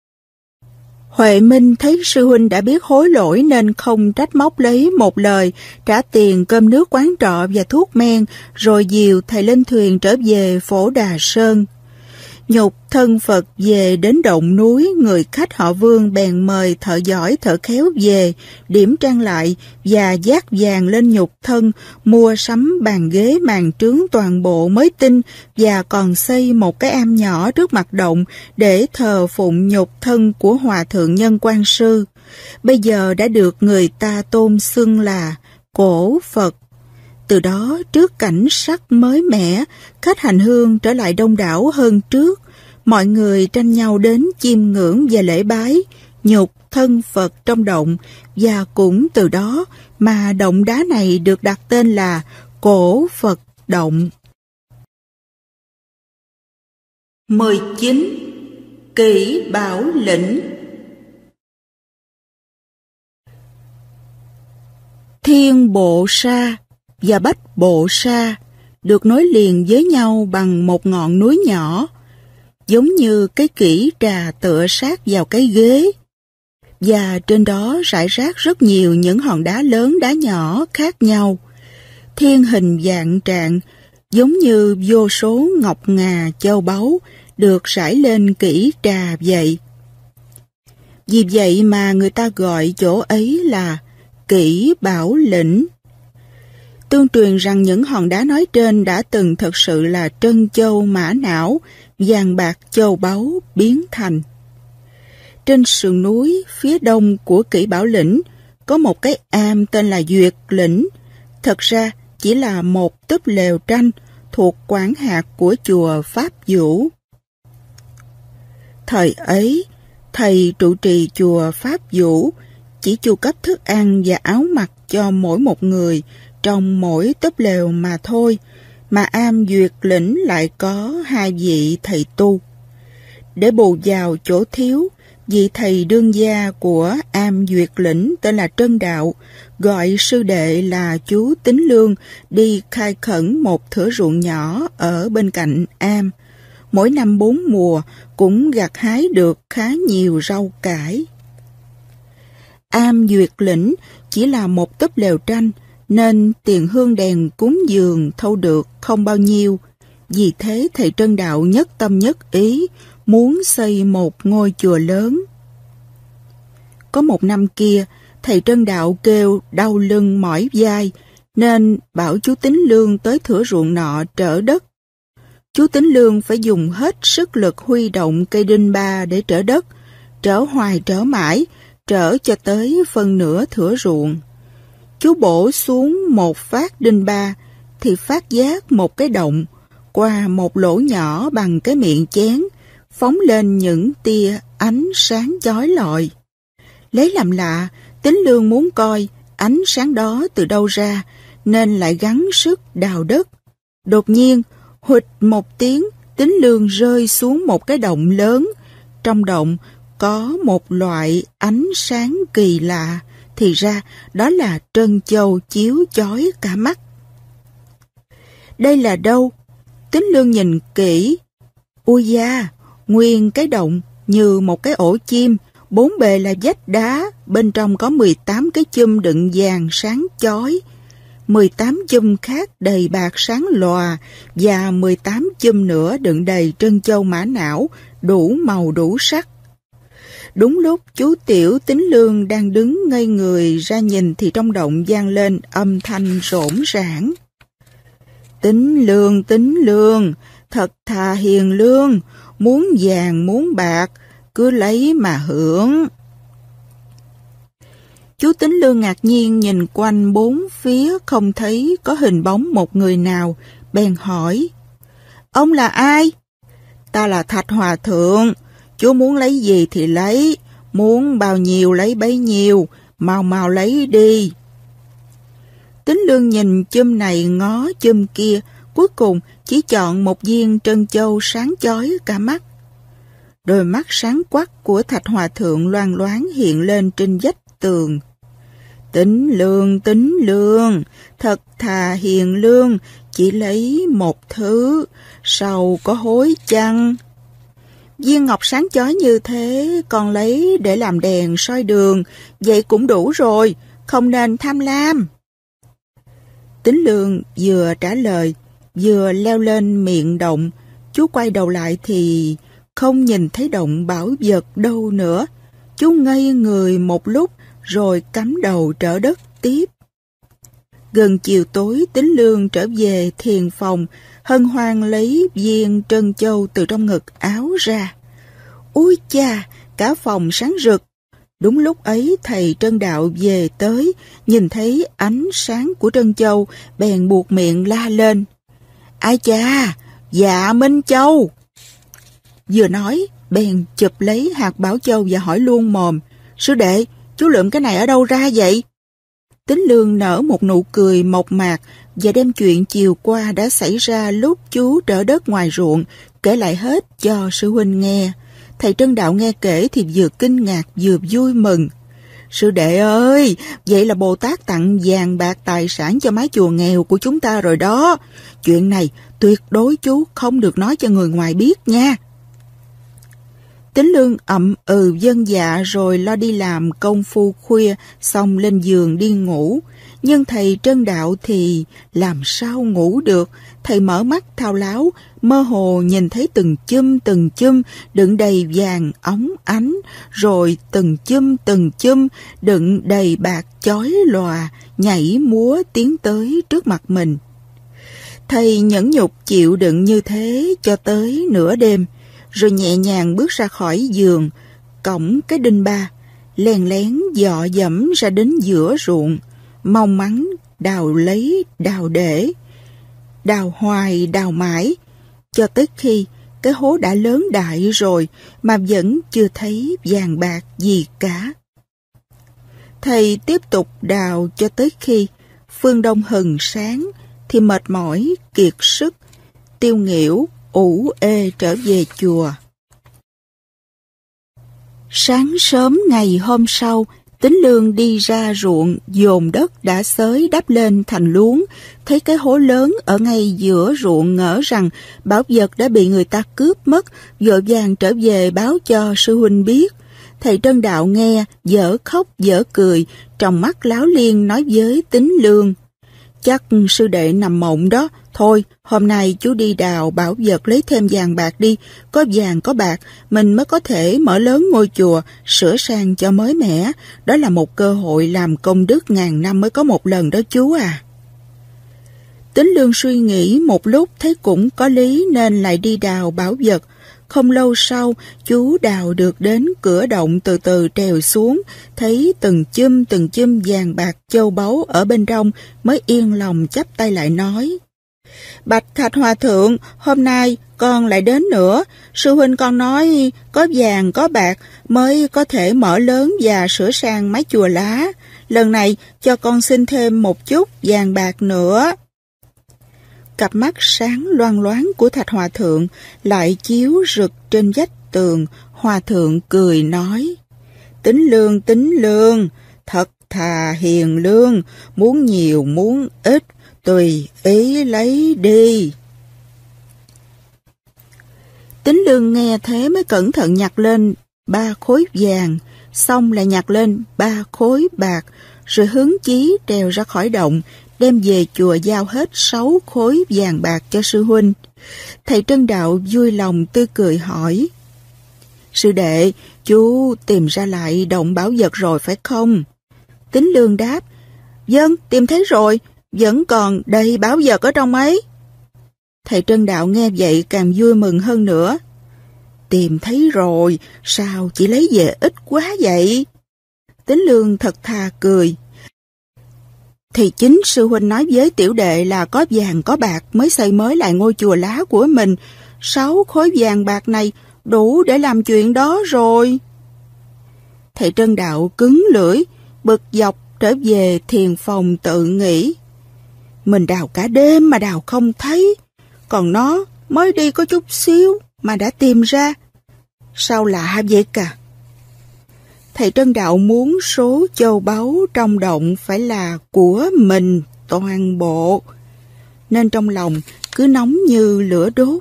Huệ Minh thấy sư huynh đã biết hối lỗi nên không trách móc lấy một lời, trả tiền cơm nước quán trọ và thuốc men, rồi dìu thầy lên thuyền trở về Phổ Đà Sơn. Nhục thân Phật về đến động núi, người khách họ Vương bèn mời thợ giỏi thợ khéo về, điểm trang lại và dát vàng lên nhục thân, mua sắm bàn ghế màn trướng toàn bộ mới tinh và còn xây một cái am nhỏ trước mặt động để thờ phụng nhục thân của Hòa Thượng Nhân Quan Sư. Bây giờ đã được người ta tôn xưng là Cổ Phật. Từ đó, trước cảnh sắc mới mẻ, khách hành hương trở lại đông đảo hơn trước. Mọi người tranh nhau đến chiêm ngưỡng và lễ bái nhục thân Phật trong động, và cũng từ đó mà động đá này được đặt tên là Cổ Phật Động. mười chín. Kỷ Bảo Lĩnh. Thiên Bộ Sa và Bách Bộ Sa được nối liền với nhau bằng một ngọn núi nhỏ, giống như cái kỹ trà tựa sát vào cái ghế, và trên đó rải rác rất nhiều những hòn đá lớn đá nhỏ khác nhau, thiên hình vạn trạng, giống như vô số ngọc ngà châu báu được rải lên kỹ trà vậy. Vì vậy mà người ta gọi chỗ ấy là Kỷ Bảo Lĩnh. Tương truyền rằng những hòn đá nói trên đã từng thật sự là trân châu mã não, vàng bạc châu báu biến thành. Trên sườn núi phía đông của Kỷ Bảo Lĩnh có một cái am tên là Duyệt Lĩnh, thật ra chỉ là một túp lều tranh thuộc quản hạt của chùa Pháp Vũ. Thời ấy, thầy trụ trì chùa Pháp Vũ chỉ chu cấp thức ăn và áo mặc cho mỗi một người trong mỗi túp lều mà thôi, mà am Duyệt Lĩnh lại có hai vị thầy tu. Để bù vào chỗ thiếu, vị thầy đương gia của am Duyệt Lĩnh tên là Trân Đạo gọi sư đệ là chú Tín Lương đi khai khẩn một thửa ruộng nhỏ ở bên cạnh am. Mỗi năm bốn mùa cũng gặt hái được khá nhiều rau cải. Am Duyệt Lĩnh chỉ là một túp lều tranh nên tiền hương đèn cúng dường thâu được không bao nhiêu. Vì thế thầy Trân Đạo nhất tâm nhất ý muốn xây một ngôi chùa lớn. Có một năm kia, thầy Trân Đạo kêu đau lưng mỏi vai nên bảo chú Tín Lương tới thửa ruộng nọ trở đất. Chú Tín Lương phải dùng hết sức lực huy động cây đinh ba để trở đất, trở hoài trở mãi, trở cho tới phân nửa thửa ruộng. Chú bổ xuống một phát đinh ba, thì phát giác một cái động, qua một lỗ nhỏ bằng cái miệng chén, phóng lên những tia ánh sáng chói lọi. Lấy làm lạ, Tính Lương muốn coi ánh sáng đó từ đâu ra, nên lại gắng sức đào đất. Đột nhiên, huỵch một tiếng, Tính Lương rơi xuống một cái động lớn. Trong động có một loại ánh sáng kỳ lạ, thì ra đó là trân châu chiếu chói cả mắt. Đây là đâu? Tính Lương nhìn kỹ. Ui da, nguyên cái động như một cái ổ chim, bốn bề là vách đá, bên trong có mười tám cái chum đựng vàng sáng chói, mười tám chum khác đầy bạc sáng lòa và mười tám chum nữa đựng đầy trân châu mã não, đủ màu đủ sắc. Đúng lúc chú tiểu Tính Lương đang đứng ngây người ra nhìn thì trong động vang lên âm thanh rỗn rãng. Tính Lương, Tính Lương, thật thà hiền lương, muốn vàng muốn bạc, cứ lấy mà hưởng. Chú Tính Lương ngạc nhiên nhìn quanh bốn phía không thấy có hình bóng một người nào, bèn hỏi: Ông là ai? Ta là Thạch Hòa Thượng, chú muốn lấy gì thì lấy, muốn bao nhiêu lấy bấy nhiêu, mau mau lấy đi. Tính Lương nhìn chum này ngó chum kia, cuối cùng chỉ chọn một viên trân châu sáng chói cả mắt. Đôi mắt sáng quắc của Thạch Hòa Thượng loang loáng hiện lên trên vách tường. Tính Lương, Tính Lương, thật thà hiền lương, chỉ lấy một thứ, sau có hối chăng? Viên ngọc sáng chói như thế, còn lấy để làm đèn soi đường, vậy cũng đủ rồi, không nên tham lam. Tính Lương vừa trả lời, vừa leo lên miệng động. Chú quay đầu lại thì không nhìn thấy động bảo vật đâu nữa. Chú ngây người một lúc rồi cắm đầu trở đất tiếp. Gần chiều tối, Tính Lương trở về thiền phòng, hân hoan lấy viên trân châu từ trong ngực áo ra. Ui cha, cả phòng sáng rực. Đúng lúc ấy thầy Trân Đạo về tới, nhìn thấy ánh sáng của trân châu, bèn buột miệng la lên: Ai cha, Dạ Minh Châu! Vừa nói, bèn chụp lấy hạt bảo châu và hỏi luôn mồm: Sư đệ, chú lượm cái này ở đâu ra vậy? Tính Lương nở một nụ cười mộc mạc và đem chuyện chiều qua đã xảy ra lúc chú trở đất ngoài ruộng kể lại hết cho sư huynh nghe. Thầy Trân Đạo nghe kể thì vừa kinh ngạc vừa vui mừng. Sư đệ ơi, vậy là Bồ Tát tặng vàng bạc tài sản cho mái chùa nghèo của chúng ta rồi đó. Chuyện này tuyệt đối chú không được nói cho người ngoài biết nha. Tính Lương ậm ừ vâng dạ rồi lo đi làm công phu khuya, xong lên giường đi ngủ. Nhưng thầy Trân Đạo thì làm sao ngủ được. Thầy mở mắt thao láo, mơ hồ nhìn thấy từng chum từng chum đựng đầy vàng óng ánh, rồi từng chum từng chum đựng đầy bạc chói lòa, nhảy múa tiến tới trước mặt mình. Thầy nhẫn nhục chịu đựng như thế cho tới nửa đêm, rồi nhẹ nhàng bước ra khỏi giường, cõng cái đinh ba, lén lén dọ dẫm ra đến giữa ruộng, mong mắn đào lấy đào để, đào hoài đào mãi, cho tới khi cái hố đã lớn đại rồi mà vẫn chưa thấy vàng bạc gì cả. Thầy tiếp tục đào cho tới khi phương đông hừng sáng thì mệt mỏi, kiệt sức, tiêu nghỉu, ủ ê trở về chùa. Sáng sớm ngày hôm sau, Tính Lương đi ra ruộng dồn đất đã xới đắp lên thành luống, thấy cái hố lớn ở ngay giữa ruộng ngỡ rằng bảo vật đã bị người ta cướp mất, vội vàng trở về báo cho sư huynh biết. Thầy Trân Đạo nghe, dở khóc dở cười, trong mắt láo liên nói với Tính Lương: Chắc sư đệ nằm mộng đó. Thôi, hôm nay chú đi đào bảo vật lấy thêm vàng bạc đi. Có vàng có bạc, mình mới có thể mở lớn ngôi chùa, sửa sang cho mới mẻ. Đó là một cơ hội làm công đức ngàn năm mới có một lần đó chú à. Tính Lương suy nghĩ một lúc thấy cũng có lý nên lại đi đào bảo vật. Không lâu sau, chú đào được đến cửa động từ từ trèo xuống, thấy từng chum từng chum vàng bạc châu báu ở bên trong mới yên lòng chắp tay lại nói: Bạch Thạch Hòa Thượng, hôm nay con lại đến nữa. Sư huynh con nói có vàng có bạc mới có thể mở lớn và sửa sang mái chùa lá. Lần này cho con xin thêm một chút vàng bạc nữa. Cặp mắt sáng loang loáng của Thạch Hòa Thượng lại chiếu rực trên vách tường. Hòa Thượng cười nói: Tính lương, tính lương, thật thà hiền lương, muốn nhiều muốn ít, tùy ý lấy đi. Tính lương nghe thế mới cẩn thận nhặt lên ba khối vàng, xong lại nhặt lên ba khối bạc, rồi hướng chí trèo ra khỏi động, đem về chùa giao hết sáu khối vàng bạc cho sư huynh. Thầy Trân Đạo vui lòng tươi cười hỏi: Sư đệ, chú tìm ra lại động bảo vật rồi phải không? Tính lương đáp: Vâng, tìm thấy rồi, vẫn còn đầy bảo vật ở trong ấy. Thầy Trân Đạo nghe vậy càng vui mừng hơn nữa: Tìm thấy rồi, sao chỉ lấy về ít quá vậy? Tính lương thật thà cười: Thì chính sư huynh nói với tiểu đệ là có vàng có bạc mới xây mới lại ngôi chùa lá của mình. Sáu khối vàng bạc này đủ để làm chuyện đó rồi. Thầy Trân Đạo cứng lưỡi, bực dọc trở về thiền phòng tự nghĩ: Mình đào cả đêm mà đào không thấy, còn nó mới đi có chút xíu mà đã tìm ra. Sao lạ vậy cả? Thầy Trân Đạo muốn số châu báu trong động phải là của mình toàn bộ, nên trong lòng cứ nóng như lửa đốt.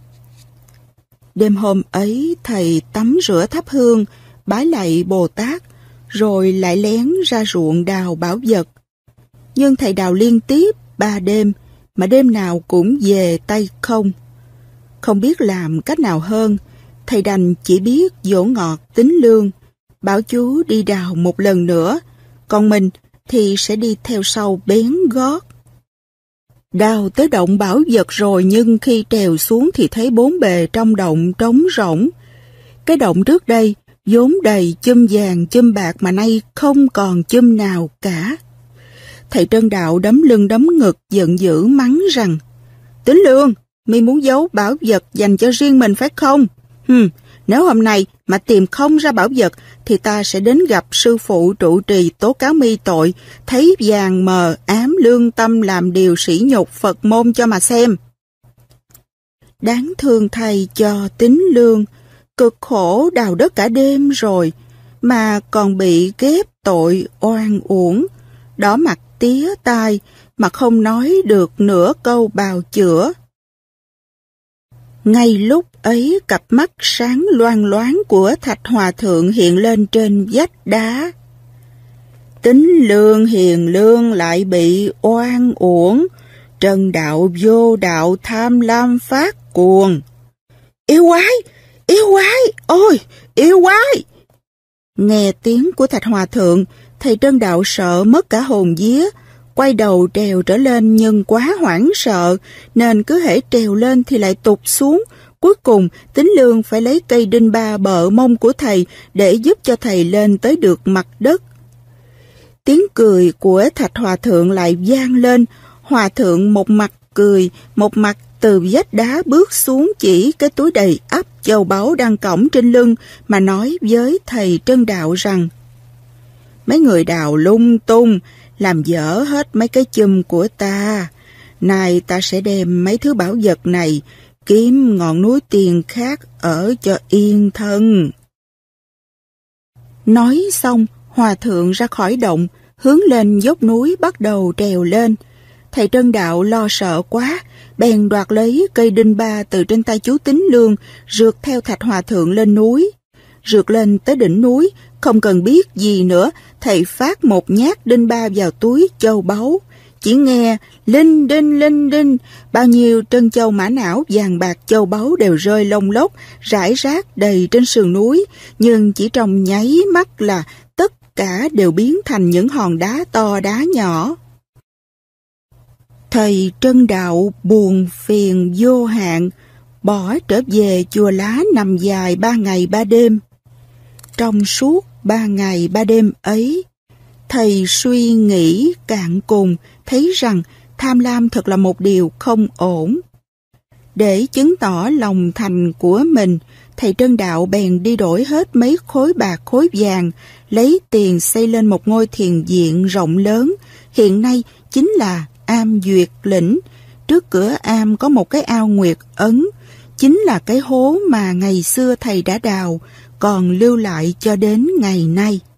Đêm hôm ấy, thầy tắm rửa thắp hương, bái lạy Bồ Tát, rồi lại lén ra ruộng đào bảo vật. Nhưng thầy đào liên tiếp ba đêm, mà đêm nào cũng về tay không. Không biết làm cách nào hơn, thầy đành chỉ biết dỗ ngọt Tính lương, bảo chú đi đào một lần nữa, còn mình thì sẽ đi theo sau bén gót. Đào tới động bảo vật rồi, nhưng khi trèo xuống thì thấy bốn bề trong động trống rỗng. Cái động trước đây vốn đầy chum vàng chum bạc mà nay không còn chum nào cả. Thầy Trân Đạo đấm lưng đấm ngực giận dữ mắng rằng: Tính lương, mi muốn giấu bảo vật dành cho riêng mình phải không? Hừm, nếu hôm nay mà tìm không ra bảo vật thì ta sẽ đến gặp sư phụ trụ trì tố cáo mi tội, thấy vàng mờ ám lương tâm làm điều sỉ nhục Phật môn cho mà xem. Đáng thương thầy cho Tính lương, cực khổ đào đất cả đêm rồi mà còn bị ghép tội oan uổng, đỏ mặt tía tai mà không nói được nửa câu bào chữa. Ngay lúc ấy, cặp mắt sáng loang loáng của Thạch Hòa Thượng hiện lên trên vách đá. Tính lương hiền lương lại bị oan uổng, Trân Đạo vô đạo tham lam phát cuồng. Yêu quái! Yêu quái! Ôi! Yêu quái! Nghe tiếng của Thạch Hòa Thượng, thầy Trân Đạo sợ mất cả hồn vía, quay đầu trèo trở lên nhưng quá hoảng sợ, nên cứ hễ trèo lên thì lại tụt xuống. Cuối cùng, Tính lương phải lấy cây đinh ba bợ mông của thầy để giúp cho thầy lên tới được mặt đất. Tiếng cười của Thạch Hòa Thượng lại vang lên. Hòa Thượng một mặt cười, một mặt từ vách đá bước xuống, chỉ cái túi đầy ắp châu báu đang cõng trên lưng mà nói với thầy Trân Đạo rằng: Mấy người đào lung tung, làm dở hết mấy cái chum của ta. Nay ta sẽ đem mấy thứ bảo vật này kiếm ngọn núi tiền khác ở cho yên thân. Nói xong, Hòa Thượng ra khỏi động, hướng lên dốc núi bắt đầu trèo lên. Thầy Trân Đạo lo sợ quá, bèn đoạt lấy cây đinh ba từ trên tay chú Tính lương, rượt theo Thạch Hòa Thượng lên núi. Rượt lên tới đỉnh núi, không cần biết gì nữa, thầy phát một nhát đinh ba vào túi châu báu. Chỉ nghe linh đinh linh đinh, bao nhiêu trân châu mã não vàng bạc châu báu đều rơi lông lốc, rải rác đầy trên sườn núi, nhưng chỉ trong nháy mắt là tất cả đều biến thành những hòn đá to đá nhỏ. Thầy Trân Đạo buồn phiền vô hạn, bỏ trở về chùa Lá nằm dài ba ngày ba đêm. Trong suốt ba ngày ba đêm ấy, thầy suy nghĩ cạn cùng, thấy rằng tham lam thật là một điều không ổn. Để chứng tỏ lòng thành của mình, thầy Trân Đạo bèn đi đổi hết mấy khối bạc khối vàng, lấy tiền xây lên một ngôi thiền viện rộng lớn, hiện nay chính là Am Duyệt Lĩnh. Trước cửa am có một cái ao nguyệt ấn, chính là cái hố mà ngày xưa thầy đã đào, còn lưu lại cho đến ngày nay.